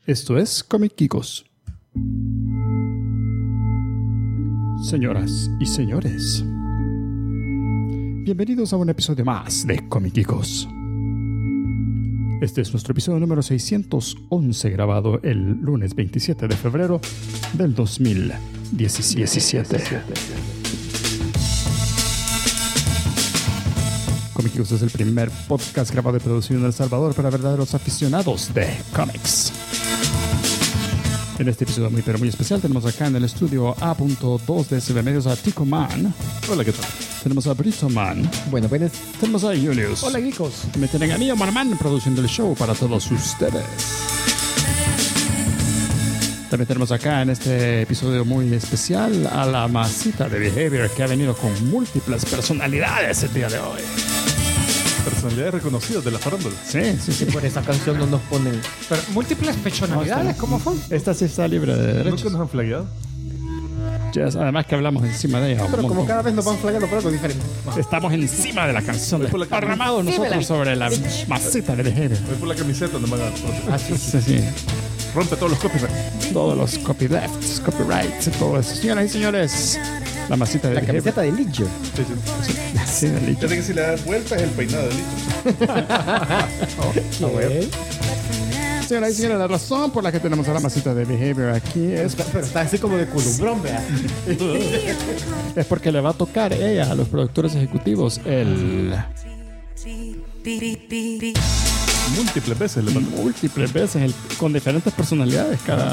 Esto es Comic Geekos. Señoras y señores, bienvenidos a un episodio más de Comic Geekos. Este es nuestro episodio número 611, grabado el lunes 27 de febrero del 2017. Comic Geekos es el primer podcast grabado y producido en El Salvador para verdaderos aficionados de cómics. En este episodio muy pero muy especial tenemos acá en el estudio A.2 de SB Medios a Tico Man. Hola, ¿qué tal? Tenemos a Brito Man. Bueno, buenas. Tenemos a Julius. Hola, geekos. Y me tienen a mí, Omar Man, produciendo el show para todos ustedes. También tenemos acá en este episodio muy especial a la masita de Behavior, que ha venido con múltiples personalidades el día de hoy. Personalidades reconocidas de la farándula. Sí. Por esa canción no nos ponen. Pero múltiples personalidades, ¿cómo fue? Esta sí está libre de derechos. ¿Nunca nos han flagueado? Yes, además que hablamos encima de ella. Pero un como montón. cada vez nos van flagando por algo diferente. Estamos encima de la canción, Voy por la desparramados nosotros sobre la masita de Behavior. Voy por la camiseta, no me hagan. Sí. Rompe todos los copyrights. Todos los copylefts, copyrights, todo eso. Señoras y señores, la masita de La Behavior. camiseta de Licho. Sí, de Licho. Fíjate que si le das vuelta es el peinado de Licho. Señoras y señores, la razón por la que tenemos a la masita de Behavior aquí es Está así como de columbrón, vea. porque le va a tocar ella a los productores ejecutivos Múltiples veces le mandó. múltiples veces con diferentes personalidades cada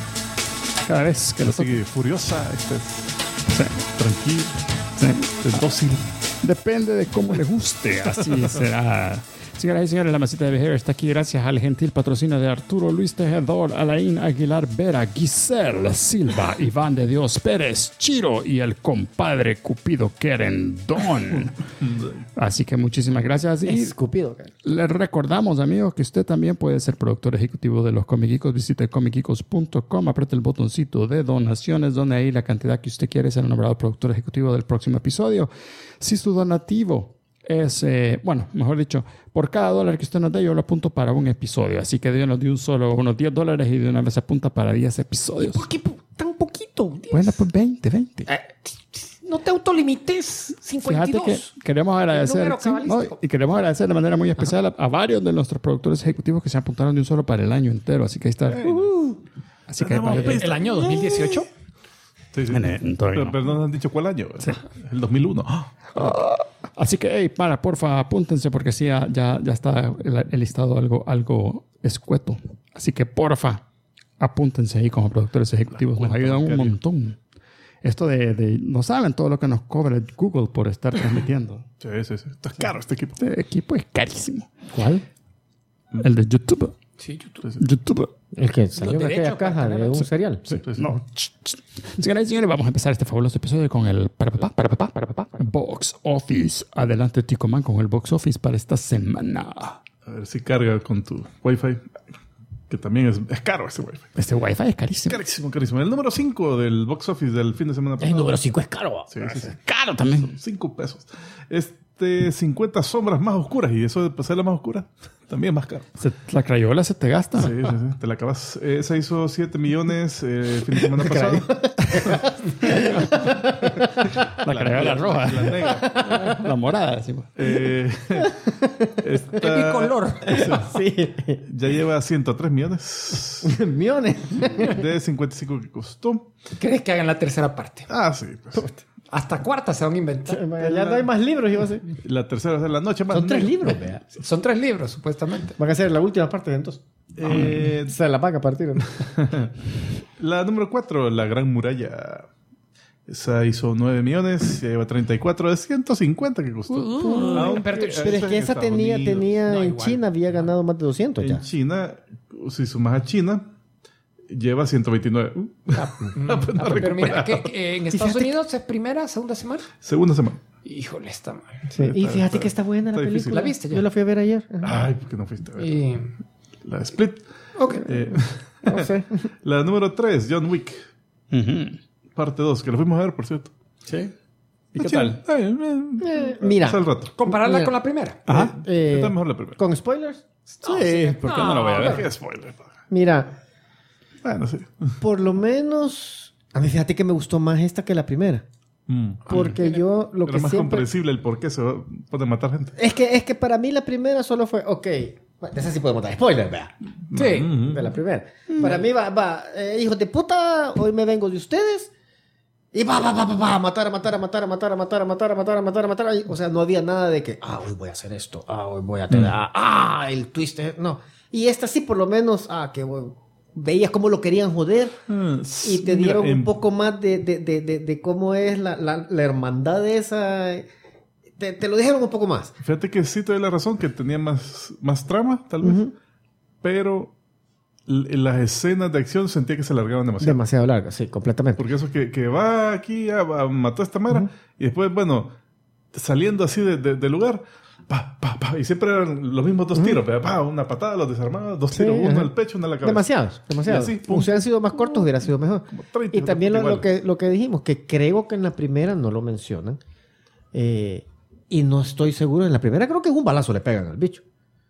vez que lo Así toca. que furiosa, Sí. tranquila, dócil. Depende de cómo le guste, así será. Señoras y señores, la masita de Behavior está aquí gracias al gentil patrocinio de Arturo Luis Tejedor, Alain Aguilar Vera, Giselle Silva, Iván de Dios Pérez, Chiro y el compadre Cupido Querendón. Así que muchísimas gracias. Y Escupido, cara. les recordamos, amigos, que usted también puede ser productor ejecutivo de los Comic Geekos. Visite comicgeekos.com, apriete el botoncito de donaciones, donde ahí la cantidad que usted quiere ser nombrado productor ejecutivo del próximo episodio. Si su donativo es, mejor dicho, por cada $1 que usted nos dé, yo lo apunto para un episodio. Así que dénos de un solo unos $10 y de una vez apunta para 10 episodios. ¿Por qué tan poquito? Dios. Bueno, pues 20. No te autolimites. 52. Fíjate que queremos agradecer, número cabalístico. y queremos agradecer de manera muy especial a varios de nuestros productores ejecutivos que se apuntaron de un solo para el año entero. Así que ahí está. Así que ¿El año 2018? Sí. Todavía no. Pero no nos han dicho cuál año. El 2001. Así que, hey, porfa, apúntense porque sí, ya está el listado algo escueto. Así que, porfa, apúntense ahí como productores ejecutivos. Nos ayudan un montón. Esto de no saben todo lo que nos cobra Google por estar transmitiendo. Sí. Esto es caro, este equipo. Este equipo es carísimo. ¿Cuál? El de YouTube. Sí, YouTube. YouTube. El que salió en Los aquella derechos caja para de tener- un cereal. Sí. No. Señoras y señores, vamos a empezar este fabuloso episodio con el Box Office. Adelante, Tico Man, con el Box Office para esta semana. A ver si carga con tu Wi-Fi. Que también es caro ese Wi-Fi. Este Wi-Fi es carísimo. Carísimo. El número 5 del box office del fin de semana pasado. El número 5 es caro. Sí. Caro también. 5 pesos. 50 sombras más oscuras. Y eso de pasar la más oscura también es más caro. La crayola se te gasta. Sí. Te la acabas. Esa hizo 7 millones el fin de semana pasado. La crayola roja. La negra. La morada. Sí. Es bicolor. Sí. Ya lleva 103 millones Millones. de 55 que costó. ¿Crees que hagan la tercera parte? Sí. Pues. Hasta cuarta se van a inventar. Ya no hay más libros, iba a ser. La tercera va a ser la noche más Son 3 negra. libros, vea. Son 3 libros, supuestamente. Van a ser la última parte de entonces. Se la van a partir. ¿No? La número 4, La Gran Muralla. Esa hizo 9 millones, ya lleva 34 de 150 que costó. Aunque, pero Pero es que esa Estados Unidos, tenía No, en igual. China, había ganado más de 200 ya. En China, si sumas a China, lleva 129. Pues no Pero mira, recuperado. que en Estados Fíjate Unidos es primera, segunda semana. Segunda semana. Híjole, está mal. Sí. Y fíjate está- que está buena la está difícil. película. ¿La viste ya? Yo la fui a ver ayer. Ajá. Ay, ¿por qué no fuiste a ver? Y... La de Split. Ok. No sé. La número 3, John Wick. Parte 2, que la fuimos a ver, por cierto. Sí. ¿Y Está qué tal? chido. Mira. Pasa el rato. Compararla Mira. con la primera. Está mejor la primera. ¿Con spoilers? Sí, ¿por qué no lo voy a ver? Qué spoiler. Mira, Bueno, sí. Por lo menos, a mí fíjate que me gustó más esta que la primera. Porque yo lo Era que más siempre... comprensible el por qué se puede matar gente. Es que para mí la primera solo fue, ok, bueno, esa sí podemos dar spoiler, vea. Sí. De la primera. Para mí hijos de puta, hoy me vengo de ustedes. Y va, a matar. O sea, no había nada de que, hoy voy a hacer esto, hoy voy a tener, el twist, no. Y esta sí, por lo menos, que bueno, veías cómo lo querían joder y te dieron un poco más de cómo es la hermandad de esa. Te lo dijeron un poco más. Fíjate que sí te doy la razón, que tenía más trama, tal vez. Pero las escenas de acción sentía que se alargaban demasiado. Demasiado larga, sí, completamente. Porque eso que va aquí, mató a esta mara, y después, bueno, saliendo así del lugar, y siempre eran los mismos dos tiros, una patada, los desarmados, dos tiros, uno al pecho, uno a la cabeza. Demasiados. Y así, pum. Si hubieran sido más cortos, hubiera sido mejor. 30 Y también lo igual. que dijimos, que creo que en la primera no lo mencionan, y no estoy seguro, en la primera creo que un balazo le pegan al bicho.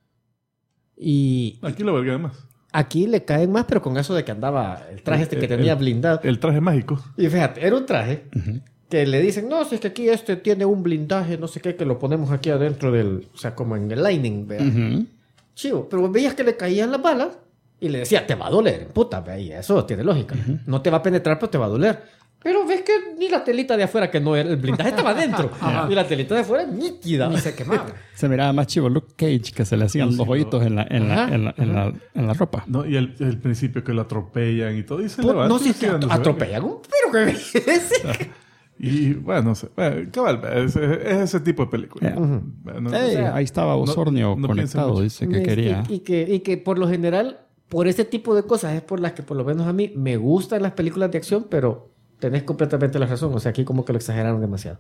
Y Aquí lo verga además. aquí le caen más, pero con eso de que andaba el traje que tenía blindado. El traje mágico. Y fíjate, era un traje que le dicen, no, si es que aquí tiene un blindaje, no sé qué, que lo ponemos aquí adentro del, o sea, como en el lining, ¿vea? Chivo, pero veías que le caían las balas y le decía, te va a doler, puta, vea, y eso tiene lógica. No te va a penetrar, pero te va a doler. Pero ves que ni la telita de afuera, que no era, el blindaje estaba adentro, y la telita de afuera nítida. Ni se quemaba. Se miraba más chivo Luke Cage, que se le hacían los hoyitos en la ropa. No, y el principio que lo atropellan y todo, y se Pues, levanta. no, si y es que sigue dándose atropellan un pero que Y bueno, no sé. Bueno, cabal, es ese tipo de película. No, Ahí estaba Osornio no conectado, piensen dice que quería. Y que por lo general, por ese tipo de cosas es por las que por lo menos a mí me gustan las películas de acción, pero tenés completamente la razón. O sea, aquí como que lo exageraron demasiado.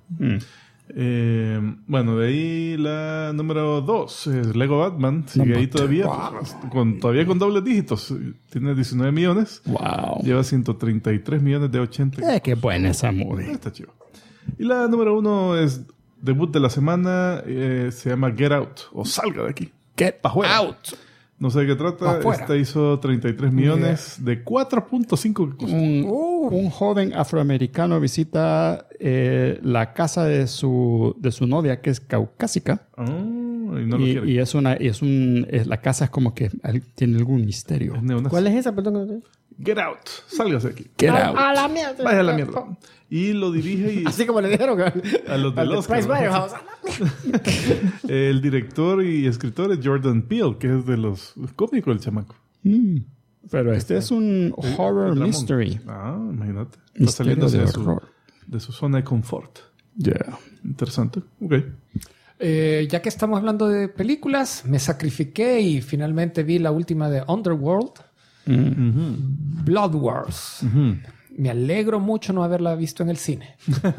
Bueno, de ahí la número 2 es Lego Batman. Sigue ahí todavía. Todavía con dobles dígitos. Tiene 19 millones. Wow. Lleva 133 millones de 80. Qué buena esa movie. Está chido. Y la número 1 es debut de la semana. Se llama Get Out. O Salga de aquí. Get Afuera. out. No sé de qué trata. Afuera. Esta hizo 33 millones de 4.5 que costó. Un joven afroamericano visita la casa de su novia, que es caucásica. Y no lo quiere. Y la casa es como que tiene algún misterio. Es neonazi. ¿Cuál es esa? Perdón. Get Out. Sálgase de aquí. Get out. A la mierda. Vaya a la mierda. Y lo dirige y Así como le dijeron a los del al Oscar, Price ¿no? Waterhouse. El director y escritor es Jordan Peele, que es de los cómicos del chamaco. Pero este es un horror Dramón. mystery. Imagínate. Está Misterio saliendo de horror. de su zona de confort. Yeah. Interesante. Ok. Ya que estamos hablando de películas, me sacrifiqué y finalmente vi la última de Underworld, Blood Wars. Me alegro mucho no haberla visto en el cine.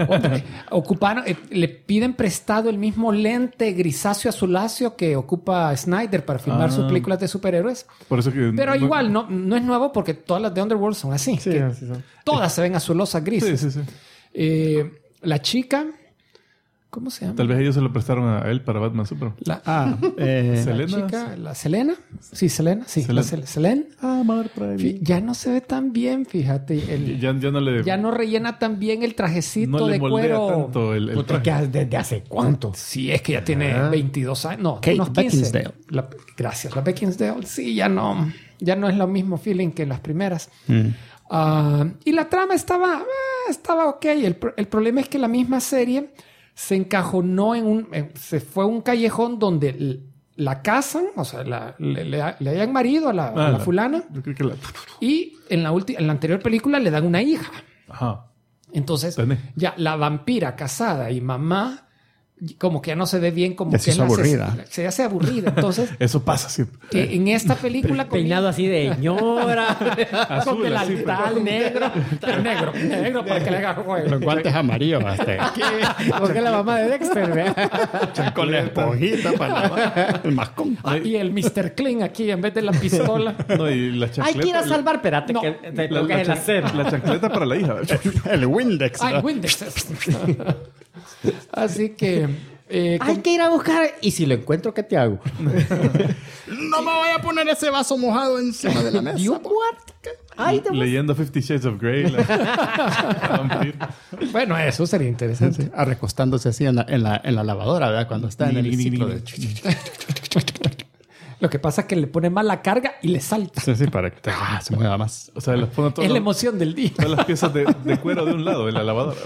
Le piden prestado el mismo lente grisáceo azuláceo que ocupa Snyder para filmar sus películas de superhéroes. Por eso que... Pero igual, no es nuevo porque todas las de Underworld son así. Sí, que así son. todas se ven azulosas grises. Sí. La chica... ¿Cómo se llama? Tal vez ellos se lo prestaron a él para Batman Super. La Selena. chica, la Selena. Sí, Selena. Sí, Selena. Amor prohibido. Ya no se ve tan bien, fíjate. Ya no le... Ya no rellena tan bien el trajecito no le de moldea cuero. tanto el Puta, traje. ¿desde hace cuánto? Sí, es que ya tiene 22 años. No, Kate unos 15. Beckinsale. Gracias, la Beckinsale. Sí, ya no es lo mismo feeling que las primeras. Y la trama estaba ok. El problema es que la misma serie se encajonó se fue a un callejón donde la casan, o sea, le hayan marido a la fulana. Yo creo que Y en la anterior película le dan una hija. Ajá. Entonces, Tené. ya la vampira casada y mamá, como que ya no se ve bien, como Ya que se hizo aburrida. Se hace aburrida. Entonces, Eso pasa siempre. en esta película... Peinado así de ñora. Azul, con el así, altar negro. Pero negro para que le haga juego. Los guantes amarillos hasta Porque la mamá de Dexter, ¿verdad? con la esponjita para el mascón. Y el Mr. Clean aquí en vez de la pistola. No, y la chancleta... Hay que ir a salvar, espérate, No. que te La, toques el la, acero. la chancleta para la hija. El Windex. Ah, el Windex. Así que Hay que ir a buscar. Y si lo encuentro, ¿qué te hago? No me voy a poner ese vaso mojado encima de la mesa. ¿You what? Ay, Leyendo 50 Shades of Grey. Bueno, eso sería interesante. Recostándose así en la lavadora, ¿verdad? Cuando está en el ciclo de... Lo que pasa es que le pone mal la carga y le salta. Sí, para que se mueva más. O sea, les pone Es la emoción del día. todas las piezas de cuero de un lado en la lavadora.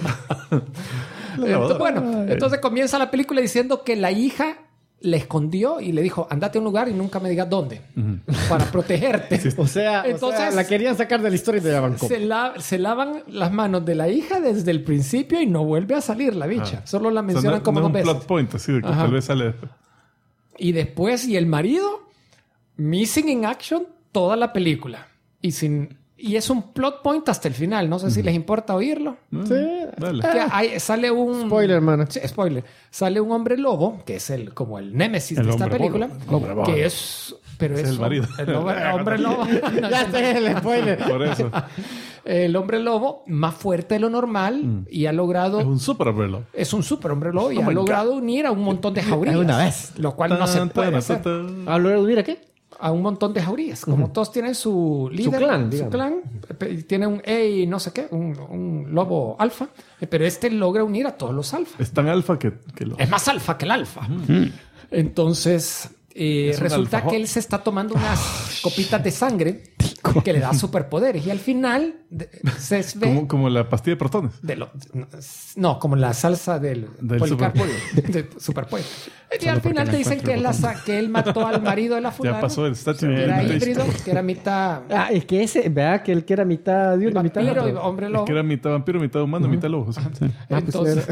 Entonces comienza la película diciendo que la hija le escondió y le dijo, andate a un lugar y nunca me digas dónde, para protegerte. O sea, Entonces, la querían sacar de la historia y te llaman como. Se lavan las manos de la hija desde el principio y no vuelve a salir la bicha. Solo la mencionan como no dos es un veces. plot point, así de que Ajá. tal vez sale después. Y después, y el marido, missing in action toda la película. Y es un plot point hasta el final. No sé si les importa oírlo. Sí. Dale. Que sale un... Spoiler, hermano. Sí, spoiler. Sale un hombre lobo, que es como el némesis El de esta hombre película. lobo. Que es... Pero Es el marido. El hombre lobo. Ya sé el spoiler. Por eso. El hombre lobo más fuerte de lo normal y ha logrado... Es un super umbrella. Es un super hombre lobo y ha logrado unir a un montón de jaurías. Una vez. Lo cual no se puede hacer. ¿Hablo de unir a qué? A un montón de jaurías. Como todos tienen su líder. clan, Su digamos. clan. Tiene un no sé qué. Un lobo alfa. Pero este logra unir a todos los alfas. Es tan alfa que lo... Es más alfa que el alfa. Entonces, un resulta alfajor. que él se está tomando unas copitas de sangre que le da superpoderes. Y al final se ve... Como la pastilla de protones. No, como la salsa del policarpo de superpollo. Y al final te dicen que él mató al marido de la fulana. Ya pasó el statue Que era of híbrido, que era mitad Es que ese, vea que él que era mitad de una, mitad de vampiro y otro. hombre lobo. Que era mitad vampiro, mitad humano, mitad lobo. Sí. Entonces,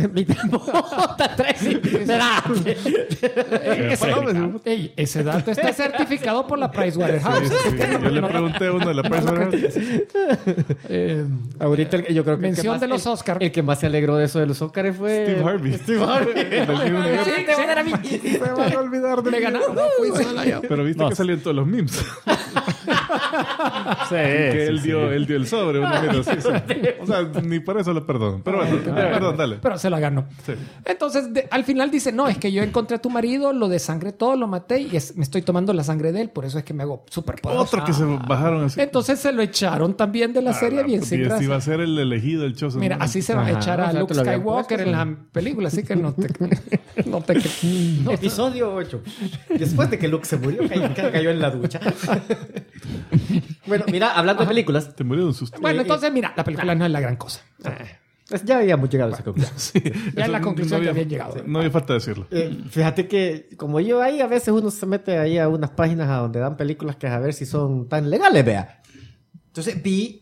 ese dato está certificado por la Pricewaterhouse. Sí. Yo le pregunté a uno de la persona. Ahorita yo creo que Mención el que de más- los Oscars. El que más se alegró de eso de los Oscars fue Steve Harvey. Steve Harvey. Del mismo universo. Sí, te van a dar a mí. Se van a olvidar de Me mí. ganaron. No, fui sola yo. Pero viste que salían todos los memes. Que él dio el sobre. Una mierda así, sí. O sea, ni por eso lo perdono. Pero bueno, perdón, dale. Pero se la ganó. Sí. Entonces, al final dice, no, es que yo encontré a tu marido, lo desangré todo, lo maté y me estoy tomando la sangre de él, por eso es que me hago súper poderoso. Otro que se bajaron así. Entonces se lo echaron también de la serie bien sin Y este gracia. iba a ser el elegido, el chosen. Mira, así se va a echar a o sea, Luke te lo habían Skywalker puesto, en la película, así que no te... Episodio 8. Después de que Luke se murió, cayó en la ducha. Bueno, mira, hablando de películas, Te murió de un susto. Bueno, entonces mira, la película no es la gran cosa. ya habíamos llegado a esa conclusión. Sí, Ya en la eso conclusión no ya había- habían llegado. No había falta decirlo. Fíjate que como yo ahí a veces uno se mete ahí a unas páginas a donde dan películas que a ver si son tan legales, vea. Entonces vi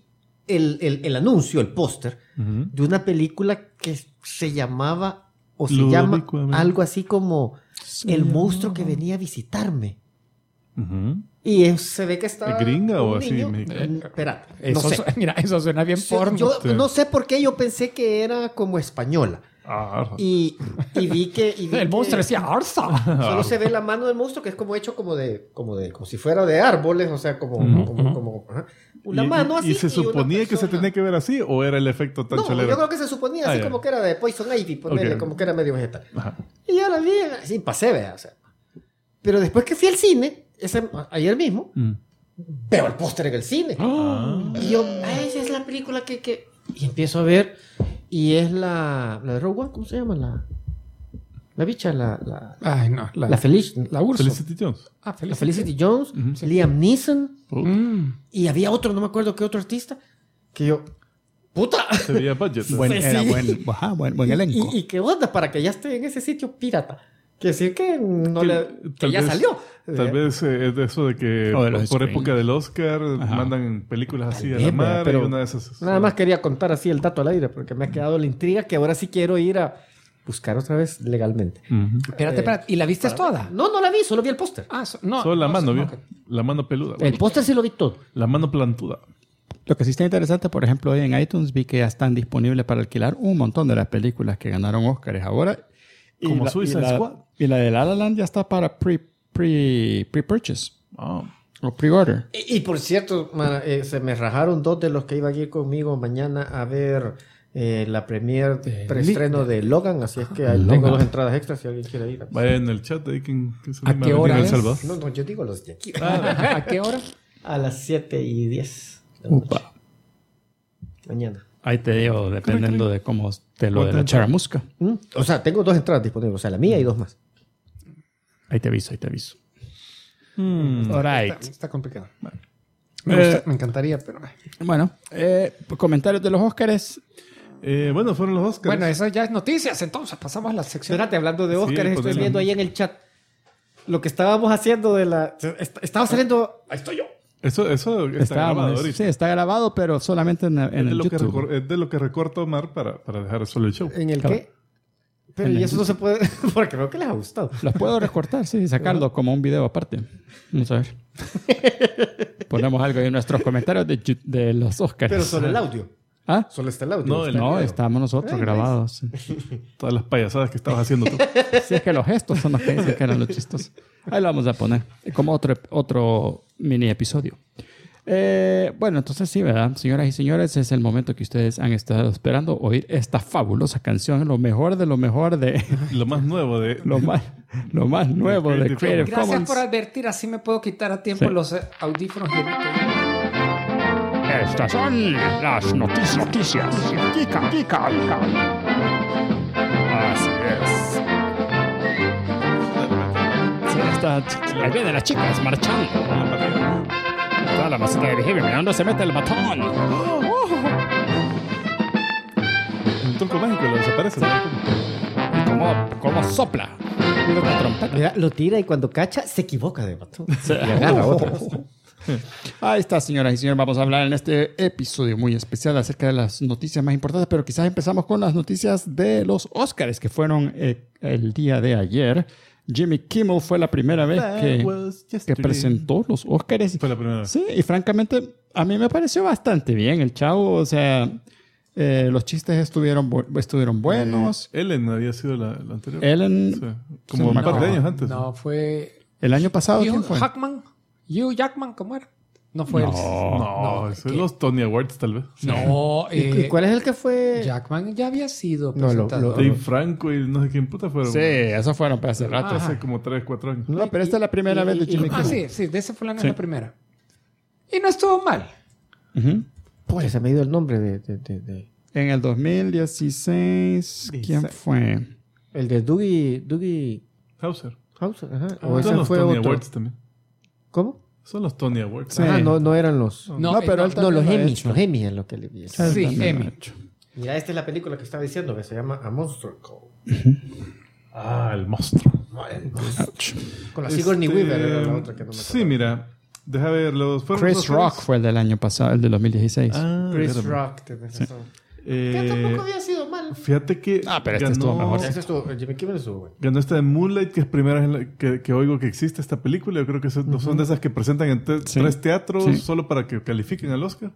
el anuncio, el póster de una película que se llamaba o se llama Ludovico, amigo. algo así como El monstruo que venía a visitarme. Ujú. Y se ve que está ¿Es gringa o un así, niño. mexicana? Espérate, no Eso, sé. mira, eso suena bien porno. Yo Sí. no sé por qué yo pensé que era como española. Ah, Y vi que... El monstruo decía Arsa. Solo se ve la mano del monstruo que es como hecho como si fuera de árboles, o sea, como ajá. Una mano así. ¿Y se una suponía que se persona. tenía que ver así o era el efecto tan No, cholero? yo creo que se suponía así ya. como que era de Poison Ivy, ponerle Ok. como que era medio vegetal. Ajá. Y yo la vi, así pasé, vea, o sea. Pero después que fui al cine, ayer mismo, veo el póster en el cine. Y yo, esa es la película que... Y empiezo a ver, y es la de Rogue One, ¿cómo se llama? La bicha, Ay, no. la Felicity. La Urso. Felicity Jones. Ah, La Felicity. Felicity Jones, Liam Neeson, Mm. y había otro, no me acuerdo qué otro artista, que yo, ¡puta! Se veía budget. ¿no? Sí. Era buen elenco. ¿Y qué onda para que ya esté en ese sitio pirata? Quiere decir que, que Tal ya vez- salió. Tal vez es de eso de que O de los por screens. época del Oscar mandan películas así a vez, la mar pero y una de esas. Nada más quería contar así el dato al aire porque me ha quedado la intriga que ahora sí quiero ir a buscar otra vez legalmente. Ujú. Espérate. ¿Y la viste toda? No la vi, solo vi el póster. Ah, no. Solo la no, mano, no, ¿vio? ok. La mano peluda. El póster sí lo vi todo. La mano plantuda. Lo que sí está interesante, por ejemplo, hoy en iTunes vi que ya están disponibles para alquilar un montón de las películas que ganaron Oscars ahora. Y Como la- Suicide y la- Squad. Y la de La La Land ya está para pre-purchase Ah. o pre-order. Y por cierto, se me rajaron dos de los que iban a ir conmigo mañana a ver la premier De preestreno de Logan, así es que ahí Logan. tengo 2 entradas extras si alguien quiere ir. Vaya en el chat ahí que se ¿A anima qué venir hora a El es? Salvador. No, yo digo los de aquí. ¿A qué hora? A las 7:10 de la noche. Upa. Mañana. Ahí te digo, dependiendo de cómo esté lo de la charamusca. O sea, tengo 2 entradas disponibles. O sea, la mía y 2 más. Ahí te aviso, ahí te aviso. Mm. All right. Está complicado. Eh, Me encantaría, pero... Bueno, comentarios de los Óscares. Bueno, fueron los Oscars. Bueno, eso ya es noticias, entonces pasamos a la sección. Espérate, hablando de Oscars, estoy ponelo. viendo ahí en el chat lo que estábamos haciendo de la... Estaba saliendo... Ahí estoy yo. Eso está grabado ahorita. Sí, está grabado, pero solamente en Es de el lo que YouTube. es de lo que recorta Omar para dejar solo el show. ¿En el Claro. qué? Pero En y el eso no se puede... Porque veo que les ha gustado. Los puedo recortar, sí, y sacarlo como un video aparte. Vamos a ver. Ponemos algo ahí en nuestros comentarios de los Óscares. Pero solo el audio. ¿Ah? Solo está el audio. No, el- No, video. estamos nosotros grabados. Todas las payasadas que estabas haciendo tú. Sí, es que los gestos son los que dicen que eran los chistosos. Ahí lo vamos a poner. Como otro mini episodio. Bueno, entonces sí, ¿verdad? Señoras y señores, es el momento que ustedes han estado esperando oír esta fabulosa canción. Lo mejor de Lo más nuevo de... lo más nuevo de Creative Creative Gracias Commons. por advertir, así me puedo quitar a tiempo Sí. los audífonos. Estas son las noticias. Kika. Así es. Sí, ahí vienen las chicas marchando. Toda la masita de Behavior, mira dónde se mete el batón. Un truco mágico lo desaparece. Y cómo sopla la trompeta. Mira, lo tira y cuando cacha, se equivoca de batón. Y agarra otra. Ahí está, señoras y señores. Vamos a hablar en este episodio muy especial acerca de las noticias más importantes, pero quizás empezamos con las noticias de los Oscars que fueron el día de ayer. Jimmy Kimmel fue la primera vez que presentó los Oscars. Fue la primera vez. Sí, y francamente a mí me pareció bastante bien el chavo. O sea, los chistes estuvieron buenos. Ellen había sido la anterior. Ellen, Sí. Como un par de años antes. No, fue... el año pasado, ¿quién Hugh fue? Hugh Jackman, ¿cómo era? No fue él. No, esos son los Tony Awards tal vez. No, ¿Y cuál es el que fue? Jackman ya había sido No, presentado. Dave Franco y no sé quién puta fueron. Sí, esos fueron para hace rato. Hace como 3, 4 años. No, pero esta es la primera vez de Jimmy Kimmel. Sí, de ese fulano Sí. es la primera. Y no estuvo mal. Ujú. Pues se me ha ido el nombre de... En el 2016, ¿quién fue? El de Dougie Hauser. Hauser. Ajá. O Son ese los fue Tony otro. Awards también. ¿Cómo? Son los Tony Awards. Sí. Ajá, no eran los... No, pero él No, también los lo ha Emmys. hecho. Los Emmys es lo que le vi. Él Sí, también lo ha Emmy. hecho. Mira, esta es la película que estaba diciendo que se llama A Monster Call. Ah, el monstruo. Ouch. Con la Sigourney Weaver era la otra que no me Sí, acuerdo. mira. Deja ver. Fueron Chris los Rock Oscars. fue el del año pasado, el del 2016. Ah, Chris espérame. Rock, tenés razón. Que Eh, tampoco había sido mal. Fíjate que pero este estuvo mejor. Ese estuvo, Jimmy Kimmel estuvo bueno. ganó esta de Moonlight, que es primera vez en que oigo que existe esta película. Yo creo que son de esas que presentan en Sí. 3 teatros Sí. solo para que califiquen al Oscar.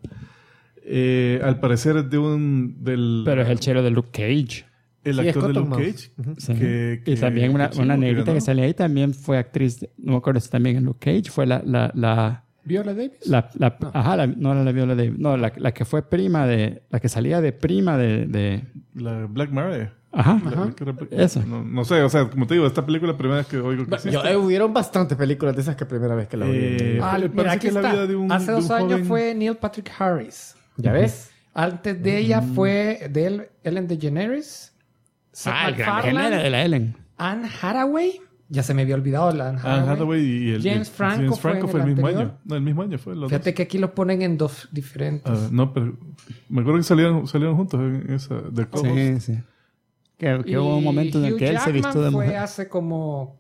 Al parecer es del Pero es el chero de Luke Cage. el Sí, actor de Scott Luke Mouse. Cage. Sí. que- Y también una chivo negrita que ganó. salía ahí también fue actriz. No me acuerdo si también en Luke Cage. Fue la ¿Viola Davis? ajá, no era la Viola Davis. No, la que fue prima de. La que salía de prima de La Black Mariah. ajá. Esa. No sé, o sea, como te digo, esta película es la primera vez que oigo que existe. Hubieron bastantes películas de esas que primera vez que la oí. Me parece que es la vida de un Hace de un 2 años joven- fue Neil Patrick Harris. ¿Ya ves? Antes de ella fue Ellen DeGeneres. Seth Ah, el gran MacFarlane, gemela de la Ellen. Anne Hathaway. Ya se me había olvidado la Anne Anne Hathaway y el James Franco fue en fue el el mismo anterior. año. No, el mismo año fue. Los Fíjate dos. que aquí lo ponen en 2 diferentes. No, pero me acuerdo que salieron juntos en esa de co-host. Sí, sí. Que hubo un momento en el Hugh que él se Jackman vistió de fue mujer. hace como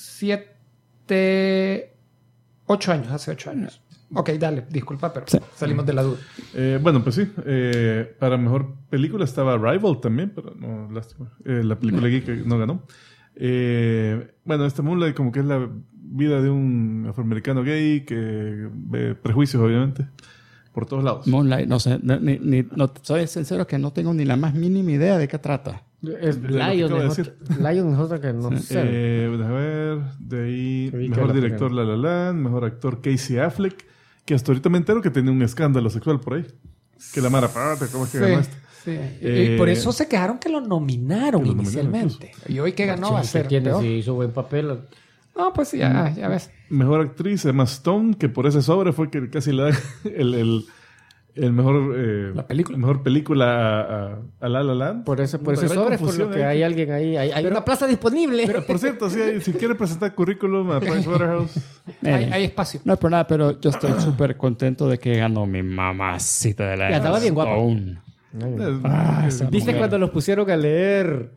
8 años, hace 8 años. Ok, dale, disculpa, pero Sí. salimos de la duda. Bueno, pues sí. Para mejor película estaba Rival también, pero no, lástima. La película aquí que no ganó. Bueno, esta Moonlight como que es la vida de un afroamericano gay que ve prejuicios, obviamente, por todos lados. Moonlight, no sé, no, soy sincero que no tengo ni la más mínima idea de qué trata. Es de lo que acabo de Lion decir. Lion es otra que no sé. Déjame ver, de ahí, Vi que mejor la director La La Land, mejor actor Casey Affleck, que hasta ahorita me entero que tenía un escándalo sexual por ahí. Que la Mara Pata, ¿cómo es que ganó esto? Sí. Y por eso se quejaron que lo nominaron Que lo inicialmente. Y hoy que ganó va a ser tiene, peor. si hizo buen papel. No, pues ya ves. Mejor actriz, Emma Stone, que por ese sobre fue que casi le da el mejor... La película. Mejor película a La La Land. Por ese Una sobre, gran por lo confusión que hay alguien ahí. Hay una plaza disponible. Pero, por cierto, si quiere presentar currículum a Pricewaterhouse... Hay espacio. No es por nada, pero yo estoy súper contento de que ganó mi mamacita de la Ya, estaba bien guapa. Stone. esa ¿Viste mujer. cuando los pusieron a leer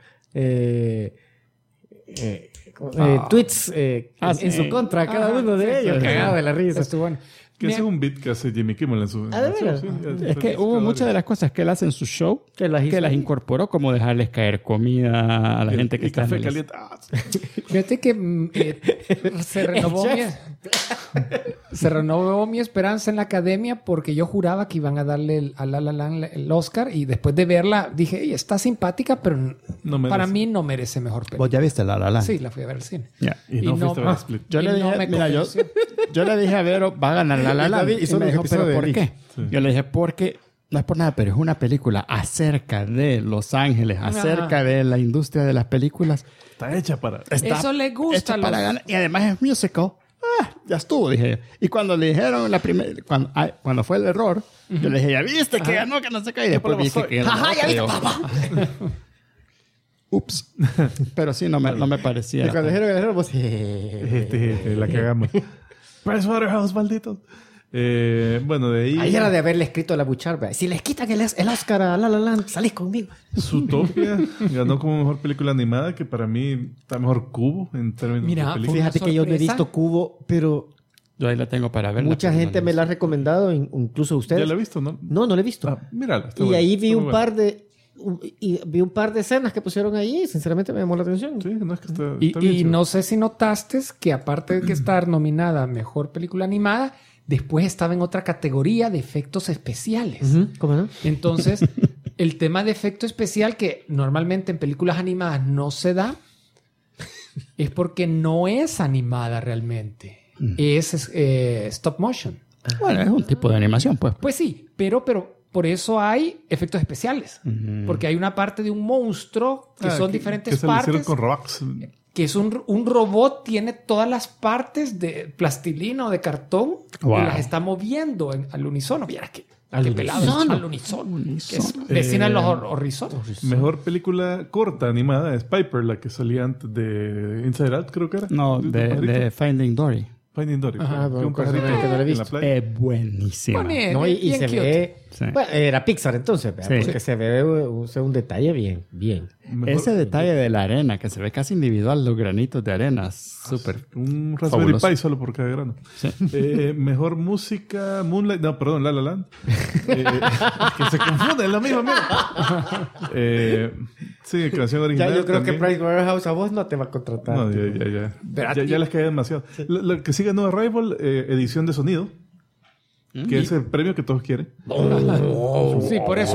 tweets en su contra, cada uno de ellos? sí. Cagado de la risa. Estuvo bueno. Que ese es un beat que hace Jimmy Kimmel en su... ¿Ah, de veras? Es que hubo muchas de las cosas que él hace en su show Que las hizo ahí. incorporó, como dejarles caer comida a la gente que y está café en el... caliente. Fíjate que se renovó mi esperanza en la academia porque yo juraba que iban a darle a La La Land el Oscar y después de verla dije, "Ey, está simpática, pero No merece. para mí no merece mejor película." ¿Vos ya viste La La Land? Sí, la fui a ver al cine. Ya. Y no fuiste a ver Split. Yo Y le no dije, me mira, convenció. yo le dije a Vero, va a ganar La La Land. Y Y me dijo, episodio ¿pero de por Nick. qué? Sí. Yo le dije, porque no es por nada, pero es una película acerca de Los Ángeles, acerca de la industria de las películas. Está hecha para... Eso le gusta hecha a los- para ganar. Y además es musical. Ya estuvo, dije yo. Y cuando le dijeron cuando fue el error, yo le dije, ya viste que ganó, que no sé qué. Y después por dije la que ganó. Ajá, ya viste, yo, papá. Ups. Pero sí, no me parecía. Y cuando dijeron que dijeron, pues, La cagamos. Pricewaterhouse, malditos. Bueno, de ahí... ahí era de haberle escrito a la Bucharba. Si les quitan el Oscar a La La Land, salís conmigo. Zootopia ganó como mejor película animada, que para mí está mejor Cubo en términos Mira, de película. Fíjate que yo no he sorpresa. visto Cubo, pero Yo ahí la tengo para ver. mucha gente me la ha recomendado, incluso ustedes. ¿Ya la he visto, no? No, no la he visto. Ah, mírala. está Y buena, ahí está vi muy vi un par de escenas que pusieron ahí y sinceramente me llamó la atención. buena. Sí, no es que está bien Y chévere. no sé si notaste que aparte de que estar nominada a Mejor Película Animada, después estaba en otra categoría de efectos especiales. Ujú, ¿cómo no? Entonces, el tema de efecto especial que normalmente en películas animadas no se da es porque no es animada realmente. Es stop motion. Bueno, es un tipo de animación, pues. Pues sí, pero por eso hay efectos especiales. Porque hay una parte de un monstruo que son diferentes que se le hicieron partes. con Robux. Que es un robot, tiene todas las partes de plastilina o de cartón Wow. y las está moviendo al unísono. Mira qué pelado. unísono. Al unísono. Que es vecina de los horrizonos. Mejor película corta animada es Piper, la que salía antes de Inside Out, creo que era. No, un de pajarito. Finding Dory. Finding Dory. Ajá, que un cosa pajarito que no la he en visto. la playa. Es buenísima. Pone- No, y bien se cute. ve... Sí. Bueno, era Pixar entonces, ¿verdad? Sí. Porque se ve un detalle bien. Mejor- Ese detalle de la arena, que se ve casi individual, los granitos de arena, súper. Un Raspberry Fabuloso. Pi solo por cada grano. Sí. Mejor música, Moonlight. No, perdón, La La Land. Que se confunde, es la misma mierda. Sí, canción Ya, original. yo creo que también. Pricewaterhouse a vos no te va a contratar. No, ya. Pero Ya les cae demasiado. Lo que sigue No Arrival, edición de sonido. Que es el premio que todos quieren. Sí, por eso.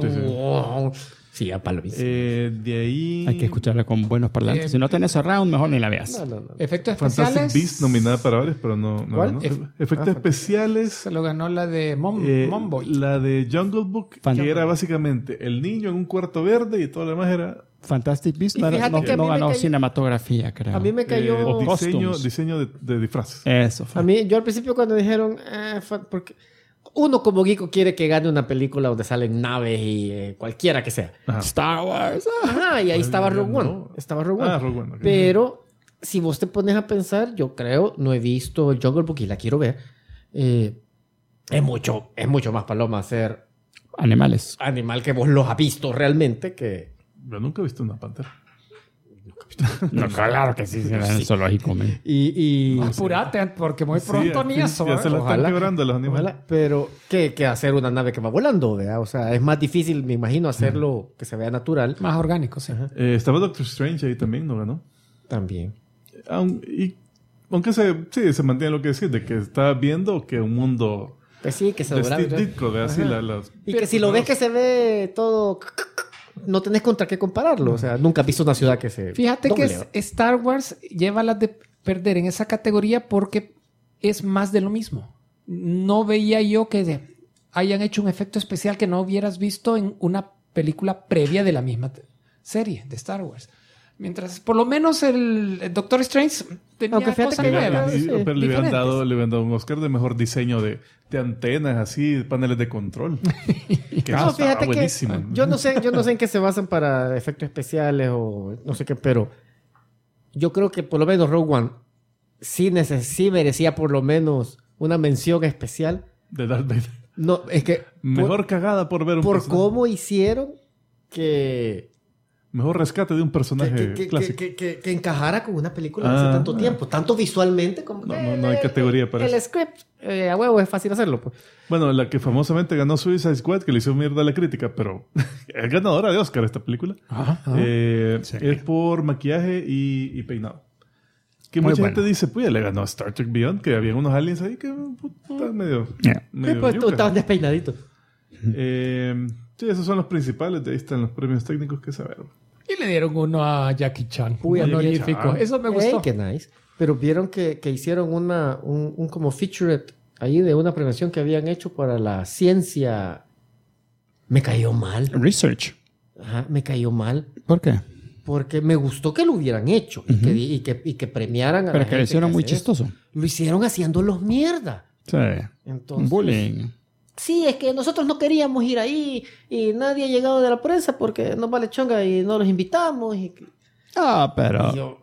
Sí, a palomis. De ahí. Hay que escucharla con buenos parlantes. Si no tenés surround, mejor ni la veas. No. Efectos Fantastic especiales. Beasts nominada para varios, pero no. ¿Cuál? Efectos especiales. Se lo ganó la de Momboy. La de Jungle Book, que era básicamente el niño en un cuarto verde y todo lo demás era Fantastic Beasts Y no, fíjate que a mí no me ganó cayó- cinematografía, creo. A mí me cayó... diseño de disfraces. Eso fue. A mí, yo al principio cuando dijeron... porque uno como geeko quiere que gane una película donde salen naves y cualquiera que sea. Star Wars. Ajá, y ahí estaba Rogue One. no. Estaba Rogue One. Rogue One, ok. Pero si vos te pones a pensar, yo creo, no he visto el Jungle Book y la quiero ver. Es mucho más paloma ser Animales. animal que vos los has visto realmente que... Yo nunca he visto una pantera. No, claro que sí, en el zoológico. man. Y Apurate, porque muy pronto ni eso. Ya se la están Ojalá. quebrando los animales. ojalá, pero que hacer una nave que va volando, ¿verdad? O sea, es más difícil, me imagino, hacerlo que se vea natural. Más orgánico, sí. Estaba Doctor Strange ahí también, ¿no ganó? También. Aunque se mantiene lo que decís, de que está viendo que un mundo Pues sí, que se de adorable, Steve ¿no? Ditko, de así Ajá. las... Y que si lo ves que se ve todo... No tenés contra qué compararlo. O sea, nunca has visto una ciudad que se... Fíjate que doble, ¿va? Star Wars lleva las de perder en esa categoría porque es más de lo mismo. No veía yo que hayan hecho un efecto especial que no hubieras visto en una película previa de la misma serie de Star Wars. Mientras, por lo menos, el Doctor Strange tenía Aunque fíjate cosas que nuevas. Pero le habían diferentes. dado un Oscar de mejor diseño de antenas, así, paneles de control. Que No, eso estaba fíjate que buenísimo. yo no sé en qué se basan para efectos especiales o no sé qué, pero yo creo que por lo menos Rogue One sí merecía por lo menos una mención especial. De Darth Vader. No, es que Mejor cagada por ver un por personaje. cómo hicieron que Mejor rescate de un personaje clásico. que encajara con una película de Ah, hace tanto tiempo, tanto visualmente como No hay categoría para el eso. script. A huevo es fácil hacerlo, pues. Bueno, la que famosamente ganó Suicide Squad, que le hizo mierda a la crítica, pero es ganadora de Oscar esta película. Sí. Es por maquillaje y peinado. Que Muy mucha bueno. gente dice, pues ya le ganó a Star Trek Beyond, que había unos aliens ahí que puta, medio Sí, pues tú yuca. estabas despeinadito. Sí, esos son los principales. De ahí están los premios técnicos que saber. Y le dieron uno a Jackie Chan. Uy, a un Jackie honorífico. Chan. Eso me gustó. Ey, qué nice. Pero vieron que hicieron un como featurette ahí de una premiación que habían hecho para la ciencia. Me cayó mal. Research. Ajá, me cayó mal. ¿Por qué? Porque me gustó que lo hubieran hecho y que premiaran a Pero la que lo gente hicieron muy hace esto. chistoso. Lo hicieron haciéndolos mierda. Sí. Entonces, Bullying. sí, es que nosotros no queríamos ir ahí y nadie ha llegado de la prensa porque nos vale chonga y no los invitamos. Y Pero... yo,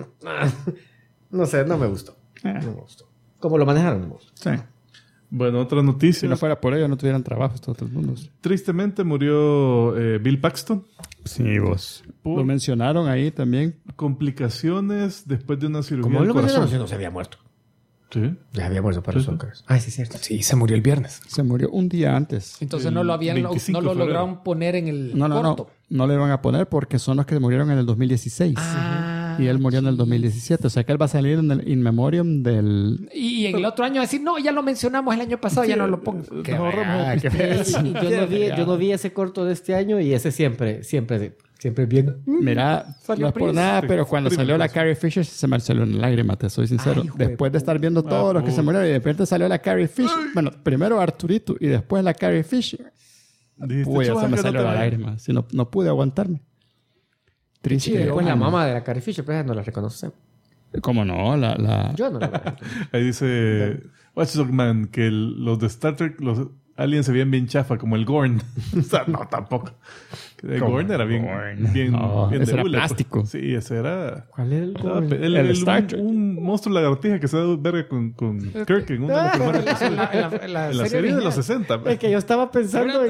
no sé, no me gustó. Eh. No me gustó. Como lo manejaron, no me gustó. Sí. Bueno, otra noticia. Si no fuera por ello, no tuvieran trabajo estos otros mundos. Tristemente murió Bill Paxton. Sí, vos. Por- Lo mencionaron ahí también. Complicaciones después de una cirugía Como del lo corazón. mencionaron, no se había muerto. Sí. Ya había muerto para Sí, los sí. Oscars. Ah, sí, es cierto. Sí, se murió el viernes. Se murió un día antes. Entonces El no lo 25 de febrero. lograron poner en el No. corto. No le iban a poner porque son los que murieron en el 2016. Y él murió en el 2017. O sea que él va a salir en el In Memoriam del... Y en el otro año decir, no, ya lo mencionamos el año pasado, ya no lo pongo. Nos Qué ahorramos regada, qué feo. Sí, yo no vi ese corto de este año y ese siempre bien. Mira, Salió no es por Prince. nada, pero Sí, cuando Prince, salió la Prince. Carrie Fisher se me salió una lágrima, te soy sincero. Ay, hijo de Después de estar viendo todos los que se murieron y de repente salió la Carrie Fisher. Bueno, primero Arturito y después la Carrie Fisher. Dijiste, Uy, ya se "Chubaca, me no salió te la vayas". lágrima. Si no pude aguantarme. Triste. Y después la Ah, mamá de la Carrie Fisher, pero esa no la reconocemos. ¿Cómo no? Yo no la reconozco. Ahí dice Watch Dog Man que los de Star Trek, los aliens se veían bien chafa, como el Gorn. O sea, no, tampoco. El Como Gorn era el bien, Gorn. bien, No, bien ese de era hule, pues. plástico. Sí, ese era... ¿Cuál es el estaba Gorn? pe- El Star Trek. un monstruo lagartija que se da verga con Kirk en uno de los primeros episodios. En la En la serie de los 60. Es que yo estaba pensando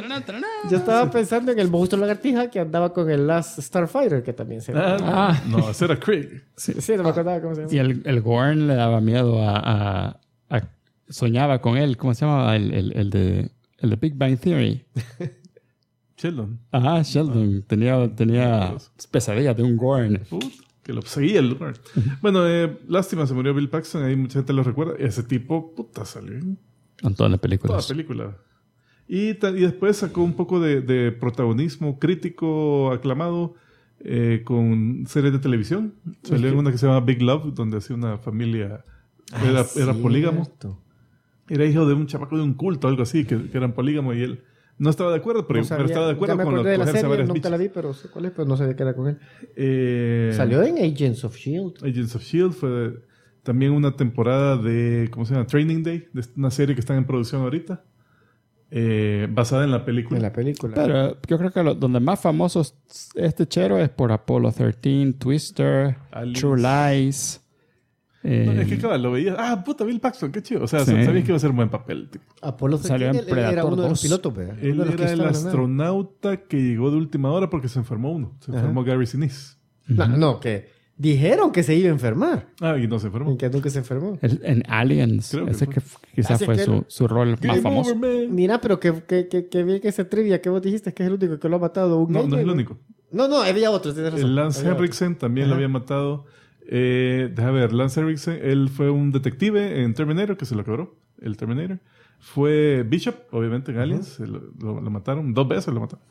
en el monstruo lagartija que andaba con el Last Starfighter, que también se No, ese era Krieg. Sí, no me acordaba cómo se llama. Y el Gorn le daba miedo a soñaba con él. ¿Cómo se llamaba? El de Big Bang Theory. Sheldon. Ajá, Sheldon. Tenía pesadillas de un Gorn. Que lo seguía el Gorn. Bueno, lástima, se murió Bill Paxton. Ahí mucha gente lo recuerda. Ese tipo, puta, salió en En todas las toda películas. película. Y después sacó un poco de protagonismo crítico aclamado con series de televisión. Salió en una que se llama Big Love, donde hacía una familia. Era polígamo. Era hijo de un chamaco de un culto, algo así, que eran polígamos y él no estaba de acuerdo, pero estaba de acuerdo ya me con acordé de la cogerse a serie, varias nunca la bichas. vi, pero sé cuál es, pero no sé de qué era con él. Eh, Salió en Agents of S.H.I.E.L.D. Agents of S.H.I.E.L.D. fue también una temporada de, ¿cómo se llama? Training Day, de una serie que está en producción ahorita, basada en la película. En la película. Pero yo creo que donde más famoso es este chero es por Apollo 13, Twister, Aliens. True Lies. No, es que claro, lo veías. Ah, puta, Bill Paxton, qué chido. O sea, Sí. sabías que iba a ser un buen papel. Tipo. Apolo Salió en 13 era Predator uno de los 2. pilotos, ¿verdad? Él Uno de los que era el estaba en la nave. astronauta que llegó de última hora porque se enfermó uno. Se enfermó Gary Sinise. No, que dijeron que se iba a enfermar. Ah, y no se enfermó. Y que nunca se enfermó. En Aliens. Creo que Ese fue. que quizás Así fue que su rol más Game famoso. over, man. Mira, pero que vi que ese trivia que vos dijiste que es el único que lo ha matado un No, no es alien, el único. No, había otro, tienes razón. El Lance Había otro. Henriksen también lo Ajá. había matado. Deja ver, Lance Henriksen, él fue un detective en Terminator que se lo cobró. El Terminator. Fue Bishop, obviamente, en Aliens. Lo mataron. 2 veces lo mataron.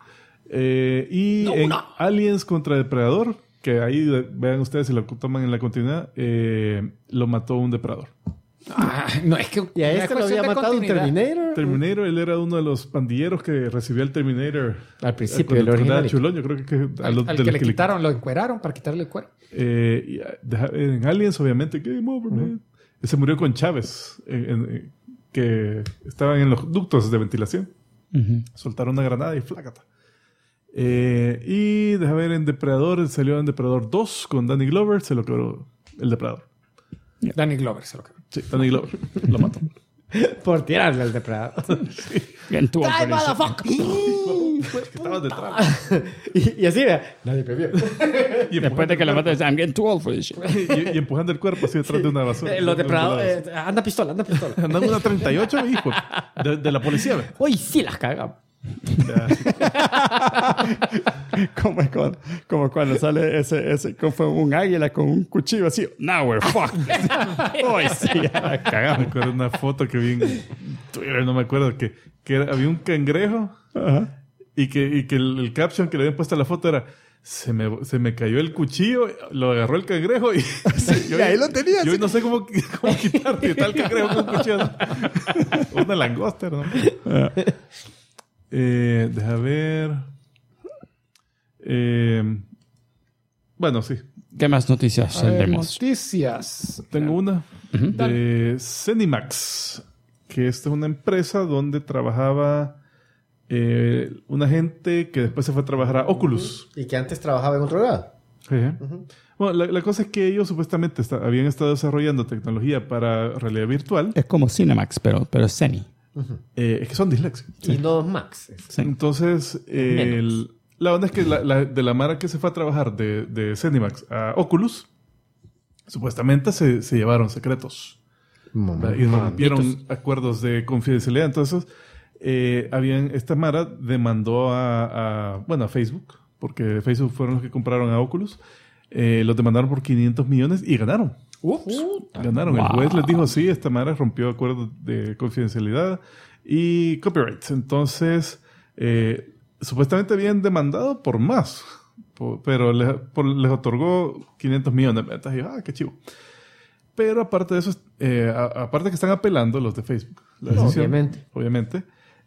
Y en Aliens contra Depredador, que ahí vean ustedes si lo toman en la continuidad, lo mató un depredador. No, es que Y a una este lo cuestión había de matado un continuidad. Terminator Terminator, él era uno de los pandilleros que recibió el Terminator Al principio del original. Chulón, yo creo que Al que le quitaron, lo encueraron para quitarle el cuero. En Aliens, obviamente, Game Over, man. Se murió con Chávez, que estaban en los ductos de ventilación. Soltaron una granada y flácata. Y deja ver, en Depredador, salió en Depredador 2 con Danny Glover, se lo quebró el Depredador. Danny Glover se lo quebró. Sí, Danny Glover lo mató. Por tirarle al depredador. Bien, tú, ¡Die, motherfucker! Estaba detrás. y así, vea. Nadie me vio. Después de que la matas, I'm getting too old for this shit. y empujando el cuerpo así detrás de una basura. Los depredadores. Anda pistola. Andan una 38, hijo. De la policía, ¿ve? Uy, sí las cagamos. como cuando sale ese como fue un águila con un cuchillo así. Now we're fucked. Hoy sí, ya la Me cagamos. acuerdo de una foto que vi en Twitter, no me acuerdo, que había un cangrejo y que el caption que le habían puesto a la foto era: se me cayó el cuchillo, lo agarró el cangrejo y ahí lo tenía. Yo no sé cómo quitarte tal cangrejo con un cuchillo. Una langosta, ¿no? Deja ver. Bueno, sí. ¿Qué más noticias tendremos? Noticias. Tengo una de Zenimax, que esta es una empresa donde trabajaba una gente que después se fue a trabajar a Oculus. Y que antes trabajaba en otro lado. Sí. Bueno, la cosa es que ellos supuestamente habían estado desarrollando tecnología para realidad virtual. Es como Cinemax, pero es Ceni. Es que son disléxicos. Y no Max. Sí. Entonces, la onda es que de la mara que se fue a trabajar de Zenimax a Oculus, supuestamente se llevaron secretos. Y rompieron acuerdos de confidencialidad. Entonces, esta mara demandó a Facebook, porque Facebook fueron los que compraron a Oculus. Los demandaron por 500 millones y ganaron. Ganaron. Wow. El juez les dijo: sí, esta mara rompió acuerdos de confidencialidad y copyrights. Entonces, supuestamente habían demandado por más, pero les otorgó 500 millones. Entonces, yo, qué chivo. Pero aparte de eso, aparte que están apelando los de Facebook, la decisión, obviamente.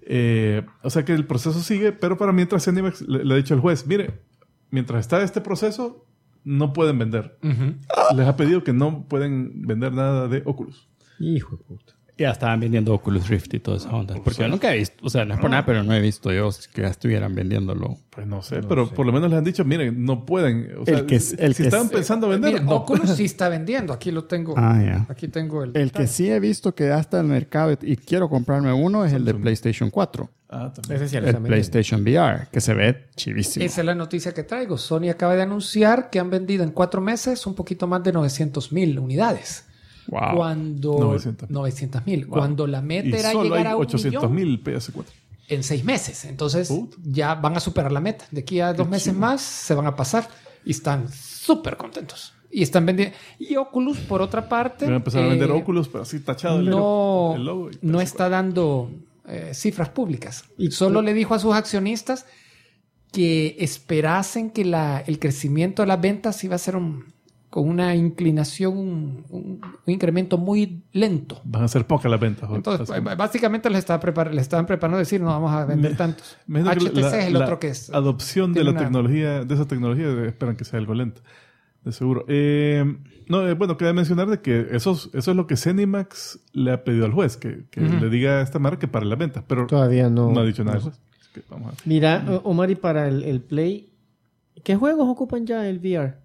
O sea que el proceso sigue, pero para mientras Zenimax le ha dicho al juez: mire, mientras está este proceso, no pueden vender. Les ha pedido que no pueden vender nada de Oculus. Hijo de puta. Ya estaban vendiendo Oculus Rift y toda esa onda. Porque yo nunca he visto, o sea, no es por nada, pero no he visto yo que ya estuvieran vendiéndolo. Pues no sé, pero por lo menos les han dicho: miren, no pueden. O sea, si estaban pensando vender, Mira, no. Oculus sí está vendiendo. Aquí lo tengo. Ya. Aquí tengo El que sí he visto que ya está en el mercado y quiero comprarme uno es el de PlayStation 4. También. Ese sí El PlayStation VR, que se ve chivísimo. Esa es la noticia que traigo. Sony acaba de anunciar que han vendido en 4 meses un poquito más de 900,000 unidades. Wow. Cuando 900,000. Wow. Cuando la meta Y era solo llegar hay a 800,000 PS4. en 6 meses. Entonces ya van a superar la meta. De aquí a 2 meses más se van a pasar. Y están súper contentos. Y están vendiendo. Y Oculus, por otra parte... Van a empezar a vender Oculus, pero así tachado el logo. No está dando cifras públicas. Y solo le dijo a sus accionistas que esperasen que el crecimiento de las ventas iba a ser con una inclinación, un incremento muy lento. Van a ser pocas las ventas. Entonces, básicamente le estaban preparando a decir: no vamos a vender tantos. HTC es el otro que es. Adopción de esa tecnología, esperan que sea algo lento. De seguro. Bueno, quería mencionar de que eso es lo que Zenimax le ha pedido al juez, que le diga a esta marca que pare las ventas, pero todavía no ha dicho nada. Así que vamos a ver. Mira, Omar, y para el Play, ¿qué juegos ocupan ya el VR?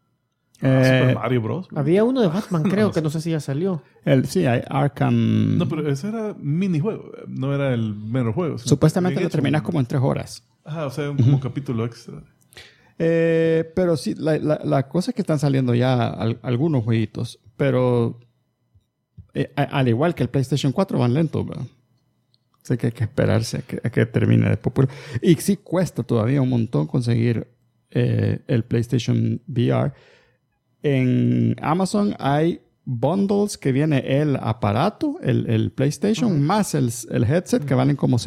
Super Mario Bros. Había uno de Batman, creo, que no sé si ya salió. Sí, hay Arkham. No, pero ese era minijuego, no era el mero juego. Supuestamente lo terminas como en 3 horas. Ajá, o sea, como capítulo extra. Pero sí, la cosa es que están saliendo ya algunos jueguitos, pero al igual que el PlayStation 4 van lentos, ¿verdad? Así que hay que esperarse a que termine de popular. Y sí cuesta todavía un montón conseguir el PlayStation VR. En Amazon hay bundles que viene el aparato, el PlayStation, más el headset, que valen como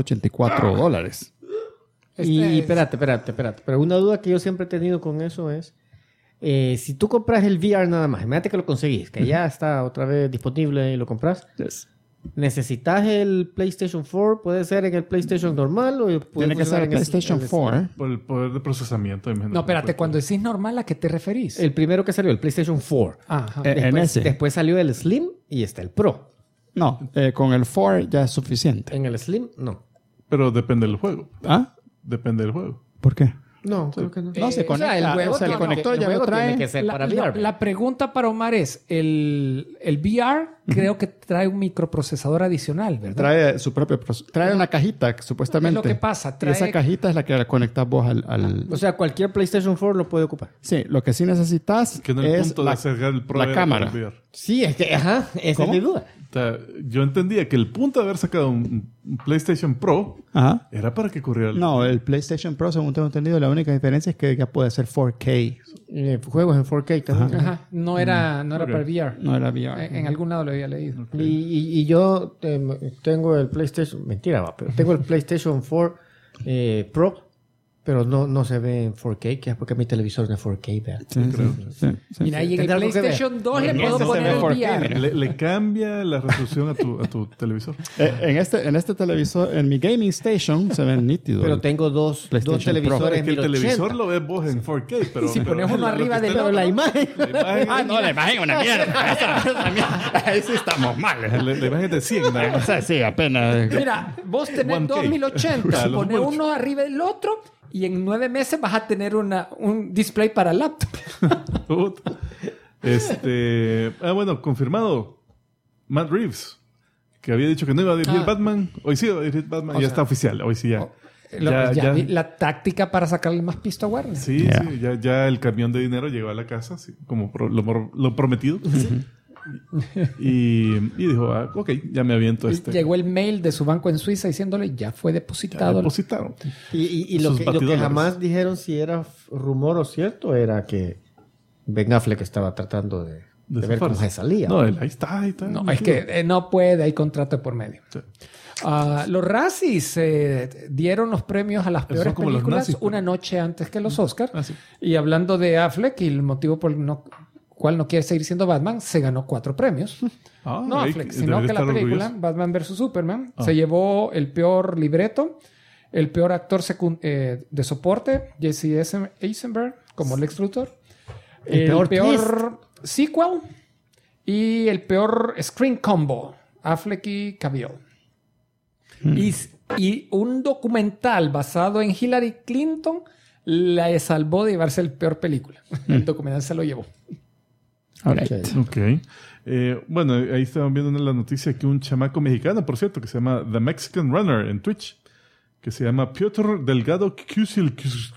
$684. Y espérate. Pero una duda que yo siempre he tenido con eso es: si tú compras el VR nada más, imagínate que lo conseguís, que ya está otra vez disponible y lo compras. Yes. ¿Necesitas el PlayStation 4? ¿Puede ser en el PlayStation normal? O puede Tiene que ser funcionar el PlayStation 4. Por el poder de procesamiento. imagino. No, espérate, cuando decís normal, ¿a qué te referís? El primero que salió, el PlayStation 4. Ajá. En ese. Después salió el Slim y está el Pro. No, con el 4 ya es suficiente. En el Slim, no. Pero depende del juego. ¿Ah? Depende del juego. ¿Por qué? No, creo que no. No, se conecta. el juego, o sea, el conector ya lo trae. tiene que ser para VR. La pregunta para Omar es, el VR creo que trae un microprocesador adicional, ¿verdad? Trae su propio... Trae una cajita, supuestamente. Es lo que pasa, Y esa cajita es la que la conectas vos al... O sea, cualquier PlayStation 4 lo puede ocupar. Sí, lo que sí necesitas Que no es el es punto de acercar el Pro la al cámara. VR. Sí, es que, ajá, esa es mi duda. O sea, yo entendía que el punto de haber sacado un PlayStation Pro Ajá. era para que corriera el... No, el PlayStation Pro, según tengo entendido, la única diferencia es que ya puede hacer 4K. Juegos en 4K también. Ajá, no era para VR. No era VR. En algún lado lo había leído. Y yo tengo el PlayStation... Mentira, va, pero tengo el PlayStation 4 Pro, pero no se ve en 4K, que es porque mi televisor no es 4K, ¿verdad? Sí, sí. Mira, y en el Tendrá algo que ver. PlayStation 2 le En puedo ese se poner ve el 4K, VR. Le cambia la resolución a tu televisor. En este televisor, en mi gaming station, se ven nítidos. Pero tengo dos PlayStation Pro. televisores Es que el 1080. televisor lo ves vos en 4K, pero... Si pero pones uno lo que arriba está del en Pero la imagen... la imagen, Ah, no, la imagen es una mierda. Ahí sí estamos mal. la imagen de 100 nada O más. sea, sí, apenas. Mira, vos tenés 1K. 2080, A los pones bolsos. uno arriba del otro y en 9 meses vas a tener un display para laptop. Puta. Bueno, confirmado. Matt Reeves, que había dicho que no iba a dirigir Batman. Hoy sí iba a dirigir Batman. Ya está oficial. Hoy sí ya. Ya vi la táctica para sacarle más pisto a Warner. Sí, Yeah. sí. Ya el camión de dinero llegó a la casa, sí, como lo prometido. y dijo, ok, ya me aviento Llegó el mail de su banco en Suiza diciéndole ya fue Ya depositado. depositaron. Y lo Sus que batidólares. jamás dijeron si era rumor o cierto era que Ben Affleck estaba tratando de ver cómo zafarse. se salía. No, él ahí está. No, es que no puede, hay contrato por medio. Sí. Los Razzies dieron los premios a las Son peores como los películas nazis, una noche antes que los Oscars. Ah, sí. Y hablando de Affleck y el motivo por el cual no quiere seguir siendo Batman, se ganó 4 premios. Ah, No ahí Affleck, debería sino que la estar película orgulloso. Batman vs. Superman se llevó el peor libreto, el peor actor de soporte, Jesse Eisenberg como Lex Luthor, el peor sequel y el peor screen combo, Affleck y Cavill. Y un documental basado en Hillary Clinton la salvó de llevarse el peor película. El documental se lo llevó. All right. Ok. Bueno, ahí estaban viendo en la noticia que un chamaco mexicano, por cierto, que se llama The Mexican Runner en Twitch, que se llama Piotr Delgado Kusil.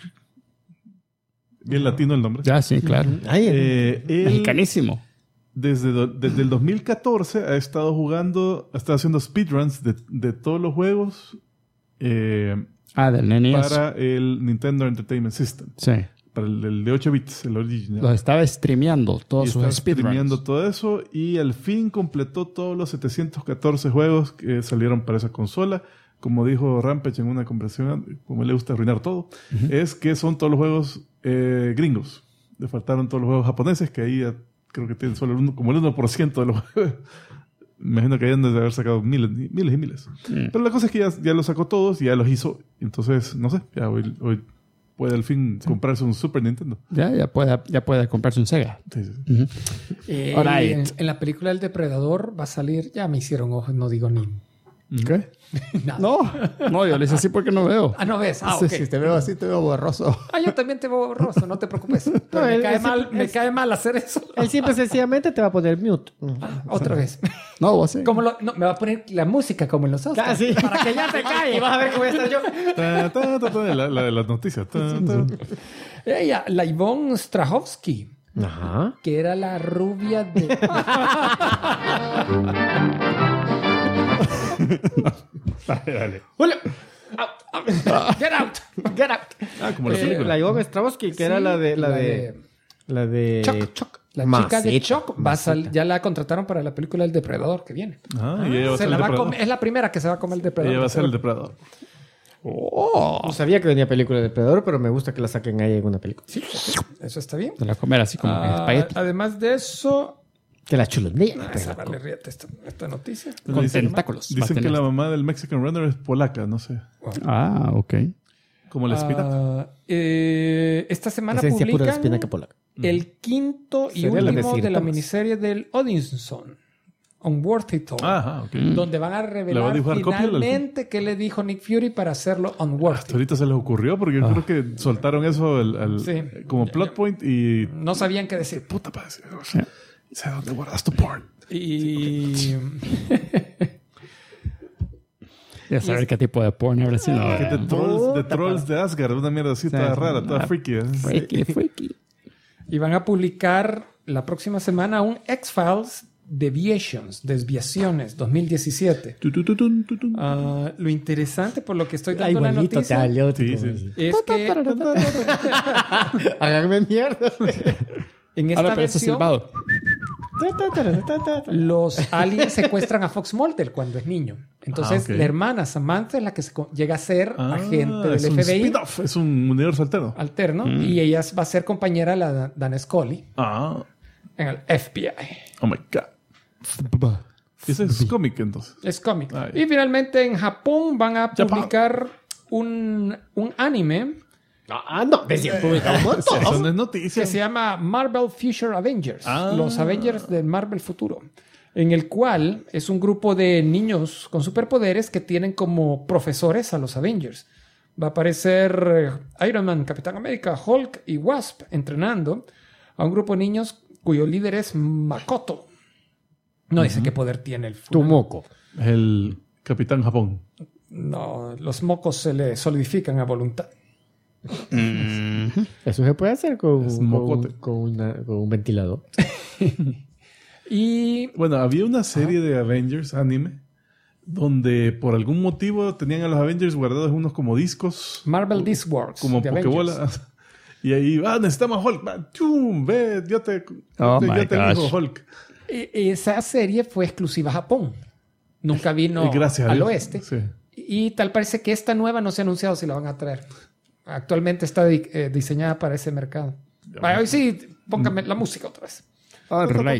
Bien latino el nombre. Ya, sí, claro. Él, Mexicanísimo. desde el 2014 ha estado haciendo speedruns de todos los juegos Del NES. para el Nintendo Entertainment System. Sí. Para el de 8 bits, el original. Los estaba streameando todos Y sus está speedruns. streameando todo eso y al fin completó todos los 714 juegos que salieron para esa consola. Como dijo Rampage en una conversación, como le gusta arruinar todo, es que son todos los juegos gringos. Le faltaron todos los juegos japoneses, que ahí creo que tienen solo como el 1% de los juegos. Me imagino que hayan de haber sacado miles y miles. Pero la cosa es que ya los sacó todos y ya los hizo. Entonces, no sé, ya hoy puede al fin comprarse un Super Nintendo. Ya puede comprarse un Sega. Sí, sí. Alright. En la película El Depredador va a salir, ya me hicieron ojos, no digo ni ¿Qué? nada. No, yo le hice así porque no veo. Ah, no ves. Ah, Sí, ok. Si te veo así, te veo borroso. Yo también te veo borroso, no te preocupes. Pero No, me él- cae él mal, siempre- me cae mal hacer eso. Él simple y sencillamente te va a poner mute. Otra vez. No, vos sí. Me va a poner la música como en los Oscars. Ah, sí. Para que ya se calle. Y vas a ver cómo voy a estar yo. La de las noticias. Ella, la Yvonne Strahovski, Ajá. que era la rubia de... Dale. Julio. Get out. Get out. Como la película. La Ivonne Strahovski, que era la de Chuck. La chica de Chuck ya la contrataron para la película El Depredador que viene. Ah, y ella va a Se ser la el va a depredador. comer- es la primera que se va a comer el depredador. Ella va a ser el depredador. No sabía que venía película de Depredador, pero me gusta que la saquen ahí en una película. Sí, eso está bien. Te la comer así como en espagueti. Además de eso, Que la chulondía. Esa vale riata esta noticia. Pero Con dicen- tentáculos. Dicen Va a que la tener. mamá del Mexican Runner es polaca, no sé. Ah, ok. Como la espinaca. Esta semana Esencia pura de publican espinaca polaca. el quinto y Sería la último decir de la Thomas. miniserie del Odinson, Unworthy Thor, Ajá, ok. donde van a ¿Le va a revelar dibujar Coppola al fin? finalmente qué le dijo Nick Fury para hacerlo Hasta Unworthy. ahorita se les ocurrió porque yo creo que soltaron eso Sí. como plot point y... No sabían qué decir. Puta padre. Sé dónde guardas tu porn. Y Ya saber qué tipo de porno habrá sido. Que de trolls de Asgard, una mierda así toda rara, toda freaky. Freaky. Y van a publicar la próxima semana un X-Files Desviaciones 2017. Lo interesante por lo que estoy Ay, dando la bonito, noticia taleótico. Sí. es que Háganme mierda. en esta Ahora, pero eso es versión silbado. los aliens secuestran a Fox Mulder cuando es niño. Entonces Ok. la hermana Samantha es la que llega a ser agente del es un FBI spin-off, es un universo alterno. alterno y ella va a ser compañera de la Dana Scully Ah, en el FBI. oh my god. Ese es cómic entonces. Es cómic. Ah, ya. Y finalmente en Japón van a Japón. publicar un anime No, decía publicado un montón. Eso no es que noticia. se llama Marvel Future Avengers. Ah. Los Avengers del Marvel Futuro. En el cual es un grupo de niños con superpoderes que tienen como profesores a los Avengers. Va a aparecer Iron Man, Capitán América, Hulk y Wasp entrenando a un grupo de niños cuyo líder es Makoto. No dice qué poder tiene el Tu fulano. moco. El Capitán Japón. No, los mocos se le solidifican a voluntad. Eso se puede hacer Es mocote. con un ventilador. Y Bueno, había una serie de Avengers anime donde por algún motivo tenían a los Avengers guardados en unos como discos, Marvel Discworks. como de Pokébola. Avengers. Y ahí, necesitamos a Hulk. Va, ¡chum! Ve, yo te Oh my elijo gosh. Hulk. Esa serie fue exclusiva a Japón. Nunca vino Gracias a al Dios. oeste. Sí. Y tal parece que esta nueva no se ha anunciado si la van a traer. Actualmente está diseñada para ese mercado. Vaya, hoy sí, póngame la música otra vez. All right.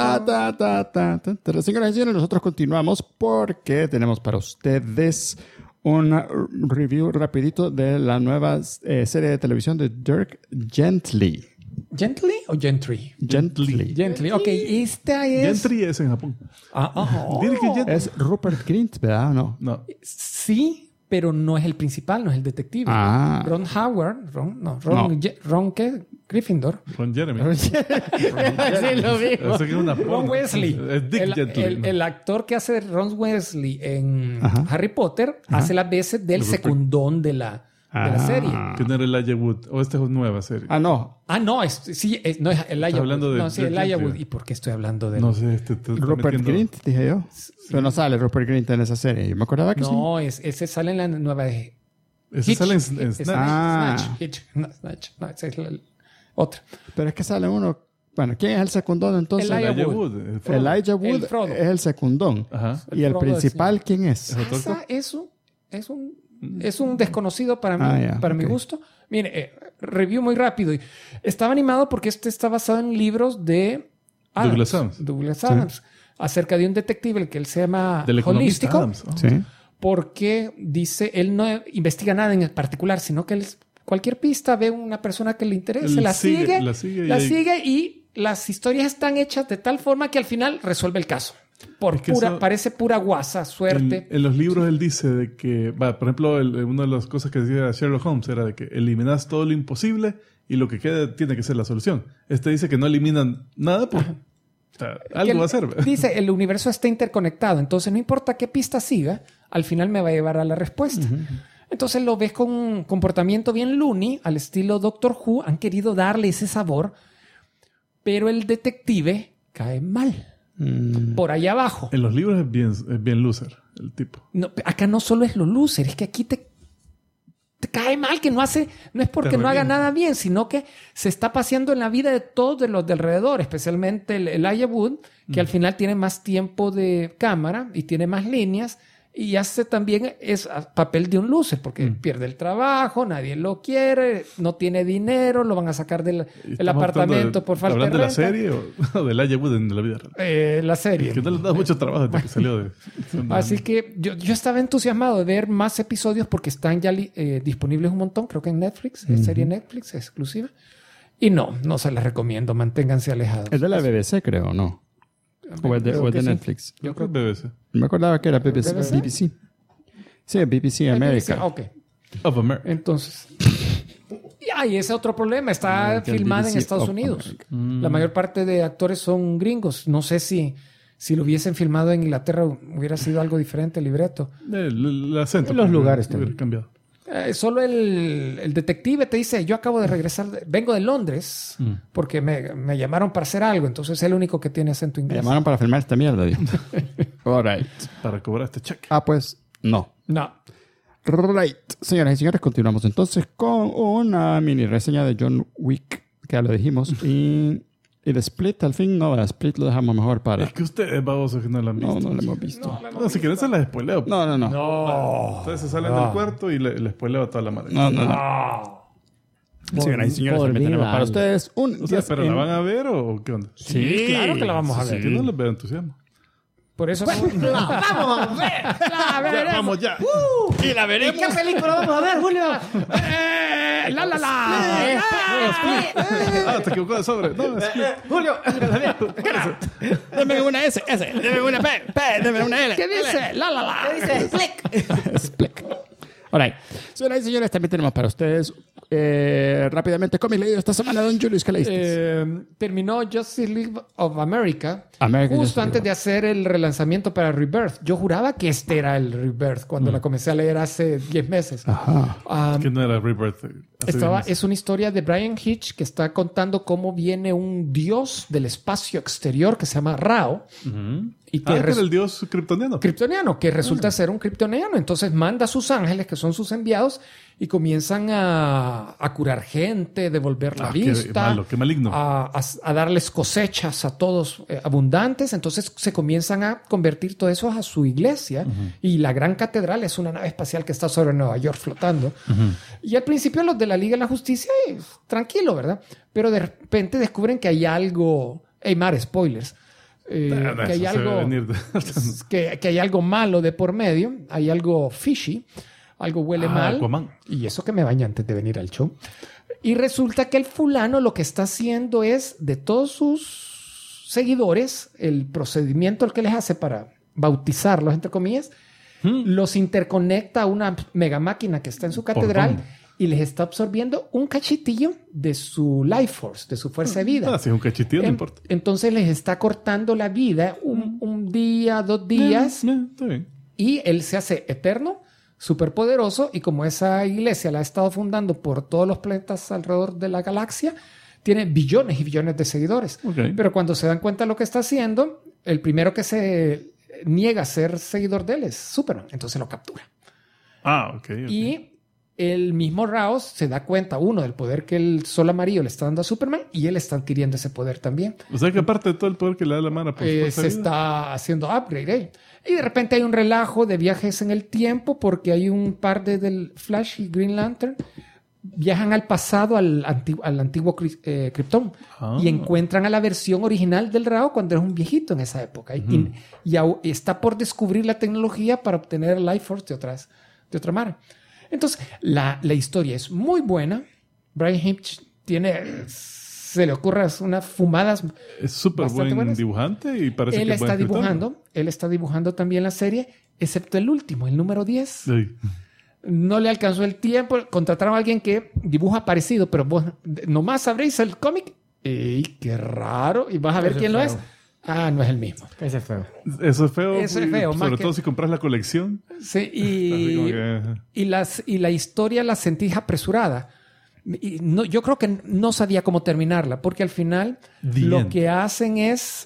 Señoras y señores, nosotros continuamos porque tenemos para ustedes una review rapidito de la nueva serie de televisión de Dirk Gently. ¿Gently o Gentry? Gently. Gently. Ok, esta es... Gentry es en Japón. Dirk Gently. Es Rupert Grint, ¿verdad o no? No. Sí, pero no es el principal, no es el detective. Ah. Ron Howard, No. Ron ¿qué? Gryffindor. Con Jeremy. Sí, lo mismo. Eso que es una Ron porno. Weasley. Es Dick Gently. El actor que hace de Ron Weasley en Ajá. Harry Potter hace las veces del secundón de la serie. Que no era Elijah Wood. O esta es una nueva serie. Ah, no. Ah, no, no es Elijah hablando Wood. de No, sí, Dirk Elijah Gently. Wood. ¿Y por qué estoy hablando de él? No sé, te está Rupert metiendo- Grint, dije yo. Pero no sale Rupert Grint en esa serie. Yo me acordaba que sí. No, ese sale en la nueva de Ese Hitch. sale en Es- Snatch. Ah. Hitch. No, Snatch. No, esa es la otra. Pero es que sale uno. Bueno, ¿quién es el secundón entonces? Elijah Wood. Elijah El Wood Frodo. es el secundón. Ajá. ¿Y el Frodo del principal quién es? Eso es un desconocido para mí, Ah, ya, para mi ok. gusto. Mire, review muy rápido. Estaba animado porque este está basado en libros de Douglas Adams. Douglas Adams, acerca de un detective, el que él se llama Del economista Holístico, Adams. Oh. Sí. porque dice, él no investiga nada en particular, sino que él, cualquier pista ve una persona que le interesa, Él la sigue la sigue y las historias están hechas de tal forma que al final resuelve el caso. Es que eso- Parece pura guasa, suerte. En los libros él dice de que, por ejemplo, una de las cosas que decía Sherlock Holmes era de que eliminas todo lo imposible y lo que queda tiene que ser la solución. Este dice que no eliminan nada, pues o sea, algo va a ser. Dice, el universo está interconectado, entonces no importa qué pista siga, al final me va a llevar a la respuesta. Entonces lo ves con un comportamiento bien loony, al estilo Doctor Who, han querido darle ese sabor, pero el detective cae mal. Por ahí abajo. En los libros es bien loser el tipo. No, acá no solo es lo loser, es que aquí te cae mal, que no es porque no haga revienta. nada bien, sino que se está paseando en la vida de todos de los de alrededor, especialmente el Elijah Wood, que al final tiene más tiempo de cámara y tiene más líneas Y hace también es papel de un loser, porque pierde el trabajo, nadie lo quiere, no tiene dinero, lo van a sacar del apartamento por falta de renta. ¿Hablando de la serie o del Elijah Wood en la vida real? La serie. Que no le han dado mucho trabajo desde que salió de... Así que yo estaba entusiasmado de ver más episodios porque están ya disponibles un montón, creo que en Netflix, es serie Netflix exclusiva. Y no se las recomiendo, manténganse alejados. Es de la BBC, creo, ¿no? O es de sí. Netflix. Yo creo que BBC. Me acordaba que era BBC. BBC. BBC. Sí, BBC América. Ok. Of America. Entonces... Y ese otro problema. Está American filmada en BBC Estados of Unidos. America. La mayor parte de actores son gringos. No sé si lo hubiesen filmado en Inglaterra hubiera sido algo diferente el libreto. El acento. En los lugares hubiera también. cambiado. Solo el detective te dice, yo acabo de regresar, vengo de Londres porque me llamaron para hacer algo. Entonces es el único que tiene acento Me inglés. llamaron para filmar esta mierda, dijo. All right. Para cobrar este cheque. Pues no. No. Right. Señoras y señores, continuamos entonces con una mini reseña de John Wick, que ya lo dijimos. Y de Split, al fin, no, a Split lo dejamos mejor para... Es que ustedes, babosos, que no la han visto. No lo hemos visto. No, si quieren se las spoileo. No. Entonces se salen del cuarto y le spoileo a toda la madre. No. Señoras y señores, por también tenemos vida. para ustedes un... O sea, ¿pero la van a ver o qué onda? Sí, claro que la vamos a ver. Que no les veo entusiasmo. Por eso... ¡Vamos a ver! ¡La veremos! ¡Vamos ya! Y la veremos. ¿Qué película vamos a ver, Julio? Ah, te equivocó de sobre. No, es que... Julio. Deme una S, deme una P, deme una L. ¿Qué dice? ¿Qué dice? Flick. Split. All right. Señoras y señores, también tenemos para ustedes rápidamente cómic leído esta semana, don Julius, ¿qué leíste? Terminó Justice League of America American justo Justice antes League. de hacer el relanzamiento para Rebirth. Yo juraba que este era el Rebirth cuando la comencé a leer hace 10 meses. Ajá. que no era Rebirth. Es una historia de Brian Hitch que está contando cómo viene un dios del espacio exterior que se llama Rao. Y que que era el dios kryptoniano. kryptoniano, que resulta ser un kryptoniano. Entonces manda a sus ángeles, que son sus enviados, y comienzan a curar gente, devolver la vista. Qué malo, qué maligno. A darles cosechas a todos abundantes. Entonces se comienzan a convertir todo eso a su iglesia. Y la gran catedral es una nave espacial que está sobre Nueva York flotando. Y al principio los de la Liga de la Justicia, tranquilo, ¿verdad? Pero de repente descubren que hay algo... Hey, Mar, spoilers. Que hay algo que hay algo malo de por medio, hay algo fishy, algo huele mal. Aquaman. Y eso que me baño antes de venir al show. Y resulta que el fulano lo que está haciendo es de todos sus seguidores, el procedimiento el que les hace para bautizarlos, entre comillas, los interconecta a una mega máquina que está en su catedral y les está absorbiendo un cachitillo de su life force, de su fuerza de vida. Si es un cachitillo, no importa. Entonces les está cortando la vida un día, 2 días, Está bien. y él se hace eterno, superpoderoso, y como esa iglesia la ha estado fundando por todos los planetas alrededor de la galaxia, tiene billones y billones de seguidores. Okay. Pero cuando se dan cuenta de lo que está haciendo, el primero que se niega a ser seguidor de él es Superman. Entonces lo captura. Ok. Y el mismo Raos se da cuenta, uno, del poder que el Sol Amarillo le está dando a Superman, y él está adquiriendo ese poder también. O sea que aparte de todo el poder que le da la mano por su fuerza Se de vida, está haciendo upgrade. Y de repente hay un relajo de viajes en el tiempo porque hay un par del Flash y Green Lantern viajan al pasado, al antiguo Krypton, y encuentran a la versión original del Rao cuando era un viejito en esa época. Y está por descubrir la tecnología para obtener el Life Force de otra manera. Entonces, la historia es muy buena. Brian Hitch se le ocurren unas fumadas. es súper bastante buen buenas. dibujante y parece Él que es buen está escritor. dibujando. Él está dibujando también la serie, excepto el último, el número 10. Sí. No le alcanzó el tiempo. Contrataron a alguien que dibuja parecido, pero vos nomás sabréis el cómic. ¡Ey, qué raro! Y vas a ver Ese quién es lo feo. es. Ese es el mismo. Ese es feo. Eso es feo. Eso es feo, más Sobre que- todo si compras la colección. Sí, Así como que, y la historia la sentí apresurada. Y yo creo que no sabía cómo terminarla, porque al final The lo end. que hacen es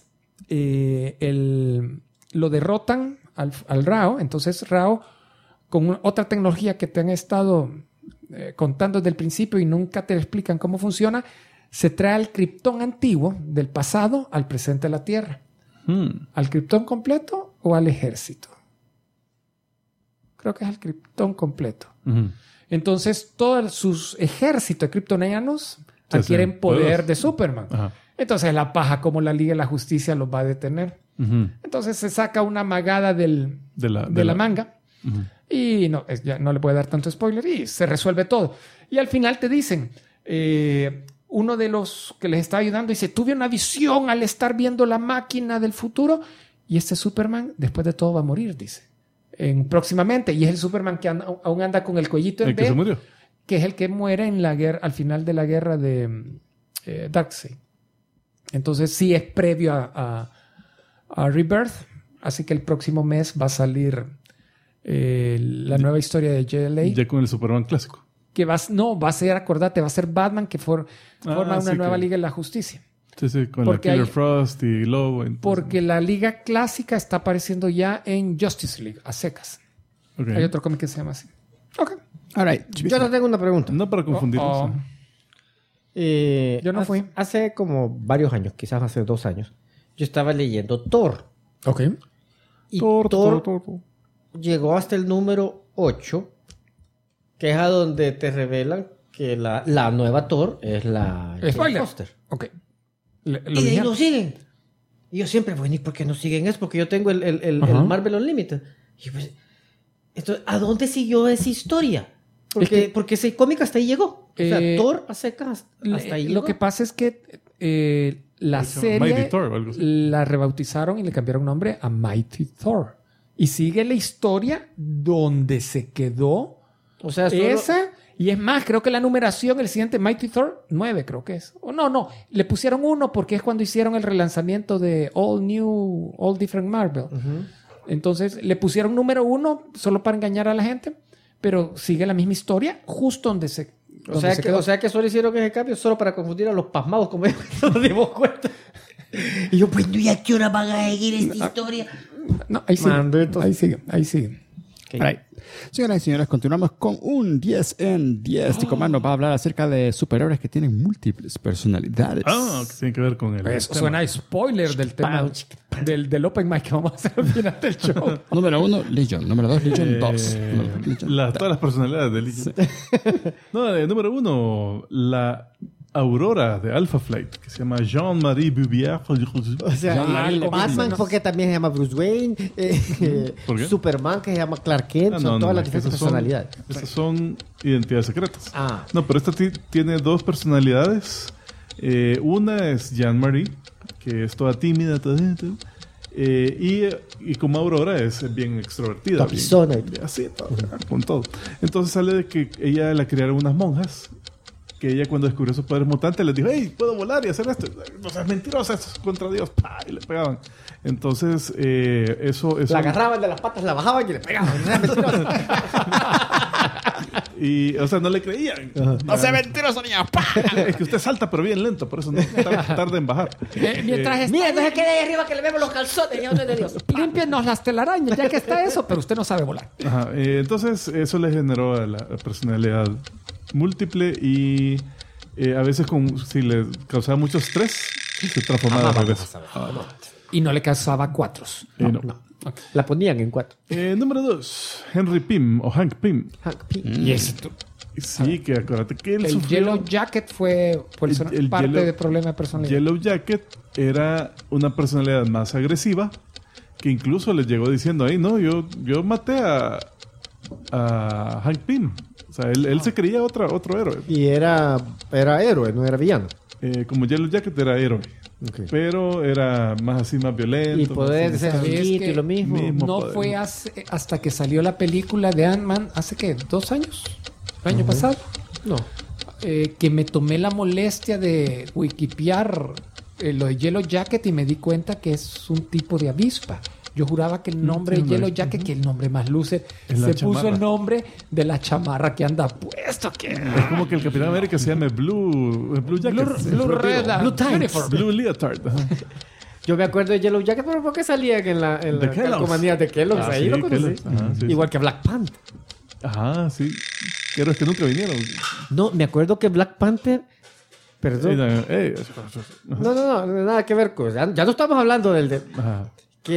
lo derrotan al Rao. Entonces Rao, con otra tecnología que te han estado contando desde el principio y nunca te explican cómo funciona, se trae al Krypton antiguo del pasado al presente de la Tierra. ¿Al Krypton completo o al ejército? creo que es el Krypton completo. Ujú. Entonces, todos sus ejércitos de kryptonianos adquieren sí, poder poderosos. de Superman. Ajá. Entonces, la paja como la Liga de la Justicia los va a detener. Ujú. Entonces, se saca una magada de la manga. Ujú. Y no, ya no le puede dar tanto spoiler y se resuelve todo. Y al final te dicen, uno de los que les está ayudando dice, tuve una visión al estar viendo la máquina del futuro y este Superman después de todo va a morir, dice. Próximamente. Y es el Superman que aún anda con el cuellito en El que B, se murió. que es el que muere en la guerra, al final de la guerra de Darkseid. Entonces sí es previo a Rebirth. Así que el próximo mes va a salir la nueva historia de JLA. Ya con el Superman clásico. Que va a ser, acordate, va a ser Batman que forma una sí, nueva que- Liga de la Justicia. Sí, sí, con Porque la Killer hay- Frost y Lobo. entonces- Porque la Liga Clásica está apareciendo ya en Justice League, a secas. Ok. Hay otro cómic que se llama así. Ok. All right. Yo te tengo una pregunta. No para confundirlos. Oh, Yo no fui. Hace como varios años, quizás hace 2 años, yo estaba leyendo Thor. Ok. Y Thor. llegó hasta el número 8, que es a donde te revelan que la nueva Thor es la Jane Spoiler. Foster. Ok. Lo Y de ahí dijeron. no siguen. Y yo siempre, bueno, ¿y por qué no siguen? Es porque yo tengo el Ajá. Marvel Unlimited. Y yo, pues, entonces, ¿a dónde siguió esa historia? Porque ese cómic hasta ahí llegó. O sea, Thor a secas hasta ahí Lo llegó. que pasa es que la Se llama serie Mighty Thor o algo así. la rebautizaron y le cambiaron nombre a Mighty Thor. Y sigue la historia donde se quedó O sea, solo- esa. Y es más, creo que la numeración, el siguiente Mighty Thor 9 creo que es. O no, le pusieron 1 porque es cuando hicieron el relanzamiento de All Different Marvel. Ujú. Entonces le pusieron número 1 solo para engañar a la gente, pero sigue la misma historia justo donde se quedó. O sea que solo hicieron ese cambio solo para confundir a los pasmados, como nos dimos cuenta. Y yo, pues, ¿y a qué hora van a seguir esta historia? No, ahí sigue. Manditos. Ahí sigue. Ok. All right. Señoras y señores, continuamos con un 10 en 10. Tico Man nos va a hablar acerca de superhéroes que tienen múltiples personalidades. Ah, que tiene que ver con el. Eso tema. suena a spoiler del tema del Open Mic que vamos a hacer al final del show. Número 1, Legion. Número 2, Legion 2. Todas las personalidades de Legion. No, número 1, la Aurora de Alpha Flight, que se llama Jean-Marie Bouvier. O sea, el Batman porque también se llama Bruce Wayne, ¿Por qué? Superman que se llama Clark Kent, son todas las diferentes personalidades. Esas son identidades secretas. Ah. No, pero esta tiene 2 personalidades. Una es Jean-Marie, que es toda tímida, y como Aurora es bien extrovertida. Topizona. Bien, así, con todo. Entonces sale de que ella la criaron unas monjas, que ella cuando descubrió sus poderes mutantes les dijo, hey, puedo volar y hacer esto. No seas mentirosa, esto es contra Dios. ¡Pah! Y le pegaban. Entonces, eso... La agarraban de las patas, la bajaban y le pegaban. Era mentiroso. Y, o sea, no le creían. No sea mentiroso, niña. Es que usted salta, pero bien lento, por eso no tarda en bajar. Mientras está Mira, no se quede ahí arriba que le vemos los calzones. Ya de Dios. límpianos las telarañas, ya que está eso, pero usted no sabe volar. Ajá, entonces, eso le generó a la personalidad múltiple y a veces si le causaba mucho estrés, se transformaba de regreso. Y no le causaba 4. No. La ponían en 4. Número 2, Henry Pym o Hank Pym. Y ese, Sí, que acuérdate que él el sufrió... Yellow Jacket fue por eso, El parte Yellow- de problema de personalidad. Yellow Jacket era una personalidad más agresiva que incluso les llegó diciendo ahí, no, yo maté a Hank Pym. O sea, él se creía otro héroe. Y era héroe, no era villano. Como Yellow Jacket era héroe. Okay. Pero era más así, más violento. Y más poder así. ser ¿Sabes chiquito que y lo mismo. mismo No poder. fue hasta que salió la película de Ant-Man, ¿hace qué? ¿2 años? ¿El año pasado? No. Que me tomé la molestia de wikipear lo de Yellow Jacket y me di cuenta que es un tipo de avispa. Yo juraba que el nombre tiene Yellow una- Jacket, que el nombre más luce, Es la se puso chamarra. el nombre de la chamarra que anda puesto. Que Es como que el Capitán América se llame Blue Jacket. Blue Red Blue Times. Uniform. Blue Leotard. Ajá. Yo me acuerdo de Yellow Jacket, pero ¿por qué salían en la Kellogg's. calcomanía de Kellogg's? Ah, Ahí sí, lo conocí. Kellogg's. Ajá, sí, Igual que Black Panther. Ajá, sí. Héroes que nunca vinieron. No, me acuerdo que Black Panther... Perdón. Eh, No, nada que ver con... Ya no estamos hablando del... Ajá. Que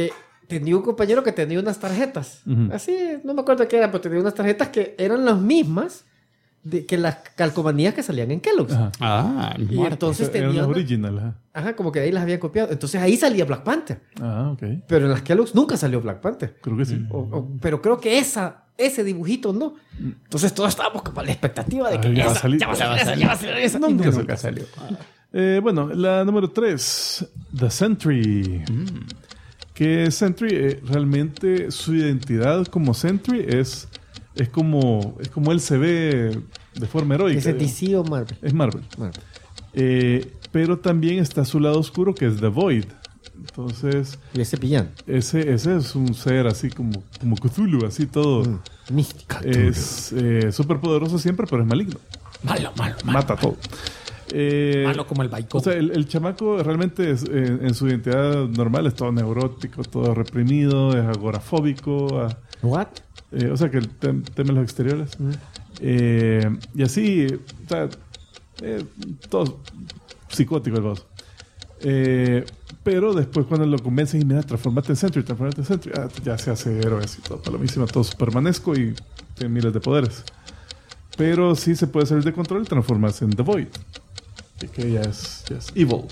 tenía un compañero que tenía unas tarjetas. Ujú. Así, no me acuerdo qué eran, pero tenía unas tarjetas que eran las mismas que las calcomanías que salían en Kellogg's. Ajá. Ah, Y muerto. entonces Era tenía una una- original. Ajá. Ajá, como que de ahí las habían copiado. Entonces ahí salía Black Panther. Ah, ok. Pero en las Kellogg's nunca salió Black Panther. Creo que sí. Pero creo que ese dibujito no. Entonces todos estábamos con la expectativa de que Ay, ya va a esa, salir. ya va a salir esa, ya va a salir esa. Nunca salió. Bueno, la número 3, The Sentry. Que Sentry, realmente su identidad como Sentry es como él se ve de forma heroica. ¿Ese es digamos. DC o Marvel? Es Marvel. Marvel. Pero también está su lado oscuro, que es The Void. Entonces, Y ese villano. ese es un ser así como Cthulhu, así todo. Mística. Es súper poderoso siempre, pero es maligno. Malo. Mata todo. Malo como el Baiko. O sea, el chamaco realmente en su identidad normal es todo neurótico, todo reprimido, es agorafóbico. ¿What? O sea, que teme los exteriores. Y así, o sea, todo psicótico el boss. Pero después cuando lo convencen y mira, transformate en Sentry, ya se hace héroe así, todo palomísima, todo supermanesco y tiene miles de poderes. Pero sí se puede salir de control y transformarse en The Void. Y que ya es evil.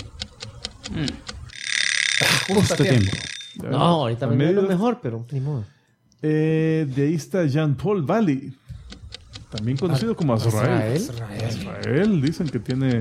Justo a tiempo. Ya, No, ahorita a me veo lo medias. mejor, pero ni modo. De ahí está Jean-Paul Valley, también conocido como Azrael. Azrael, dicen que tiene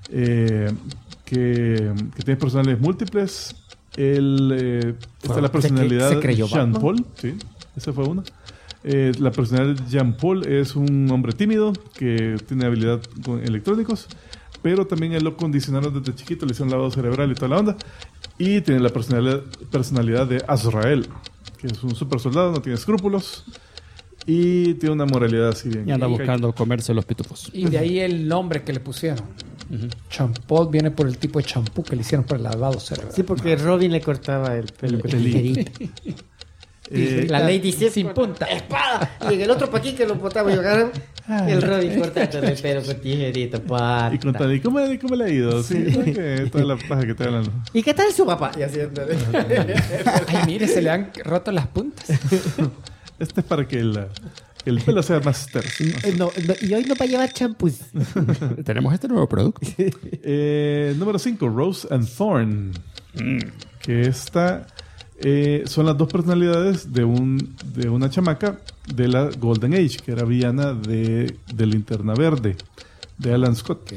que tiene personalidades múltiples. Está la personalidad se creyó Jean-Paul, sí, esa fue una. La personalidad de Jean-Paul es un hombre tímido que tiene habilidad con electrónicos, pero también él lo condicionaron desde chiquito, le hicieron lavado cerebral y toda la onda. Y tiene la personalidad de Azrael, que es un super soldado, no tiene escrúpulos y tiene una moralidad así bien. Y anda buscando comerse los pitufos. Y de ahí el nombre que le pusieron. Champot viene por el tipo de champú que le hicieron para el lavado cerebral. Sí, porque Robin le cortaba el pelo con pelito. tijerita. Eh, La Lady Sif sin con punta. espada. Y en el otro pa' aquí que lo botaba y agarran el Robin cortándole el pelo con tijerita. Pata. y contando, ¿y cómo le ha ido? Sí, que toda la paja que te hablan. ¿Y qué tal su papá? Y haciendo. Ay, mire, se le han roto las puntas. Este es para que el pelo sea más terso. Y hoy no va a llevar champús. Tenemos este nuevo producto. Número 5, Rose and Thorn. Que esta son las dos personalidades de una chamaca de la Golden Age, que era villana de Linterna Verde, de Alan Scott.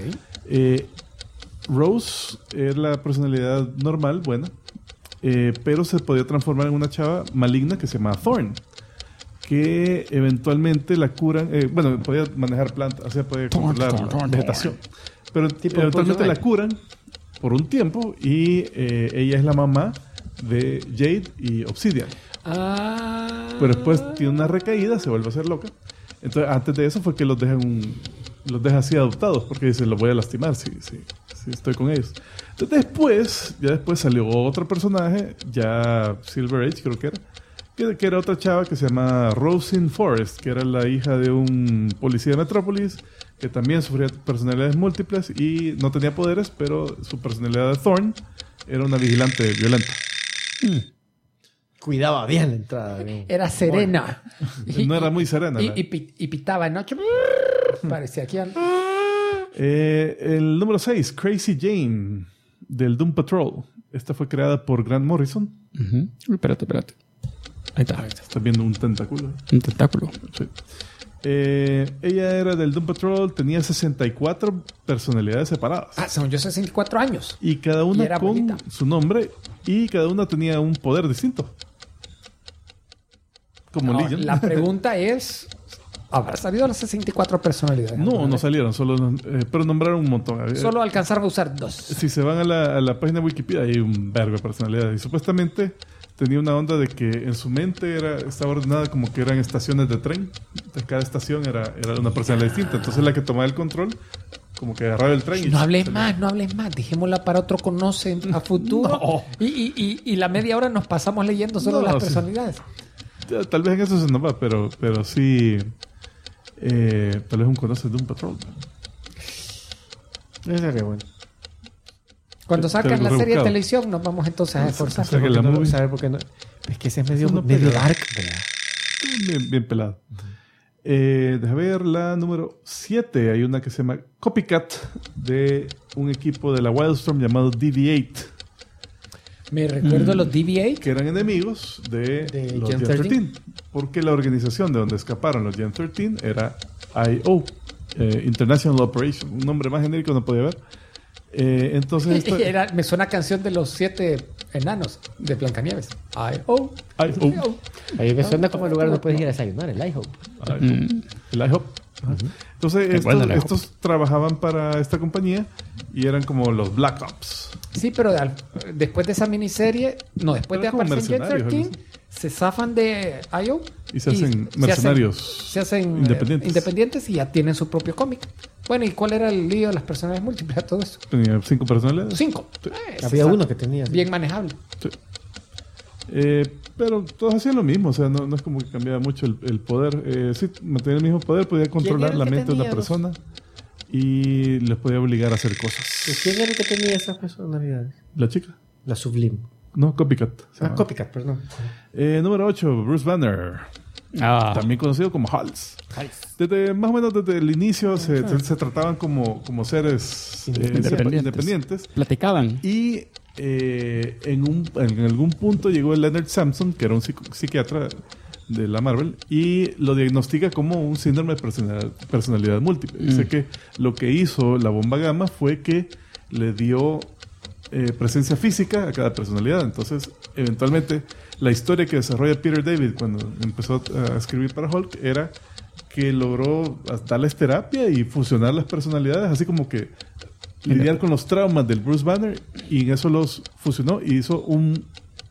Rose es la personalidad normal, buena, pero se podía transformar en una chava maligna que se llama Thorn, que eventualmente la curan. Bueno, podía manejar plantas, o sea, podía controlar la vegetación. Pero Tipo eventualmente la Poison curan por un tiempo y ella es la mamá de Jade y Obsidian. Pero después tiene una recaída, se vuelve a hacer loca. Entonces, antes de eso fue que los deja así adoptados, porque dice, los voy a lastimar si estoy con ellos. Entonces después salió otro personaje, ya Silver Age creo que era, que era otra chava que se llama Rosin Forrest, que era la hija de un policía de Metrópolis, que también sufría personalidades múltiples y no tenía poderes, pero su personalidad de Thorn era una vigilante violenta. Cuidaba bien la entrada. ¿no? Era serena. No era muy serena. Y pitaba en noche. Parecía que... El número 6, Crazy Jane, del Doom Patrol. Esta fue creada por Grant Morrison. Uy, espérate. Ahí está. Estás viendo un tentáculo. Un tentáculo. Sí. Ella era del Doom Patrol, tenía 64 personalidades separadas. Según yo, 64 años. Y cada Y una era con bonita. su nombre. Y cada una tenía un poder distinto. Como No, Legion. la pregunta es... ¿Habrá salido las 64 personalidades? No salieron, pero nombraron un montón. Solo alcanzaron a usar 2. Si se van a la página de Wikipedia, hay un verbo de personalidades. Y supuestamente tenía una onda de que en su mente estaba ordenada como que eran estaciones de tren. Entonces, cada estación era una personalidad distinta. Entonces la que tomaba el control, como que agarraba el tren. No hables más. Dejémosla para otro conoce a futuro. No. Y la media hora nos pasamos leyendo solo No, las sí. personalidades. Tal vez en eso se nos va, pero sí. Tal vez un conoce de un patrón. Ese sería bueno. Cuando sacas la serie de rebuscado. televisión, nos vamos entonces a esforzar. Saca la movie. ¿Sabe por qué no? Es que ese es medio, Eso no medio pega. dark, ¿verdad? Bien pelado. Deja ver la número 7. Hay una que se llama Copycat de un equipo de la Wildstorm llamado DV8, Me recuerdo los DV8. que eran enemigos de los Gen Gen 13. 13, porque la organización de donde escaparon los Gen 13 era IO, International Operation, un nombre más genérico no podía haber. Entonces Me suena a canción de los 7 enanos de Blancanieves. IO. A mí me suena como el lugar donde puedes ir a desayunar, el IHOP. El IHOP. Entonces Es bueno el IHOP. estos trabajaban para esta compañía y eran como los Black Ops. Sí, pero después de esa miniserie, no, después de Pero como aparecer en Gen mercenarios, 13, se zafan de IO Y se hacen mercenarios se hacen independientes y ya tienen su propio cómic. Bueno, ¿y cuál era el lío de las personalidades múltiples a todo eso? Tenía 5 personalidades. 5. Había uno que tenía. Bien manejable. Sí. Pero todos hacían lo mismo, o sea, no es como que cambiaba mucho el poder. Sí, mantenía el mismo poder, podía controlar era el la que mente de una tenía los- persona y les podía obligar a hacer cosas. ¿Quién era el que tenía esas personalidades? La chica, La Sublime. no, Copycat. se llama. Copycat, perdón. Número 8, Bruce Banner, también conocido como Hals. Desde más o menos desde el inicio se trataban como seres independientes. Platicaban. Y en algún punto llegó el Leonard Samson, que era un psiquiatra de la Marvel, y lo diagnostica como un síndrome de personalidad múltiple. Dice que lo que hizo la bomba gamma fue que le dio presencia física a cada personalidad. Entonces, eventualmente, la historia que desarrolla Peter David cuando empezó a escribir para Hulk era que logró darles terapia y fusionar las personalidades, así como que lidiar con los traumas del Bruce Banner, y en eso los fusionó y hizo un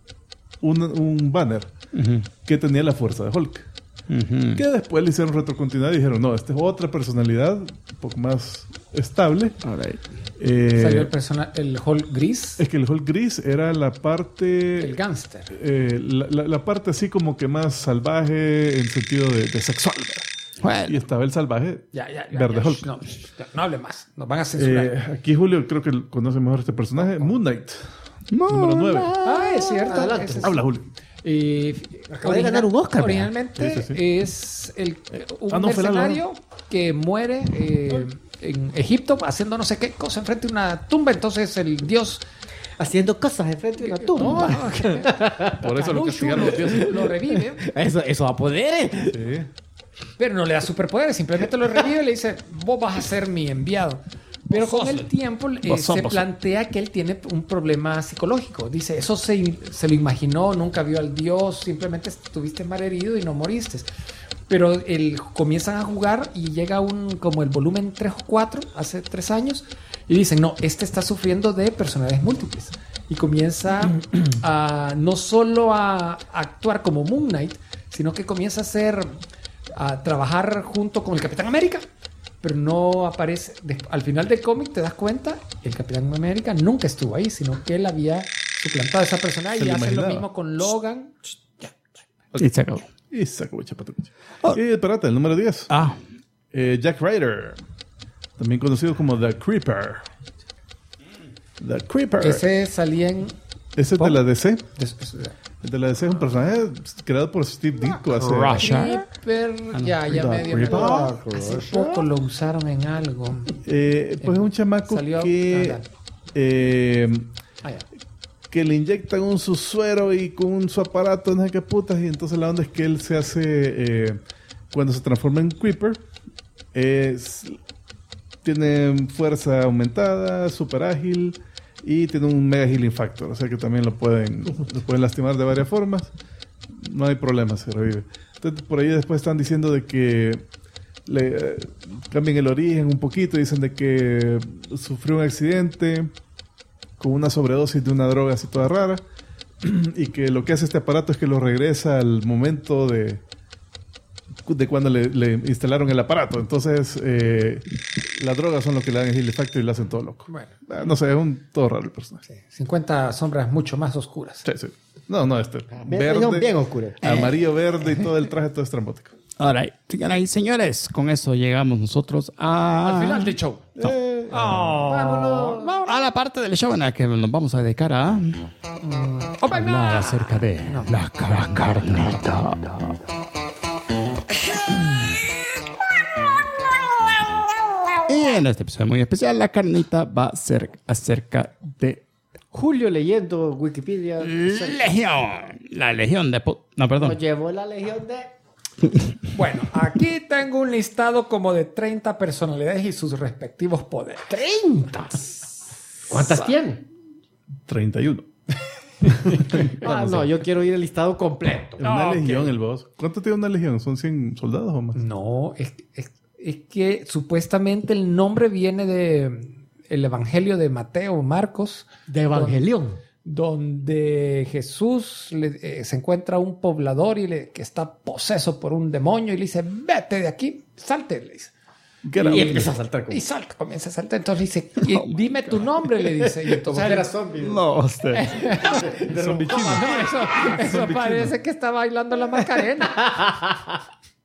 banner que tenía la fuerza de Hulk. Que después le hicieron retrocontinuidad y dijeron, no, esta es otra personalidad un poco más estable. Salió el Hulk gris, Es que el Hulk gris era la parte... el gángster. la parte así como que más salvaje en sentido de sexual, ¿verdad? Bueno. Y estaba el salvaje verde Hulk. No hable más, nos van a censurar. Aquí Julio creo que conoce mejor este personaje. Moon Knight, número 9. Es cierto. Adelante. Ese es- Habla, Julio. Acaba de ganar un Oscar, Originalmente Sí. es un no, fue la mercenario que muere en Egipto haciendo no sé qué cosa enfrente de una tumba. Entonces el dios... Haciendo cosas enfrente de una tumba. Por eso lo Khonshu castigaron los dioses. lo revive, Eso va a poder. Sí. pero no le da superpoderes. Simplemente lo revive y le dice, vos vas a ser mi enviado. Pero con el tiempo se plantea que él tiene un problema psicológico. Dice, eso se lo imaginó, nunca vio al dios, simplemente estuviste malherido y no moriste. Pero comienzan a jugar y llega como el volumen 3 o 4, hace 3 años, y dicen, no, este está sufriendo de personalidades múltiples. Y comienza no solo a actuar como Moon Knight, sino que comienza a trabajar junto con el Capitán América. Pero no aparece. Al final del cómic te das cuenta, el Capitán América nunca estuvo ahí, sino que él había suplantado a esa persona y Se lo hace lo imaginaba. mismo con Logan. Y se acabó. Y sacó chapatucucha. Y espérate, el número 10. Jack Ryder, también conocido como The Creeper. The Creeper. Ese salía en... Ese es de la DC. de- El de la DC es un personaje creado por Steve Ditko hace... Russia. Creeper, ya medio. Creeper. Hace poco lo usaron en algo. Pues es un chamaco Salió- que... Ya. que le inyectan un su suero y con su aparato, no sé qué putas, y entonces la onda es que él se hace, cuando se transforma en Creeper, tiene fuerza aumentada, súper ágil, y tiene un mega healing factor, o sea que también lo pueden lastimar de varias formas, no hay problema, se revive. Entonces por ahí después están diciendo de que le cambien el origen un poquito, dicen de que sufrió un accidente con una sobredosis de una droga así toda rara, y que lo que hace este aparato es que lo regresa al momento de cuando le instalaron el aparato. Entonces las drogas son lo que le dan el healing factor y lo hacen todo loco. Bueno. No sé, es todo raro el personaje. 50 sombras mucho más oscuras. Sí. No, Bien oscuro. amarillo, verde y todo el traje todo estrambótico. Ahora, señoras y señores, con eso llegamos nosotros a... Al final del show. Vámonos. A la parte del show en la que nos vamos a dedicar a hablar acerca de la carnita. Y en este episodio muy especial, la carnita va a ser acerca de Julio leyendo Wikipedia. Legión. La Legión de... No, perdón. Nos llevó la Legión de... Bueno, aquí tengo un listado como de 30 personalidades y sus respectivos poderes. ¡30! ¿Cuántas tiene? 31. No, yo quiero ir el listado completo. Una ok. legión, el boss. ¿Cuánto tiene una legión? ¿Son 100 soldados o más? No, es que supuestamente el nombre viene de el Evangelio de Mateo o Marcos. De Evangelión. Donde Jesús se encuentra un poblador que está poseso por un demonio y le dice, vete de aquí, salte, le dice. Y empieza a saltar como... Y salta, comienza a saltar. Entonces le dice, dime tu nombre, le dice. Y entonces, Como que era zombie. No, usted. De zombie chino. no, eso parece que está bailando la Macarena.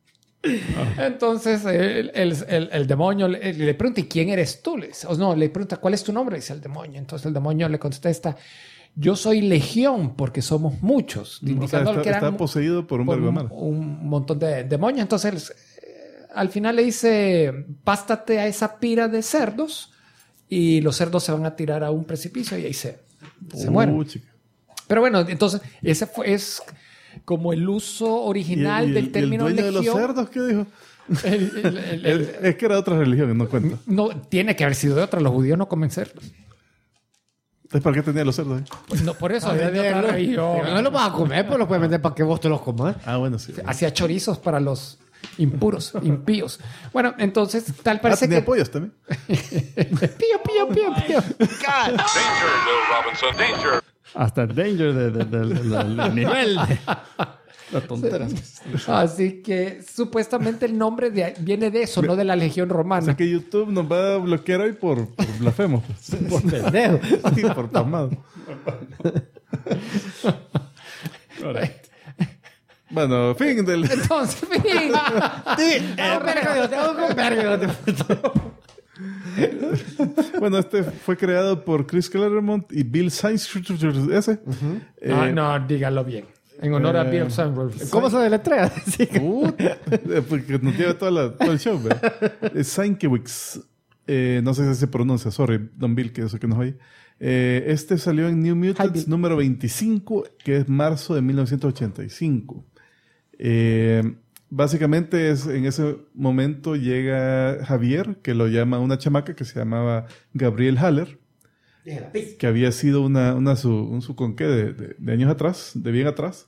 Entonces el demonio le pregunta, ¿y quién eres tú? Le dice, le pregunta, ¿cuál es tu nombre? Le dice el demonio. Entonces el demonio le contesta, yo soy legión porque somos muchos. O sea, está poseído por un vergo de mal. Un montón de demonios. Entonces al final le dice, pástate a esa pira de cerdos y los cerdos se van a tirar a un precipicio y ahí se mueren. Chica. Pero bueno, entonces ese es como el uso original del término ¿Y el dueño legión. de los cerdos qué dijo? Es que era otra religión, no cuenta. No, tiene que haber sido de otra. Los judíos no comen cerdos. Entonces, ¿para qué tenía los cerdos? No, por eso había de otra religión. No los vas a comer, pues los puedes vender para que vos te los comas. Ah, bueno, sí. Hacía chorizos para los impuros, impíos. Bueno, entonces tal parece tenía que... pollos también. Pío. Danger, Will Robinson, danger. Hasta danger del nivel de las tonteras. Así que supuestamente el nombre viene de eso, no de la Legión O Romana. sea que YouTube nos va a bloquear hoy por blasfemo. Pues. Por pendejo. Sí, por pasmado. Bueno, fin del... Entonces, fin. Bueno, este fue creado por Chris Claremont y Bill Sainz. Ese. No, dígalo bien. En honor a Bill Sainz. ¿Cómo se deletrea? Sí. Porque nos lleva todo el show. Sienkiewicz. No sé si se pronuncia. Sorry, Don Bill, que eso que nos oye. Este salió en New Mutants número 25, que es marzo de 1985. Básicamente en ese momento llega Javier, que lo llama una chamaca que se llamaba Gabriel Haller, que había sido un subconqué de años atrás, de bien atrás,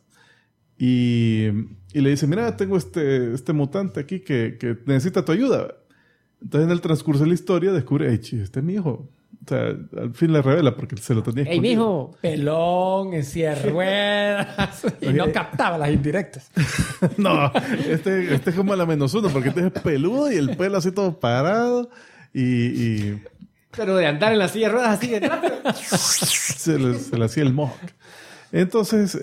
y le dice, mira, tengo este mutante aquí que necesita tu ayuda. Entonces en el transcurso de la historia descubre, este es mi hijo. O sea, al fin le revela porque se lo tenía ¡Ey, escondido. mijo! Pelón, en silla de ruedas. Y no captaba las indirectas. No, este es como la -1 porque este es peludo y el pelo así todo parado y Pero de andar en la silla de ruedas así de rápido. se le hacía el mohawk. Entonces,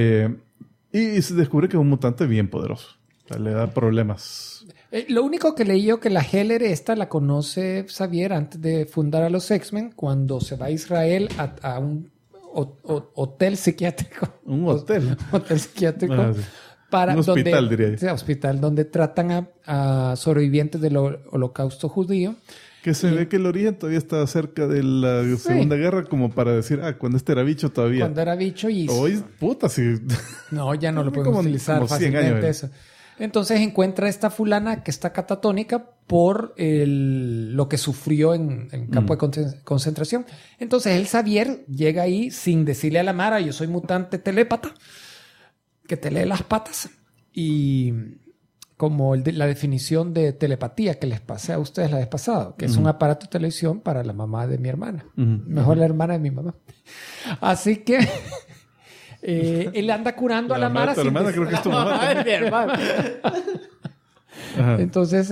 y se descubre que es un mutante bien poderoso. O sea, le da problemas. Lo único que leí yo que la Heller esta la conoce Xavier antes de fundar a los X-Men cuando se va a Israel a un hotel psiquiátrico. Un hotel. Hotel psiquiátrico. Sí. Para Un hospital, diría yo. Sí, hospital donde tratan a sobrevivientes del holocausto judío. Que se ve que el origen todavía está cerca de la Segunda Guerra, como para decir, cuando este era bicho todavía. Cuando era bicho y... Hoy, puta, sí. No, ya no lo Como- podemos utilizar como 100 fácilmente años, eso. Entonces encuentra a esta fulana que está catatónica por lo que sufrió en campo de concentración. Entonces el Xavier llega ahí sin decirle a la Mara, yo soy mutante telépata, que te lee las patas. Y como la definición de telepatía que les pasé a ustedes la vez pasada, que es un aparato de televisión para la mamá de mi hermana. Mejor la hermana de mi mamá. Así que... él anda curando a la Mara. Tu hermana creo que es tu mamá. Ay, mi hermano. Ajá. Entonces,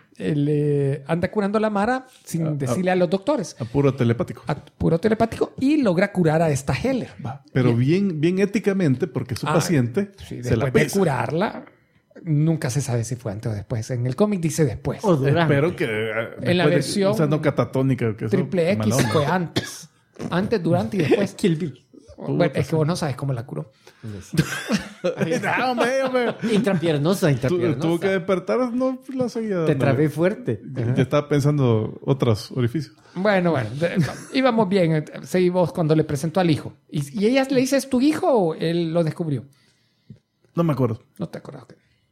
él anda curando a la Mara sin decirle a los doctores. A puro telepático. A puro telepático. Y logra curar a esta Heller. Pero bien éticamente, porque su paciente Sí, se la después de pesa. curarla, Nunca se sabe si fue antes o después. En el cómic dice después. O durante. Espero que... En la después versión o sea, no catatónica. Que eso, Triple X mala onda. fue antes. Antes, durante y después. Kill Bill. Bueno, es que vos no sabes cómo la curó. No, hombre. Intrapiernosa. Tuvo que despertar, no la seguía. Te dándole. trabé fuerte. Ya estaba pensando otros orificios. Bueno. Íbamos bien. Seguimos cuando le presentó al hijo. ¿Y ella le dice, ¿es tu hijo o él lo descubrió? No me acuerdo. No te acuerdas.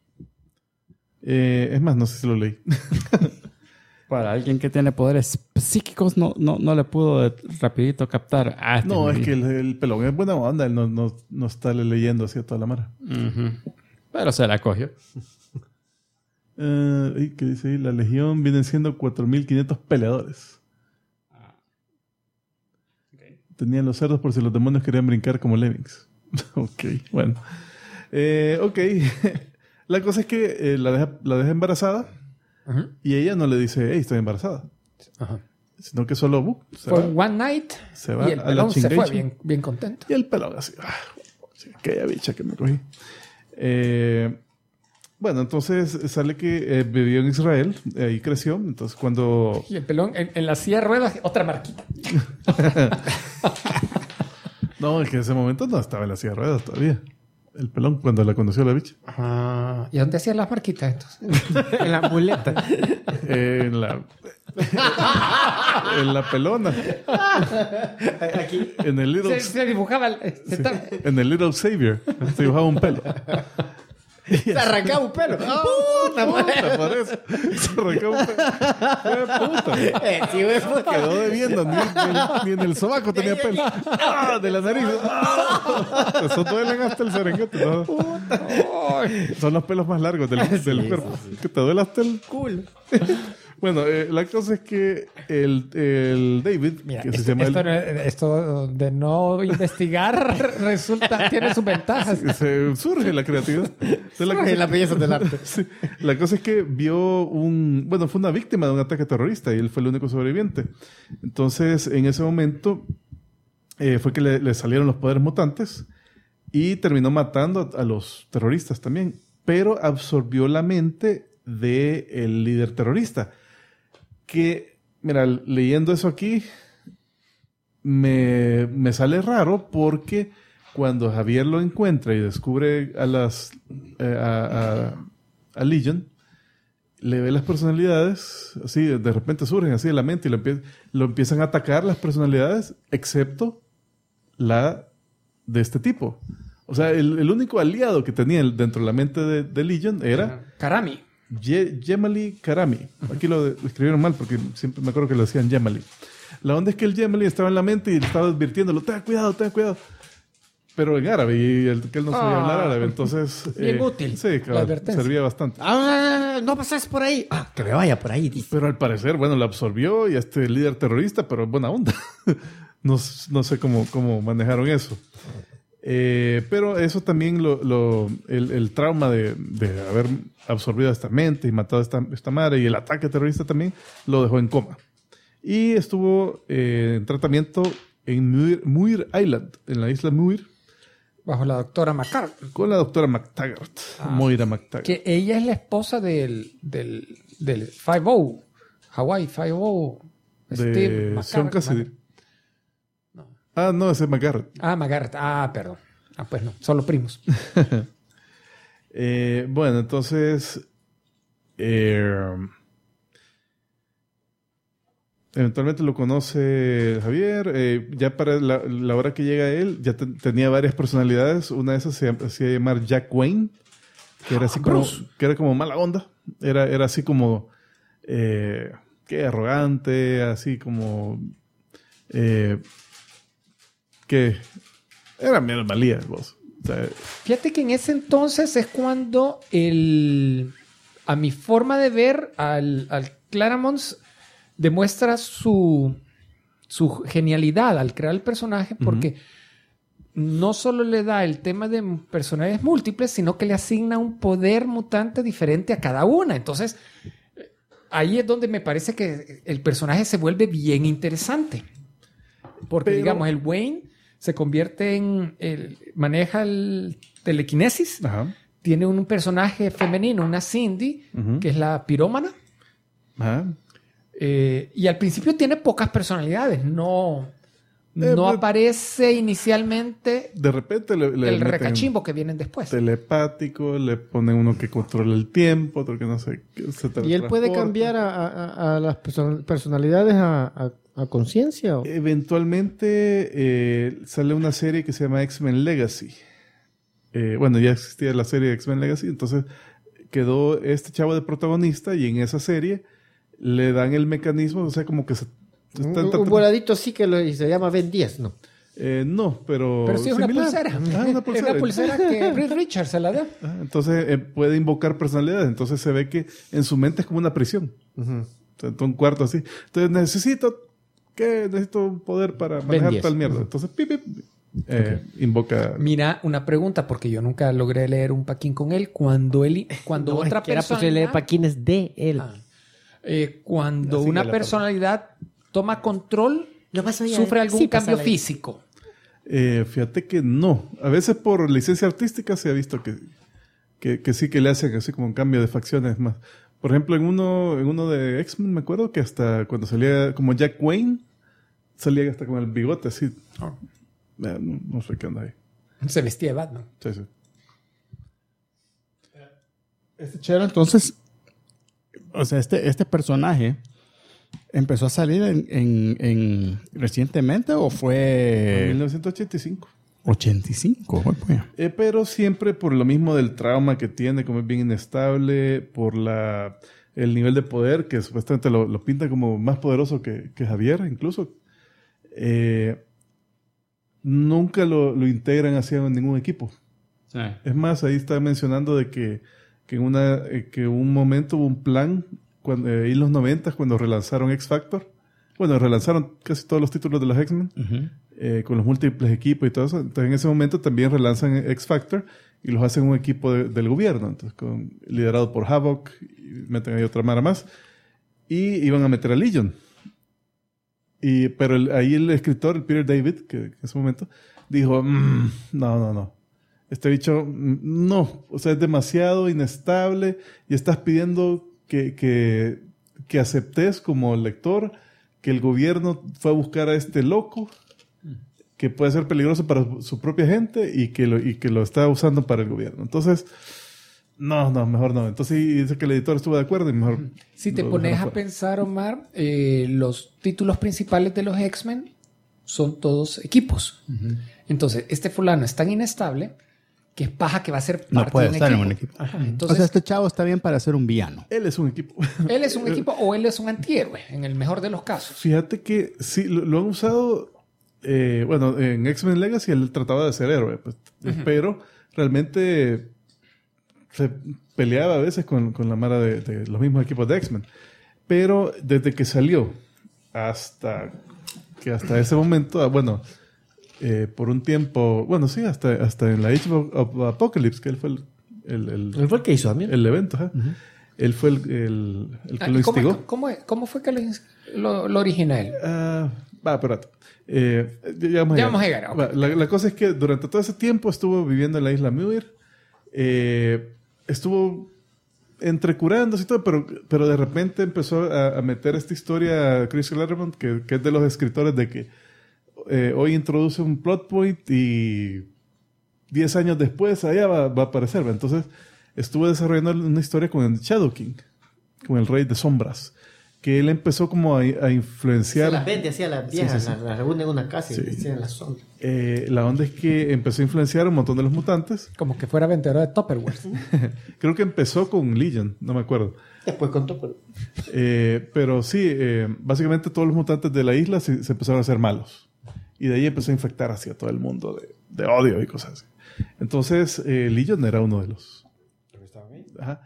Es más, no sé si lo leí. Para alguien que tiene poderes psíquicos, no le pudo rapidito captar. No, es que el pelón es buena onda. Él no está leyendo así a toda la mara. Pero se la cogió. ¿Qué dice ahí? La legión vienen siendo 4.500 peleadores. Tenían los cerdos por si los demonios querían brincar como lemmings. Ok, bueno. Ok. La cosa es que la deja embarazada. Ajá. Y ella no le dice, hey, estoy embarazada. Ajá. Sino que solo se Fue va. one night Se va y el a la pelón se fue chingaicha. bien contento. Y el pelón así, aquella bicha que me cogí. Bueno, entonces sale que vivió en Israel, ahí creció. Entonces cuando... Y el pelón en la silla de ruedas, otra marquita. No, es que en ese momento no estaba en la silla de ruedas todavía. El pelón, cuando la conoció la bicha. Ah, ¿y dónde hacían las marquitas entonces? En la muleta. En la... en la pelona. Aquí. En el Little... Se dibujaba. En el Little Savior. Se dibujaba un pelo. Se arrancaba un pelo. ¡Puta madre! Puta, por eso. Se arrancaba un pelo. Fue puta. Sí, güey, puta. Quedó debiendo. Ni en el sobaco tenía pelo. ¡Ah! De la nariz. ¡Ah! Eso duelen hasta el serenguete. ¿No? Son los pelos más largos del cuerpo. Que te duele hasta el Cool. Bueno, la cosa es que el David, Mira, que se llama esto de no investigar tiene sus ventajas. se surge la creatividad. Entonces, La belleza del arte. sí, la cosa es que fue una víctima de un ataque terrorista y él fue el único sobreviviente. Entonces, en ese momento fue que le salieron los poderes mutantes y terminó matando a los terroristas también, pero absorbió la mente del líder terrorista. Que, mira, leyendo eso aquí, me sale raro porque cuando Javier lo encuentra y descubre a Legion, le ve las personalidades, así de repente surgen así de la mente y lo empiezan a atacar las personalidades, excepto la de este tipo. O sea, el único aliado que tenía dentro de la mente de Legion era Karami. Yemali Karami. Aquí lo escribieron mal porque siempre me acuerdo que lo decían Yemali. La onda es que el Yemali estaba en la mente y estaba advirtiéndolo, ten cuidado. Pero en árabe, y que él no sabía hablar árabe, entonces... Bien útil, Sí, la claro, advertencia. servía bastante. No pases por ahí. Que me vaya por ahí, dice. Pero al parecer, bueno, la absorbió y este líder terrorista, pero es buena onda. No sé cómo manejaron eso. Pero eso también el trauma de haber absorbido esta mente y matado a esta madre y el ataque terrorista también lo dejó en coma. Y estuvo en tratamiento en Muir Island, en la isla Muir, Bajo la doctora McCarthy. con la doctora McTaggart, Moira McTaggart. Que ella es la esposa del 5-0. Hawaii 5-0. De Sean Cassidy. Ah, no, ese es McGarrett. McGarrett. Perdón. Pues no, son los primos. Bueno, entonces eventualmente lo conoce Javier. Ya para la hora que llega él, ya tenía varias personalidades. Una de esas se hacía llamar Jack Wayne, que era así como mala onda. Era así como arrogante, así como que era menos valía vos. O sea, Fíjate que en ese entonces es cuando a mi forma de ver, al Claremont demuestra su genialidad al crear el personaje, porque no solo le da el tema de personalidades múltiples, sino que le asigna un poder mutante diferente a cada una. Entonces, ahí es donde me parece que el personaje se vuelve bien interesante. Porque, digamos, el Wayne se convierte maneja el telequinesis, ajá. tiene un personaje femenino, una Cindy, que es la pirómana. Ajá. Y al principio tiene pocas personalidades. No pues, aparece inicialmente De repente le el meten recachimbo que vienen después. telepático, le ponen uno que controla el tiempo, otro que no sé qué. ¿Y él puede cambiar a las personalidades a conciencia? Eventualmente sale una serie que se llama X-Men Legacy. Bueno, ya existía la serie X-Men Legacy, entonces quedó este chavo de protagonista y en esa serie le dan el mecanismo, o sea, como que Un voladito así y se llama Ben 10, ¿no? no, pero Pero sí es una similar. pulsera. Una pulsera. Es una pulsera que Reed Richards se la da. Entonces puede invocar personalidades. Entonces se ve que en su mente es como una prisión. O sea, un cuarto así. Entonces necesito un poder para manejar 10. tal mierda. Entonces invoca. Mira, una pregunta, porque yo nunca logré leer un paquín con él. Cuando otra que era persona... posible leer paquines de él. cuando Así una que la personalidad toma control, Lo vas a oír. sufre algún Sí, cambio pásala ahí. físico. Fíjate que no. A veces por licencia artística se ha visto que sí que le hacen así como un cambio de facciones más. Por ejemplo, en uno de X-Men me acuerdo que hasta cuando salía como Jack Wayne, salía hasta con el bigote así. No sé qué onda ahí. Se vestía de Batman. Sí, sí. Este chero, entonces, o sea, este personaje empezó a salir en recientemente o En fue 1985. 85. Pues. Pero siempre por lo mismo del trauma que tiene, como es bien inestable, por el nivel de poder, que supuestamente lo pinta como más poderoso que Javier, incluso. Nunca lo integran hacia ningún equipo. Sí. Es más, ahí está mencionando de que en un momento hubo un plan ahí en los 90 cuando relanzaron X Factor. Bueno, relanzaron casi todos los títulos de los X-Men con los múltiples equipos y todo eso. Entonces en ese momento también relanzan X Factor y los hacen un equipo del gobierno. Entonces liderado por Havoc, y meten ahí otra mara más. Y iban a meter a Legion. Pero ahí el escritor, el Peter David, que en ese momento, dijo, no. Este bicho, no. O sea, es demasiado inestable y estás pidiendo que aceptes como lector que el gobierno fue a buscar a este loco que puede ser peligroso para su propia gente y que lo está usando para el gobierno. Entonces, no, mejor no. Entonces dice que el editor estuvo de acuerdo y mejor... Si te pones a pensar, Omar, los títulos principales de los X-Men son todos equipos. Entonces, este fulano es tan inestable que es paja que va a ser parte No puede de estar en un equipo. Ajá, O entonces, sea, este chavo está bien para ser un villano. Él es un equipo. él es un equipo o él es un antihéroe, en el mejor de los casos. Fíjate que sí, lo han usado... bueno, en X-Men Legacy él trataba de ser héroe, pues, pero realmente se peleaba a veces con la mara de los mismos equipos de X-Men. Pero desde que salió hasta ese momento, bueno, por un tiempo, bueno, sí, hasta en la Age of Apocalypse, que él fue Él fue el que hizo también. el evento, ¿eh? Él fue el que lo instigó. ¿Cómo fue que lo origina él? Espérate. Ya Ya vamos a llegar, ok. La cosa es que durante todo ese tiempo estuvo viviendo en la isla Muir. Estuvo entrecurándose y todo, pero de repente empezó a meter esta historia a Chris Claremont, que es de los escritores de que hoy introduce un plot point y 10 años después allá va a aparecer. Entonces estuvo desarrollando una historia con el Shadow King, con el Rey de Sombras, que él empezó como a influenciar. Se las vende así a las viejas, Sí. las reúne en una casa y Sí. deciden las sombras. La onda es que empezó a influenciar a un montón de los mutantes. Como que fuera vendedor de Tupperware. Creo que empezó con Legion, no me acuerdo. Después contó, pero... Pero sí, básicamente todos los mutantes de la isla se empezaron a hacer malos. Y de ahí empezó a infectar hacia todo el mundo de odio y cosas así. Entonces, Legion era uno de los... Ajá.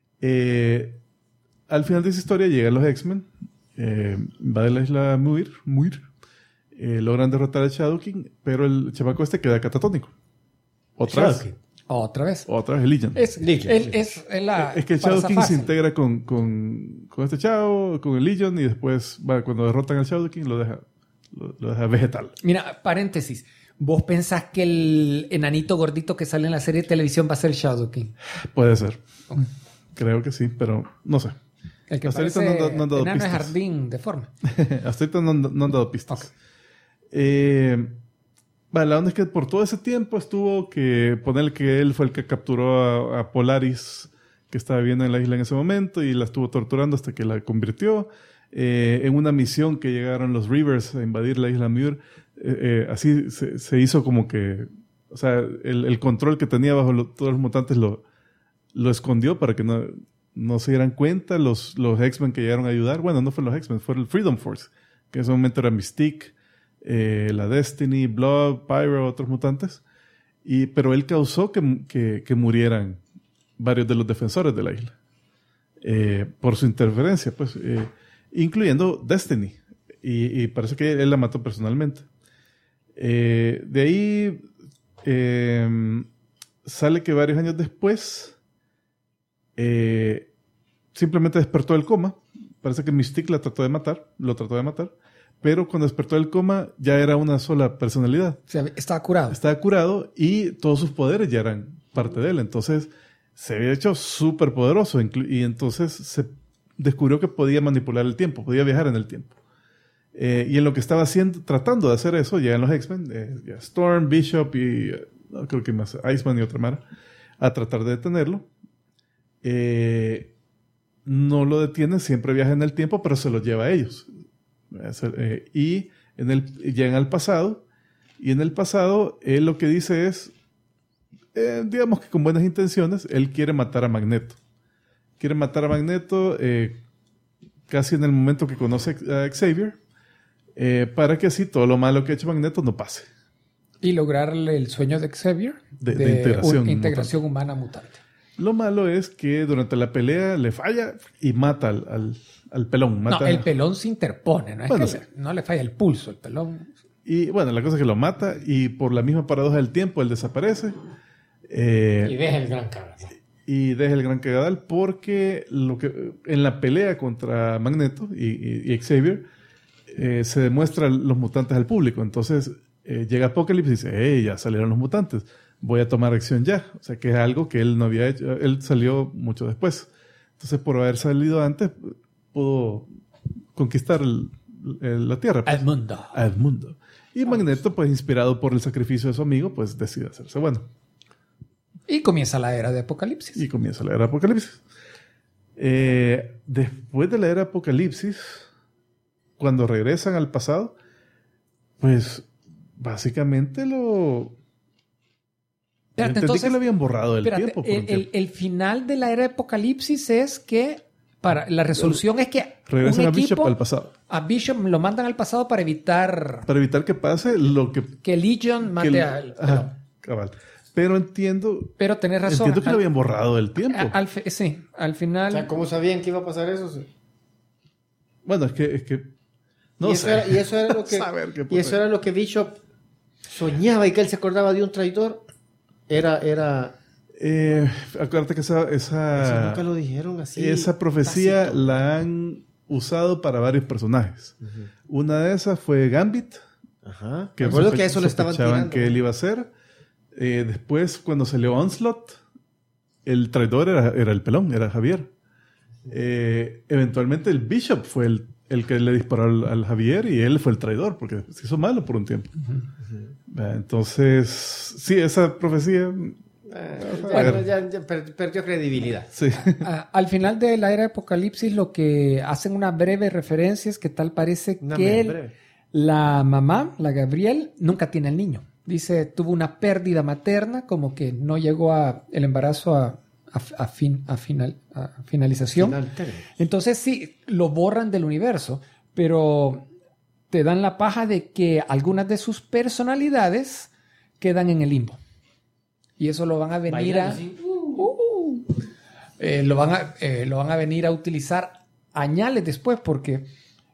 Al final de esa historia llegan los X-Men, invaden la isla Muir, logran derrotar al Shadow King, pero el chamaco este queda catatónico. Otra vez. Otra vez. Otra vez el Legion. Es Es que el Shadow King se integra con este chavo, con el Legion, y después, cuando derrotan al Shadow King, lo deja vegetal. Mira, paréntesis. ¿Vos pensás que el enanito gordito que sale en la serie de televisión va a ser Shadow King? Puede ser. Creo que sí, pero no sé. El que Hasta ahorita parece no han dado enano de pistas. jardín de forma. Hasta ahorita no han dado pistas. La onda es que por todo ese tiempo estuvo que ponerle que él fue el que capturó a Polaris, que estaba viviendo en la isla en ese momento, y la estuvo torturando hasta que la convirtió. En una misión que llegaron los Reavers a invadir la isla Muir, así se hizo como que, o sea, el control que tenía bajo todos los mutantes lo escondió para que no se dieran cuenta. Los X-Men que llegaron a ayudar, bueno, no fueron los X-Men, fue el Freedom Force, que en ese momento era Mystique, la Destiny, Blood, Pyro, otros mutantes. Pero él causó que murieran varios de los defensores de la isla. Por su interferencia, pues, incluyendo Destiny. Y parece que él la mató personalmente. De ahí sale que varios años después simplemente despertó del coma. Parece que Mystique lo trató de matar, pero cuando despertó del coma ya era una sola personalidad. O sea, estaba curado. Estaba curado y todos sus poderes ya eran parte de él. Entonces se había hecho súper poderoso y entonces se descubrió que podía manipular el tiempo, podía viajar en el tiempo. Y en lo que estaba haciendo, tratando de hacer eso, llegan los X-Men, ya Storm, Bishop y creo que más, Iceman y otra mara, a tratar de detenerlo. No lo detienen, siempre viaja en el tiempo, pero se lo lleva a ellos. Y llegan al pasado, y en el pasado él lo que dice es, digamos que con buenas intenciones, él quiere matar a Magneto. Quiere matar a Magneto casi en el momento que conoce a Xavier, para que así todo lo malo que ha hecho Magneto no pase. Y lograrle el sueño de Xavier de integración humana mutante. Lo malo es que durante la pelea le falla y mata al pelón. No, el pelón se interpone, no es Bueno, que sí. no le falla el pulso, el pelón. Y bueno, la cosa es que lo mata y por la misma paradoja del tiempo él desaparece. Y deja el gran cagazo. Y deja el gran cagadal porque en la pelea contra Magneto y Xavier se demuestran los mutantes al público. Entonces llega Apocalypse y dice, hey, ya salieron los mutantes, voy a tomar acción ya. O sea que es algo que él no había hecho, él salió mucho después. Entonces por haber salido antes pudo conquistar la Tierra. Pues, al mundo. Y Magneto, pues inspirado por el sacrificio de su amigo, pues decide hacerse bueno. Y comienza la era de Apocalipsis. Y comienza la era de Apocalipsis. Después de la era de Apocalipsis, cuando regresan al pasado, pues básicamente Espérate, entendí que lo habían borrado del tiempo. Por un tiempo. El final de la era de Apocalipsis es que la resolución es que Regresan un a Bishop equipo, al pasado. a Bishop lo mandan al pasado para evitar Que pase lo que Legion mate al ajá, cabal. Pero entiendo Pero tenés razón. que lo habían borrado del tiempo. Sí, al final. O sea, ¿cómo sabían que iba a pasar eso? Bueno, es que no y sé. eso era lo que Saber qué y eso era lo que Bishop soñaba y que él se acordaba de un traidor. Acuérdate que Eso esa nunca lo dijeron así. esa profecía tácito. la han usado para varios personajes. Una de esas fue Gambit, Ajá. que Recuerdo que eso lo estaban sospechaban tirando. que él iba a hacer. Después, cuando salió Onslaught, el traidor era el pelón, era Javier. Eventualmente el Bishop fue el que le disparó al Javier y él fue el traidor porque se hizo malo por un tiempo. Entonces, sí, esa profecía... Ya perdió credibilidad. Sí. Al final de la era de Apocalipsis lo que hacen una breve referencia es que tal parece que la mamá, la Gabriel, nunca tiene al niño. Dice, tuvo una pérdida materna, como que no llegó el embarazo a finalización. Entonces sí, lo borran del universo, pero te dan la paja de que algunas de sus personalidades quedan en el limbo. Y eso lo van a venir lo van a venir a utilizar añales después, porque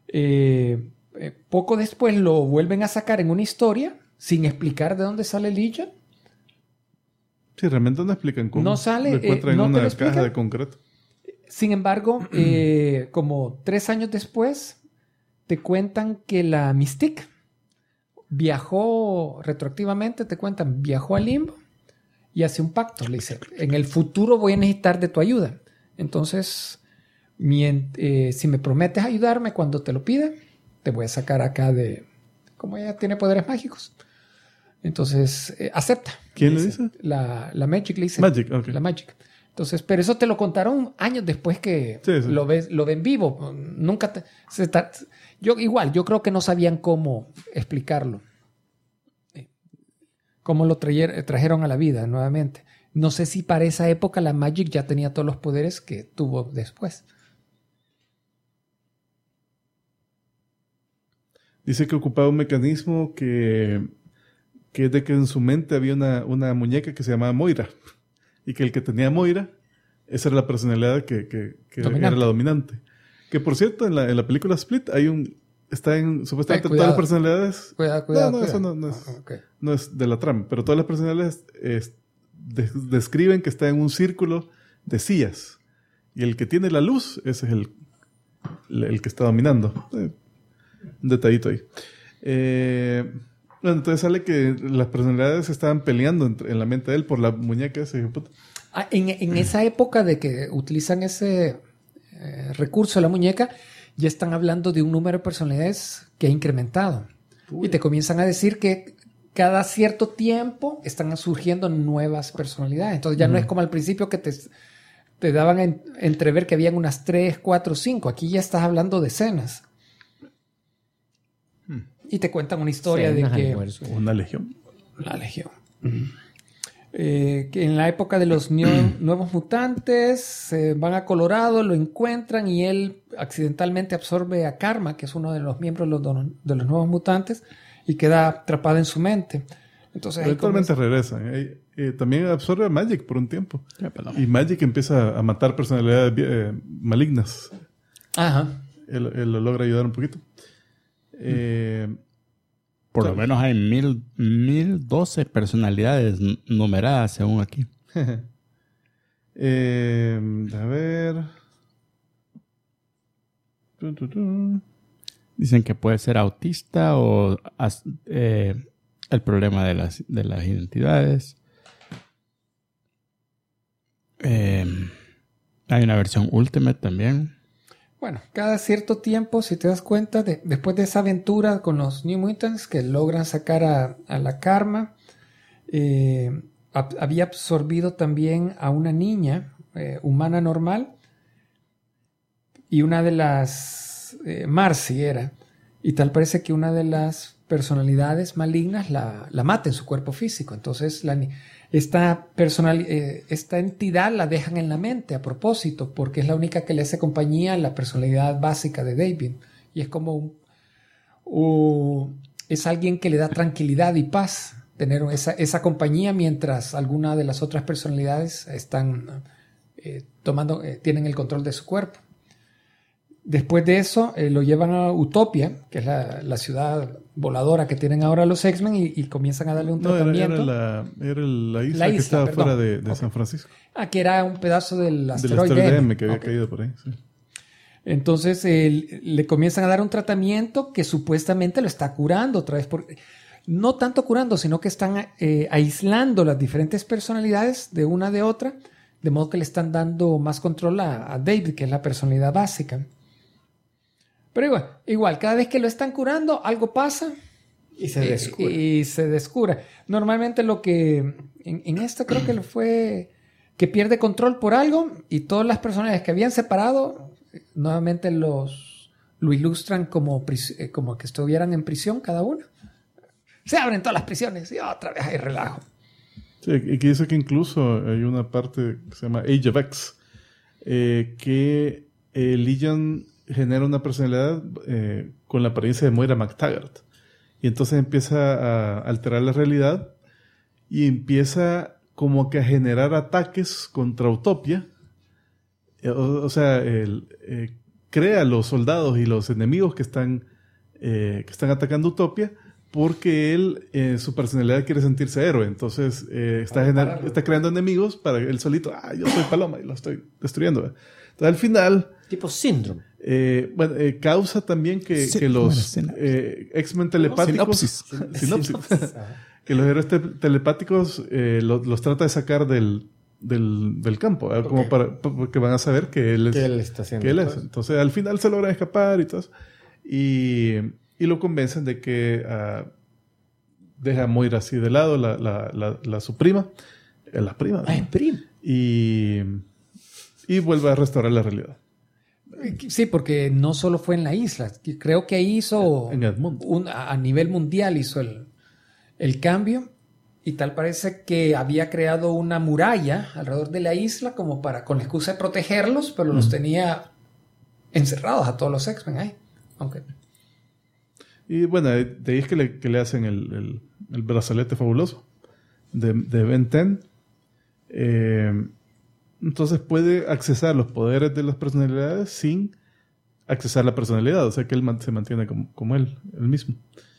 poco después lo vuelven a sacar en una historia sin explicar de dónde sale Legion. Sí, realmente no explican cómo. No sale, lo encuentran no en te lo una explican. caja de concreto. Sin embargo, como 3 años después, te cuentan que la Mystique, viajó retroactivamente, te cuentan, viajó al limbo y hace un pacto. Le dice, en el futuro voy a necesitar de tu ayuda. Entonces, si me prometes ayudarme cuando te lo pida, te voy a sacar acá de... Como ella tiene poderes mágicos. Entonces, acepta. ¿Quién le dice? La Magic le dice. Magic, ok. La Magic. Entonces, pero eso te lo contaron años después que Sí. lo ven vivo. Nunca yo creo que no sabían cómo explicarlo. Cómo lo trajeron a la vida nuevamente. No sé si para esa época la Magic ya tenía todos los poderes que tuvo después. Dice que ocupaba un mecanismo que es de que en su mente había una muñeca que se llamaba Moira. Y que el que tenía Moira, esa era la personalidad que era la dominante. Que por cierto, en la película Split supuestamente todas las personalidades... Cuidado. No, eso no es de la trama. Pero todas las personalidades describen que está en un círculo de sillas. Y el que tiene la luz, ese es el que está dominando. Un detallito ahí. Bueno, entonces sale que las personalidades estaban peleando en la mente de él por la muñeca ese. En esa época de que utilizan ese recurso de la muñeca, ya están hablando de un número de personalidades que ha incrementado. Y te comienzan a decir que cada cierto tiempo están surgiendo nuevas personalidades. Entonces ya no es como al principio que te daban a entrever que habían unas 3, 4, 5. Aquí ya estás hablando de decenas. Y te cuentan una historia de que... Una legión. La legión. Que en la época de los nuevos mutantes van a Colorado, lo encuentran y él accidentalmente absorbe a Karma, que es uno de los miembros de los nuevos mutantes, y queda atrapado en su mente. Entonces, eventualmente regresa. También absorbe a Magic por un tiempo. Y Magic empieza a matar personalidades malignas. Ajá. Él lo logra ayudar un poquito. Por lo menos hay 1012 personalidades numeradas según aquí. A ver. Dicen que puede ser autista o el problema de las identidades. Hay una versión Ultimate también. Bueno, cada cierto tiempo, si te das cuenta, después de esa aventura con los New Mutants que logran sacar a la Karma, había absorbido también a una niña humana normal y una de las... Marcy era. Y tal parece que una de las personalidades malignas la mata en su cuerpo físico. Entonces esta entidad la dejan en la mente a propósito, porque es la única que le hace compañía a la personalidad básica de David. Y es como es alguien que le da tranquilidad y paz tener esa compañía mientras alguna de las otras personalidades están tienen el control de su cuerpo. Después de eso, lo llevan a Utopia, que es la ciudad voladora que tienen ahora los X-Men, y comienzan a darle un tratamiento. Era la isla que estaba fuera de San Francisco. Que era un pedazo del asteroide M que había caído por ahí. Sí. Entonces, le comienzan a dar un tratamiento que supuestamente lo está curando otra vez. No tanto curando, sino que están aislando las diferentes personalidades de una de otra, de modo que le están dando más control a David, que es la personalidad básica. Pero igual, cada vez que lo están curando, algo pasa y se descura. Normalmente lo que en esta creo que fue que pierde control por algo y todas las personas que habían separado, nuevamente lo ilustran como que estuvieran en prisión cada uno. Se abren todas las prisiones y otra vez hay relajo. Sí, y que dice que incluso hay una parte que se llama Age of X, que Legion genera una personalidad con la apariencia de Moira MacTaggart. Y entonces empieza a alterar la realidad y empieza como que a generar ataques contra Utopia. O sea, crea los soldados y los enemigos que están atacando Utopia porque él, su personalidad quiere sentirse héroe. Entonces está creando enemigos para él solito. Yo soy Paloma y lo estoy destruyendo. Entonces Entonces, al final, Tipo síndrome. causa también que los X-Men telepáticos... Sinopsis. Que los héroes telepáticos los trata de sacar del campo, como porque van a saber que él es. Que él está haciendo. Que él es. Entonces, al final se logra escapar y todo eso. Y lo convencen de que deja a Moira así de lado, su prima. La prima. Ah, es prima. Y vuelve a restaurar la realidad. Sí, porque no solo fue en la isla. Creo que hizo En el mundo. a nivel mundial hizo el cambio. Y tal parece que había creado una muralla alrededor de la isla como con la excusa de protegerlos, pero los tenía encerrados a todos los X-Men ahí. Okay. Y bueno, de ahí es que le hacen el brazalete fabuloso de Ben 10. Entonces puede accesar los poderes de las personalidades sin accesar la personalidad. O sea que él se mantiene como él mismo.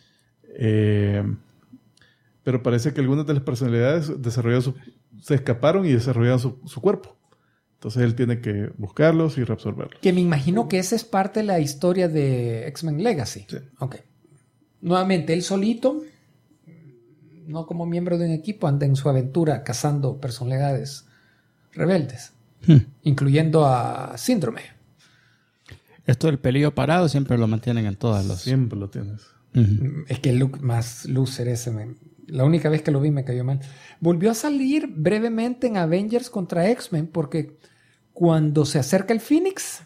Pero parece que algunas de las personalidades se escaparon y desarrollaron su cuerpo. Entonces él tiene que buscarlos y reabsorberlos. Que me imagino que esa es parte de la historia de X-Men Legacy. Sí. Ok. Nuevamente, él solito, no como miembro de un equipo, anda en su aventura cazando personalidades rebeldes, incluyendo a Síndrome. Esto del pelillo parado siempre lo mantienen en todas los... Siempre lo tienes. Es que el look más loser ese, la única vez que lo vi me cayó mal. Volvió a salir brevemente en Avengers contra X-Men porque cuando se acerca el Phoenix,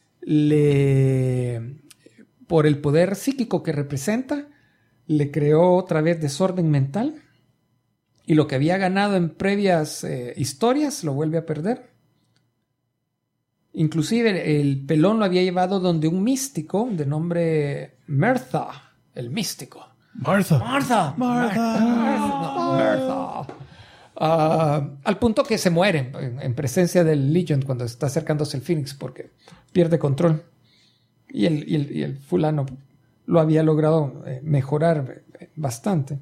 por el poder psíquico que representa, le creó otra vez desorden mental y lo que había ganado en previas historias lo vuelve a perder. Inclusive el pelón lo había llevado donde un místico de nombre Mirtha, el místico. Martha. Al punto que se muere en presencia del Legion cuando está acercándose el Phoenix porque pierde control. Y el fulano lo había logrado mejorar bastante.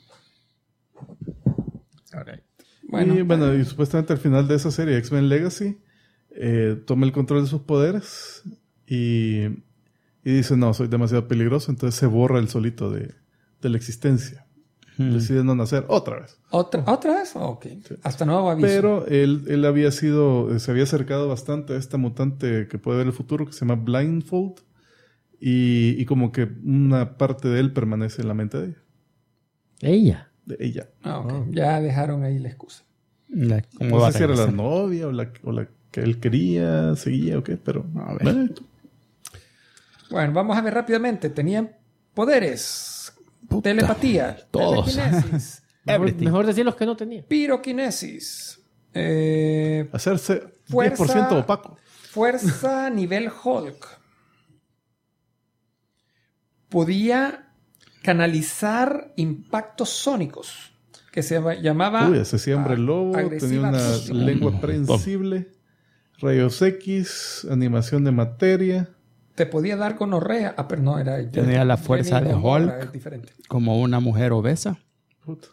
Bueno, y supuestamente al final de esa serie, X-Men Legacy, toma el control de sus poderes y dice, no, soy demasiado peligroso, entonces se borra el solito de la existencia. Decide no nacer otra vez. ¿Otra vez? Ok. Sí. Hasta nuevo aviso. Pero él se había acercado bastante a esta mutante que puede ver el futuro, que se llama Blindfold, y como que una parte de él permanece en la mente de ella. ¿Ella? De ella. Okay. Ya dejaron ahí la excusa. No sé si era la novia o la que él quería, seguía o qué, pero a ver. Bueno, vamos a ver rápidamente. Tenían poderes. Puta, telepatía. Todos. Telequinesis. Mejor decir los que no tenía. Piroquinesis. Hacerse fuerza, 10% opaco. Fuerza nivel Hulk. Podía canalizar impactos sónicos. Que se llamaba... Uy, ese sí, hombre lobo. Tenía una lengua prensible. Rayos X. Animación de materia. Te podía dar gonorrea. Pero no, era... Tenía la fuerza de Hulk. Como una mujer obesa. Puta.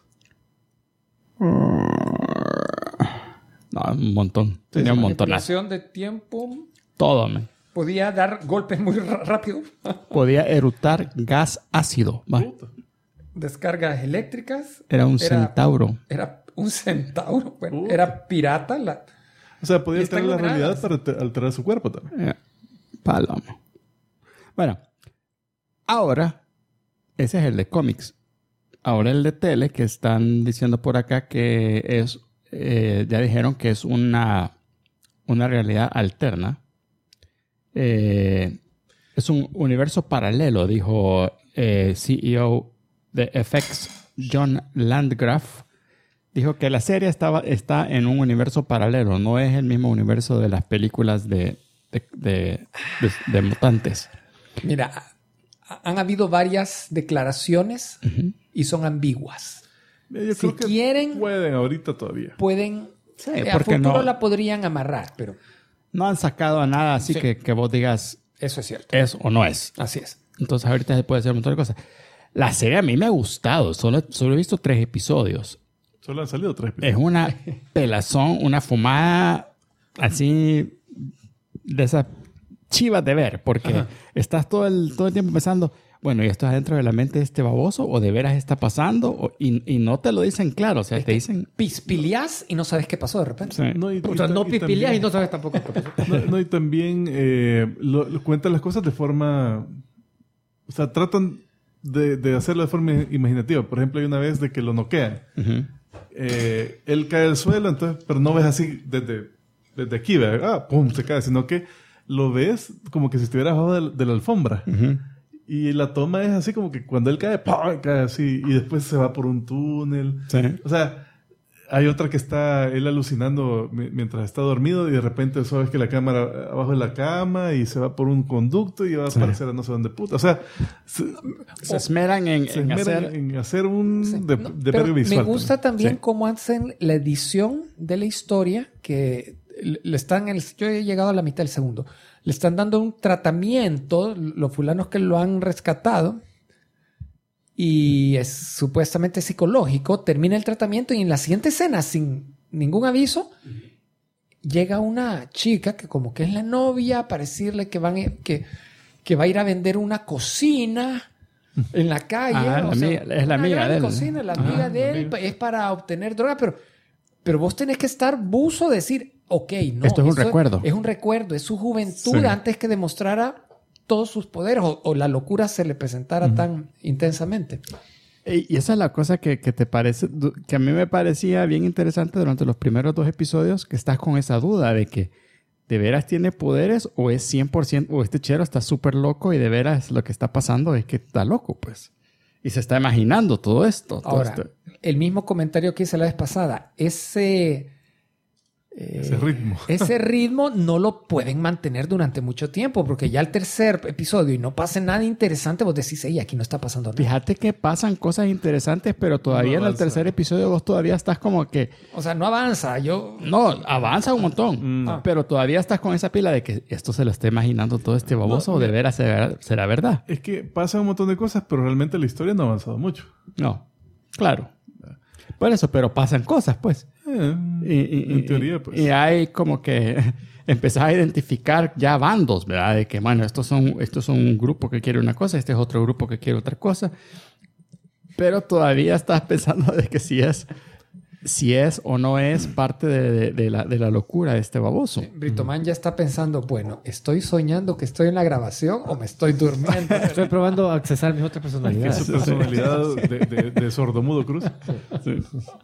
No, un montón. Tenía un montón. Manipulación de tiempo. Todo, man. Podía dar golpes muy rápido. Podía eructar gas ácido. Descargas eléctricas. Era un centauro. Era un centauro. Bueno, era pirata. O sea, podía alterar la realidad para alterar su cuerpo también. Paloma. Bueno, ahora, ese es el de cómics. Ahora el de tele, que están diciendo por acá que es, ya dijeron que es una realidad alterna. Es un universo paralelo, dijo CEO de FX, John Landgraf. Dijo que la serie está en un universo paralelo, no es el mismo universo de las películas de mutantes. Mira, han habido varias declaraciones y son ambiguas. Yo creo que quieren, pueden ahorita todavía. Pueden, sí, a futuro la podrían amarrar, pero... No han sacado a nada así que vos digas... Eso es cierto. Es o no es. Así es. Entonces ahorita se puede hacer un montón de cosas. La serie a mí me ha gustado. Solo he visto 3 episodios. Solo han salido 3 episodios. Es una pelazón, una fumada así de esas chivas de ver, porque estás todo el tiempo pensando, bueno, ¿y esto es adentro de la mente de este baboso? ¿O de veras está pasando? Y no te lo dicen claro, o sea, te dicen... Pispilias y no sabes qué pasó de repente. Sí. No, O sea, no pispilias y no sabes tampoco qué pasó. No, y también lo cuentan las cosas de forma... O sea, tratan de hacerlo de forma imaginativa. Por ejemplo, hay una vez de que lo noquean. Ujú. Él cae al suelo, entonces, pero no ves así desde aquí, ¿verdad? ¡Pum! Se cae, sino que lo ves como que si estuviera abajo de la alfombra. Ujú. Y la toma es así como que cuando él cae, ¡pum! Cae así. Y después se va por un túnel. Sí. O sea, hay otra que está él alucinando mientras está dormido y de repente sabes que la cámara abajo de la cama y se va por un conducto y va a aparecer a no sé dónde puta. O sea, Se esmeran en hacer un Sí. de Pero verga visual. me gusta también Sí. cómo hacen la edición de la historia, que le están yo he llegado a la mitad del segundo. Le están dando un tratamiento, los fulanos que lo han rescatado, y es supuestamente psicológico. Termina el tratamiento y en la siguiente escena, sin ningún aviso, llega una chica que como que es la novia para decirle que va a ir a vender una cocina en la calle. Ah, o sea, es la una amiga gran de él. cocina, la amiga de él, es para obtener droga, pero vos tenés que estar buzo, decir, ok, no. Esto es un eso recuerdo. Es un recuerdo, es su juventud Sí. antes que demostrara todos sus poderes o la locura se le presentara tan intensamente. Y esa es la cosa que te parece, que a mí me parecía bien interesante durante los primeros 2 episodios, que estás con esa duda de que de veras tiene poderes o es 100%, o este chero está súper loco y de veras lo que está pasando es que está loco, pues. Y se está imaginando todo esto. todo Ahora, esto. el mismo comentario que hice la vez pasada, ese ritmo. ese ritmo no lo pueden mantener durante mucho tiempo, porque ya el tercer episodio y no pasa nada interesante, vos decís, hey, aquí no está pasando nada. Fíjate que pasan cosas interesantes, pero todavía No en el avanza. tercer episodio vos todavía estás como que... O sea, no avanza. No, avanza un montón. Pero todavía estás con esa pila de que esto se lo está imaginando todo este baboso No, o de veras será verdad. Es que pasa un montón de cosas, pero realmente la historia no ha avanzado mucho. No, claro. Por eso, pero pasan cosas, pues. En teoría, pues. Y hay como que empezás a identificar ya bandos, ¿verdad? De que, bueno, estos son un grupo que quiere una cosa, este es otro grupo que quiere otra cosa. Pero todavía estás pensando de que si es o no es parte de la locura de este baboso. Britoman ya está pensando, bueno, ¿estoy soñando que estoy en la grabación o me estoy durmiendo? Estoy probando a accesar mis otras Que personalidades. su personalidad de sordomudo Cruz. Sí.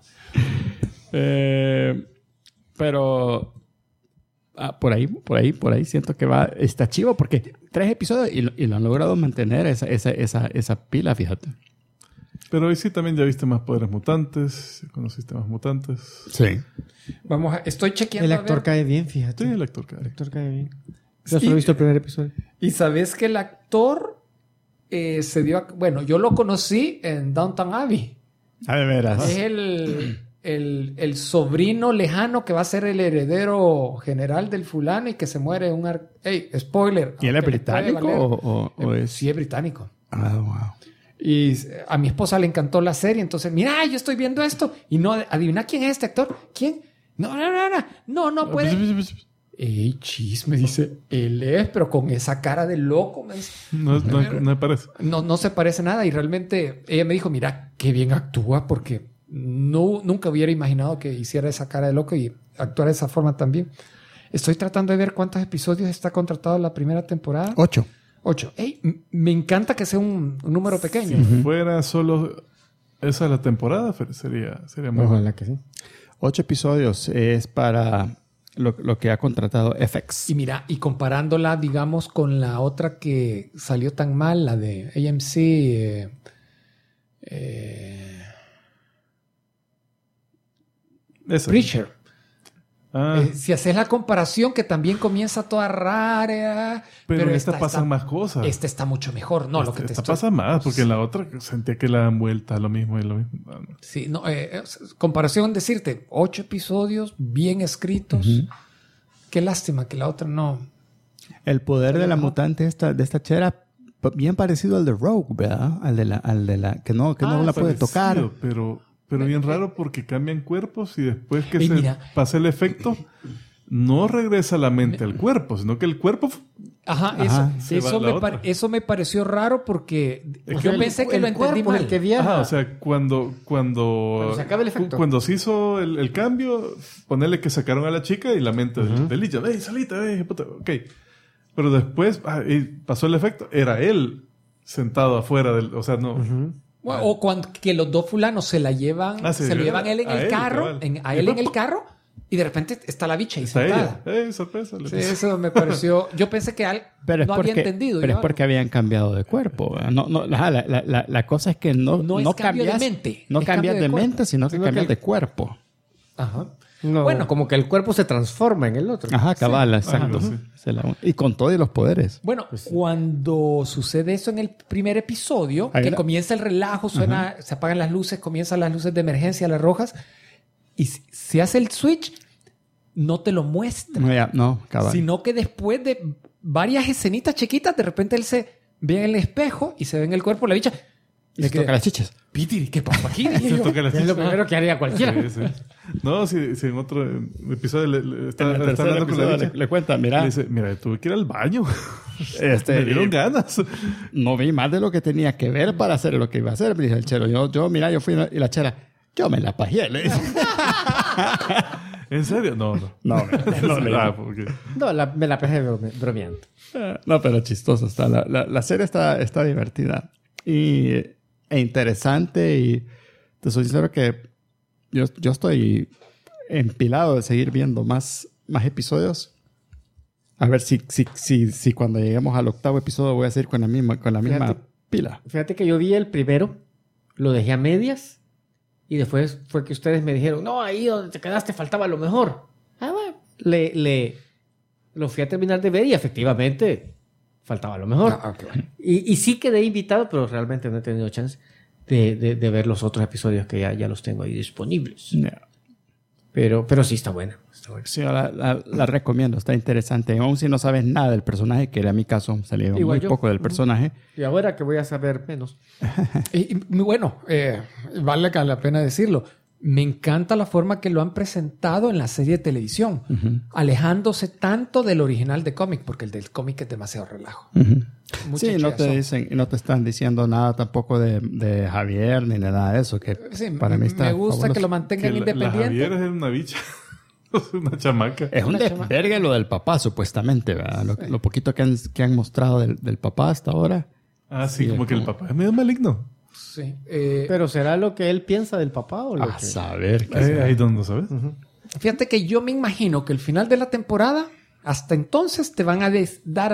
Pero por ahí siento que está chivo porque 3 episodios y lo han logrado mantener esa pila, fíjate. Pero hoy sí también ya viste más poderes mutantes, conociste más mutantes. Sí. Estoy chequeando. El a actor ver. cae bien, fíjate. Sí, el actor cae. El actor cae bien. Yo solo he visto el primer episodio. Y sabes que el actor se dio. Bueno, yo lo conocí en Downton Abbey. A de veras. Es el sobrino lejano que va a ser el heredero general del fulano y que se muere un... ¡Ey! Spoiler. ¿Y él es aunque le puede británico valer. o es...? Sí, es británico. Ah, wow. Y a mi esposa le encantó la serie, entonces, mira, yo estoy viendo esto. Y no, adivina quién es este actor. ¿Quién? No puede. Ey, chis, me dice, él es, pero con esa cara de loco. Me dice. No me parece. No se parece nada. Y realmente ella me dijo, mira, qué bien actúa, porque nunca hubiera imaginado que hiciera esa cara de loco y actuara de esa forma también. Estoy tratando de ver cuántos episodios está contratado en la primera temporada. 8. 8. Ey, me encanta que sea un número pequeño. Si fuera solo esa la temporada, sería muy bueno. Ojalá que sí. 8 episodios es para lo que ha contratado FX. Y mira, y comparándola, digamos, con la otra que salió tan mal, la de AMC, Esa. Preacher. Ah, Si haces la comparación, que también comienza toda rara. pero en esta pasan más cosas. Esta está mucho mejor. No, lo que te esta estoy... pasa más, porque en la otra sentía que la dan vuelta a lo mismo y lo mismo. Ah, no. Sí, no, comparación, decirte, 8 episodios bien escritos. Qué lástima que la otra no. El poder de la mutante de esta chera, bien parecido al de Rogue, ¿verdad? Al de la que no la puede Parecido, tocar. Pero bien raro porque cambian cuerpos y después que Y se mira. pasa el efecto, no regresa la mente al cuerpo, sino que el cuerpo... Ajá, se va a la otra. eso me pareció raro porque yo pensé que el lo entendí cuerpo es mal. el que viaja. o sea, cuando se acaba el efecto. Cuando se hizo el cambio, ponerle que sacaron a la chica y la mente de Legion. ¡Ey, salite! Puta! Ok. Pero después y pasó el efecto. Era él sentado afuera del... O sea, no... Bueno, o cuando que los dos fulanos se la llevan, se lo llevan él en el carro, a él en el carro, y de repente está la bicha ahí Está sentada. ella. Sorpresa. Sí, eso me pareció... Yo pensé que no había entendido. Pero es porque habían cambiado de cuerpo. La cosa es que no es cambio cambias de mente. No es cambias cambio de cuerpo. mente, sino que cambias de cuerpo. Ajá. No, Bueno. como que el cuerpo se transforma en el otro. Ajá, cabal, exacto. sí. Y con todo y los poderes. Bueno, cuando sucede eso en el primer episodio, Ahí que la- comienza el relajo, suena, se apagan las luces, comienzan las luces de emergencia, las rojas, y se hace el switch, no te lo muestra. No, cabal. Sino que después de varias escenitas chiquitas, de repente él se ve en el espejo y se ve en el cuerpo la bicha. Y se toca las chichas. Pitiri, ¿qué pasó aquí? Se toca la Es lo primero que haría cualquiera. Sí. No, si en otro episodio está En el tercer hablando con la episodio bicha, le cuenta, mira, le dice, mira, tuve que ir al baño. este, Me dieron ganas. no vi más de lo que tenía que ver para hacer lo que iba a hacer, me dice el chero. Yo fui y la chera, yo me la pajeé, le dice. ¿En serio? No. No, Porque... No, me la pejé bromeando. no, pero chistoso está. La serie está divertida e interesante, y te soy sincero que yo estoy empilado de seguir viendo más episodios. A ver si cuando lleguemos al 8º episodio voy a seguir con la misma pila. Fíjate que yo vi el primero, lo dejé a medias, y después fue que ustedes me dijeron, no, ahí donde te quedaste faltaba lo mejor. Ah, bueno. Lo fui a terminar de ver y efectivamente faltaba lo mejor. Y sí quedé invitado, pero realmente no he tenido chance de ver los otros episodios que ya los tengo ahí disponibles. No. Pero sí está buena. Sí, la recomiendo, está interesante. Aún si no sabes nada del personaje, que era mi caso, salí Igual muy yo. poco del personaje. Y ahora que voy a saber menos. Y bueno, vale la pena decirlo. Me encanta la forma que lo han presentado en la serie de televisión, alejándose tanto del original de cómic, porque el del cómic es demasiado relajo. Mucha Sí, no te chiazón. dicen y no te están diciendo nada tampoco de Javier ni de nada de eso, que Sí, para mí está me gusta fabuloso. que lo mantengan La independiente. Javier es una bicha. Una chamaca. Es un desvergue lo del papá, supuestamente, ¿verdad? Lo poquito que han mostrado del papá hasta ahora. Sí, como que el papá es medio maligno. Sí. Pero ¿será lo que él piensa del papá o lo A que...? saber qué será. Ahí donde, ¿sabes? Fíjate que yo me imagino que el final de la temporada, hasta entonces te van a dar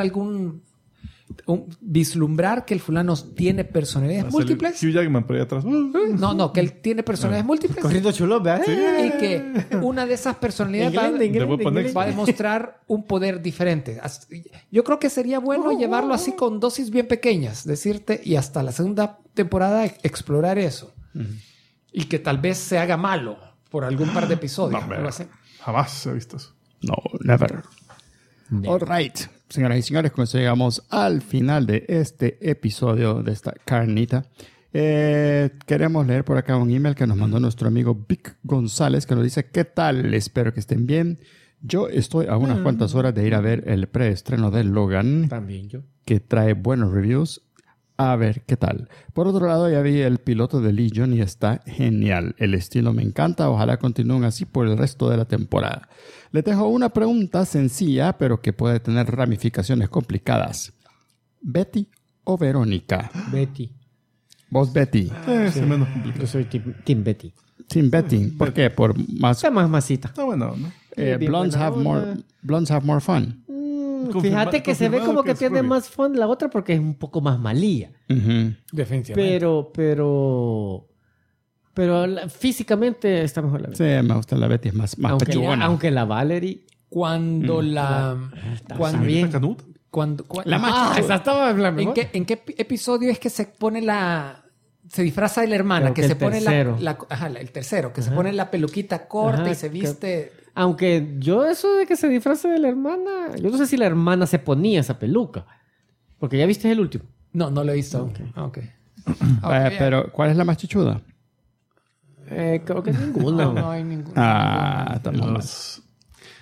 vislumbrar que el fulano tiene personalidades múltiples. Hugh Jackman por ahí atrás. No, que él tiene personalidades múltiples. Corriendo chulo, ¿verdad? Y que una de esas personalidades va a demostrar un poder diferente. Yo creo que sería bueno llevarlo así con dosis bien pequeñas, decirte, y hasta la segunda temporada explorar eso. Y que tal vez se haga malo por algún par de episodios. No, algo así. Jamás se ha visto eso. No, never. All right. Señoras y señores, con eso llegamos al final de este episodio de esta carnita. Queremos leer por acá un email que nos mandó nuestro amigo Vic González, que nos dice: ¿qué tal? Espero que estén bien. Yo estoy a unas cuantas horas de ir a ver el preestreno de Logan, También yo. que trae buenos reviews. A ver qué tal. Por otro lado, ya vi el piloto de Legion y está genial. El estilo me encanta. Ojalá continúen así por el resto de la temporada. Les dejo una pregunta sencilla, pero que puede tener ramificaciones complicadas. ¿Betty o Verónica? Betty. Vos, Betty. Sí, menos complicado. Yo soy team Betty. Team Betty. ¿Por qué? Por más... Está más masita. Está bueno, ¿no? bien blondes buena have more fun. Fíjate que se ve confirmado como que que es pierde rubia. más fun la otra porque es un poco más malía. Ujú. Definitivamente. Pero físicamente está mejor la Betty. Sí, me gusta la Betty. Es más pechugona. Aunque la Valerie... Cuando Está bien. ¿Está canuta? La más Ah, esa estaba la ¿En mejor. qué episodio es que se pone se disfraza de la hermana? Creo Que que se el pone tercero. el tercero, que se pone la peluquita corta Ajá, y se viste... Aunque yo eso de que se disfrace de la hermana... Yo no sé si la hermana se ponía esa peluca. Porque ya viste el último. No lo he visto. Ok. Pero, ¿cuál es la más chichuda? Creo que ninguna. No hay ningún... Estamos mal.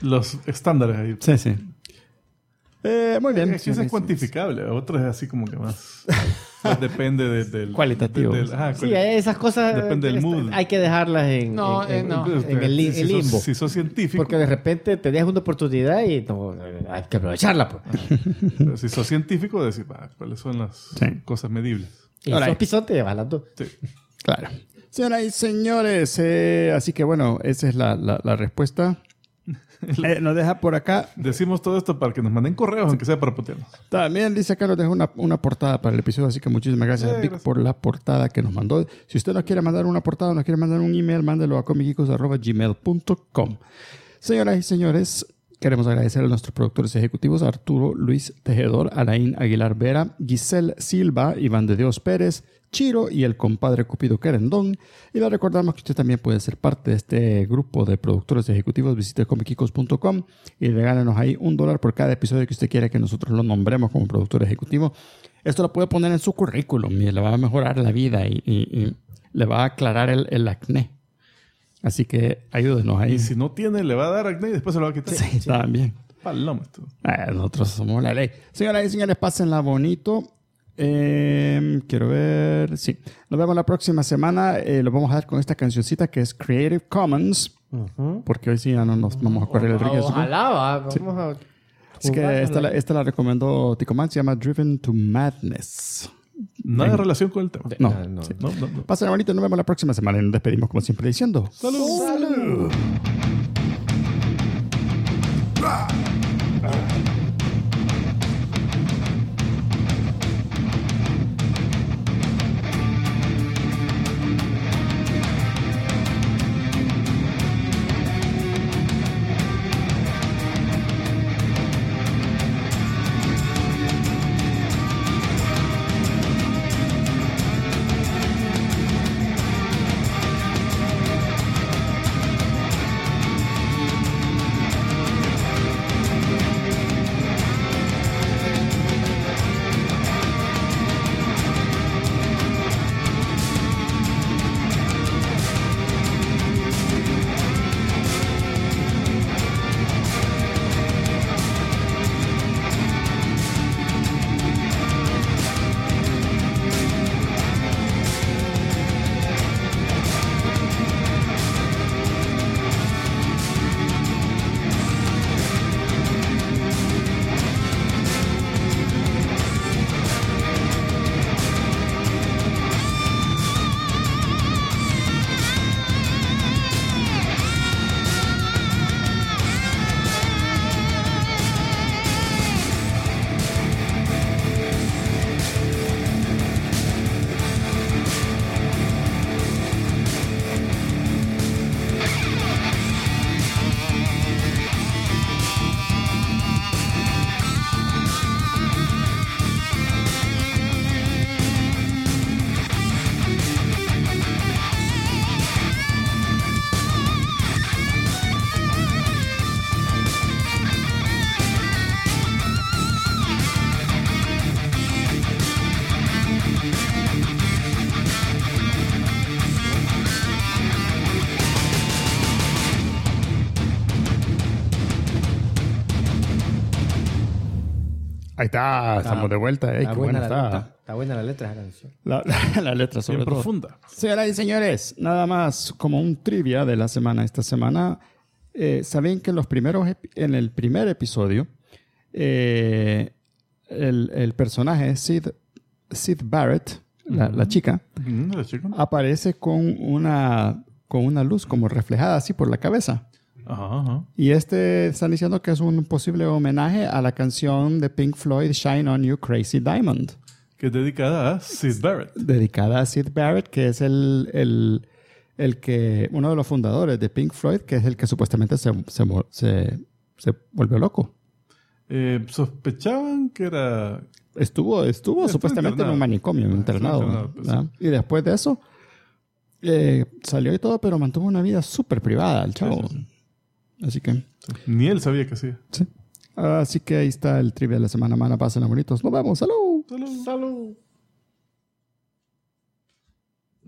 los estándares ahí. Sí, sí. Muy bien. Es que eso es cuantificable. Otro es así como que más depende del... Cualitativo. Sí, esas cosas Depende del mood. hay que dejarlas en el limbo. Si sos científico. Porque de repente te dejas una oportunidad y no, hay que aprovecharla. Pues. Pero si sos científico, decís, ¿cuáles son las cosas medibles? Y Ahora, sos pisón, te llevas las dos. Sí. Claro. Señoras y señores, así que bueno, esa es la respuesta. Nos deja por acá. Decimos todo esto para que nos manden correos, aunque sea para putearnos. También dice acá, nos deja una portada para el episodio, así que muchísimas gracias a Vic gracias. por la portada que nos mandó. Si usted nos quiere mandar una portada, nos quiere mandar un email, mándelo a comicgeekos@gmail.com. Señoras y señores, queremos agradecer a nuestros productores ejecutivos, Arturo Luis Tejedor, Alain Aguilar Vera, Giselle Silva, Iván de Dios Pérez, Chiro y el compadre Cupido Querendón. Y le recordamos que usted también puede ser parte de este grupo de productores ejecutivos. Visite comicgeekos.com y regálenos ahí $1 por cada episodio que usted quiera que nosotros lo nombremos como productor ejecutivo. Esto lo puede poner en su currículum y le va a mejorar la vida y le va a aclarar el acné. Así que ayúdenos ahí. Y si no tiene, le va a dar acné y después se lo va a quitar. Sí, también. Paloma, esto. Nosotros somos la ley. Señoras y señores, pásenla bonito. Quiero ver. Sí, nos vemos la próxima semana. Lo vamos a dar con esta cancioncita que es Creative Commons. Porque hoy sí ya no nos vamos a correr el riesgo. Ojalá, vamos a... Así que esta la recomendó Ticoman. Se llama Driven to Madness. Nada de relación con el tema. No. No. Sí. No. Pásenla bonito. Nos vemos la próxima semana. Y nos despedimos como siempre diciendo ¡Salud! ¡Salud! Ahí está, estamos de vuelta. Qué buena está. Está buena la letra de la canción. La letra sobre Bien todo. profunda. Señoras y señores, nada más como un trivia de la semana. Esta semana, ¿saben que en el primer episodio, el personaje Sid Barrett, la chica, ¿La chica? aparece con una luz como reflejada así por la cabeza? Ajá. Y están diciendo que es un posible homenaje a la canción de Pink Floyd, Shine On You Crazy Diamond. Que es dedicada a Sid Barrett. Dedicada a Sid Barrett, que es uno de los fundadores de Pink Floyd, que es el que supuestamente se volvió loco. Sospechaban que era... Estuvo supuestamente internado. en un manicomio, internado. Pues, ¿verdad? Y después de eso, salió y todo, pero mantuvo una vida súper privada el chavo. Sí. Así que... Ni él sabía que hacía. Sí. Así que ahí está el trivia de la semana. Pásenla bonitos. Nos vemos. ¡Salud! Salud. Salud.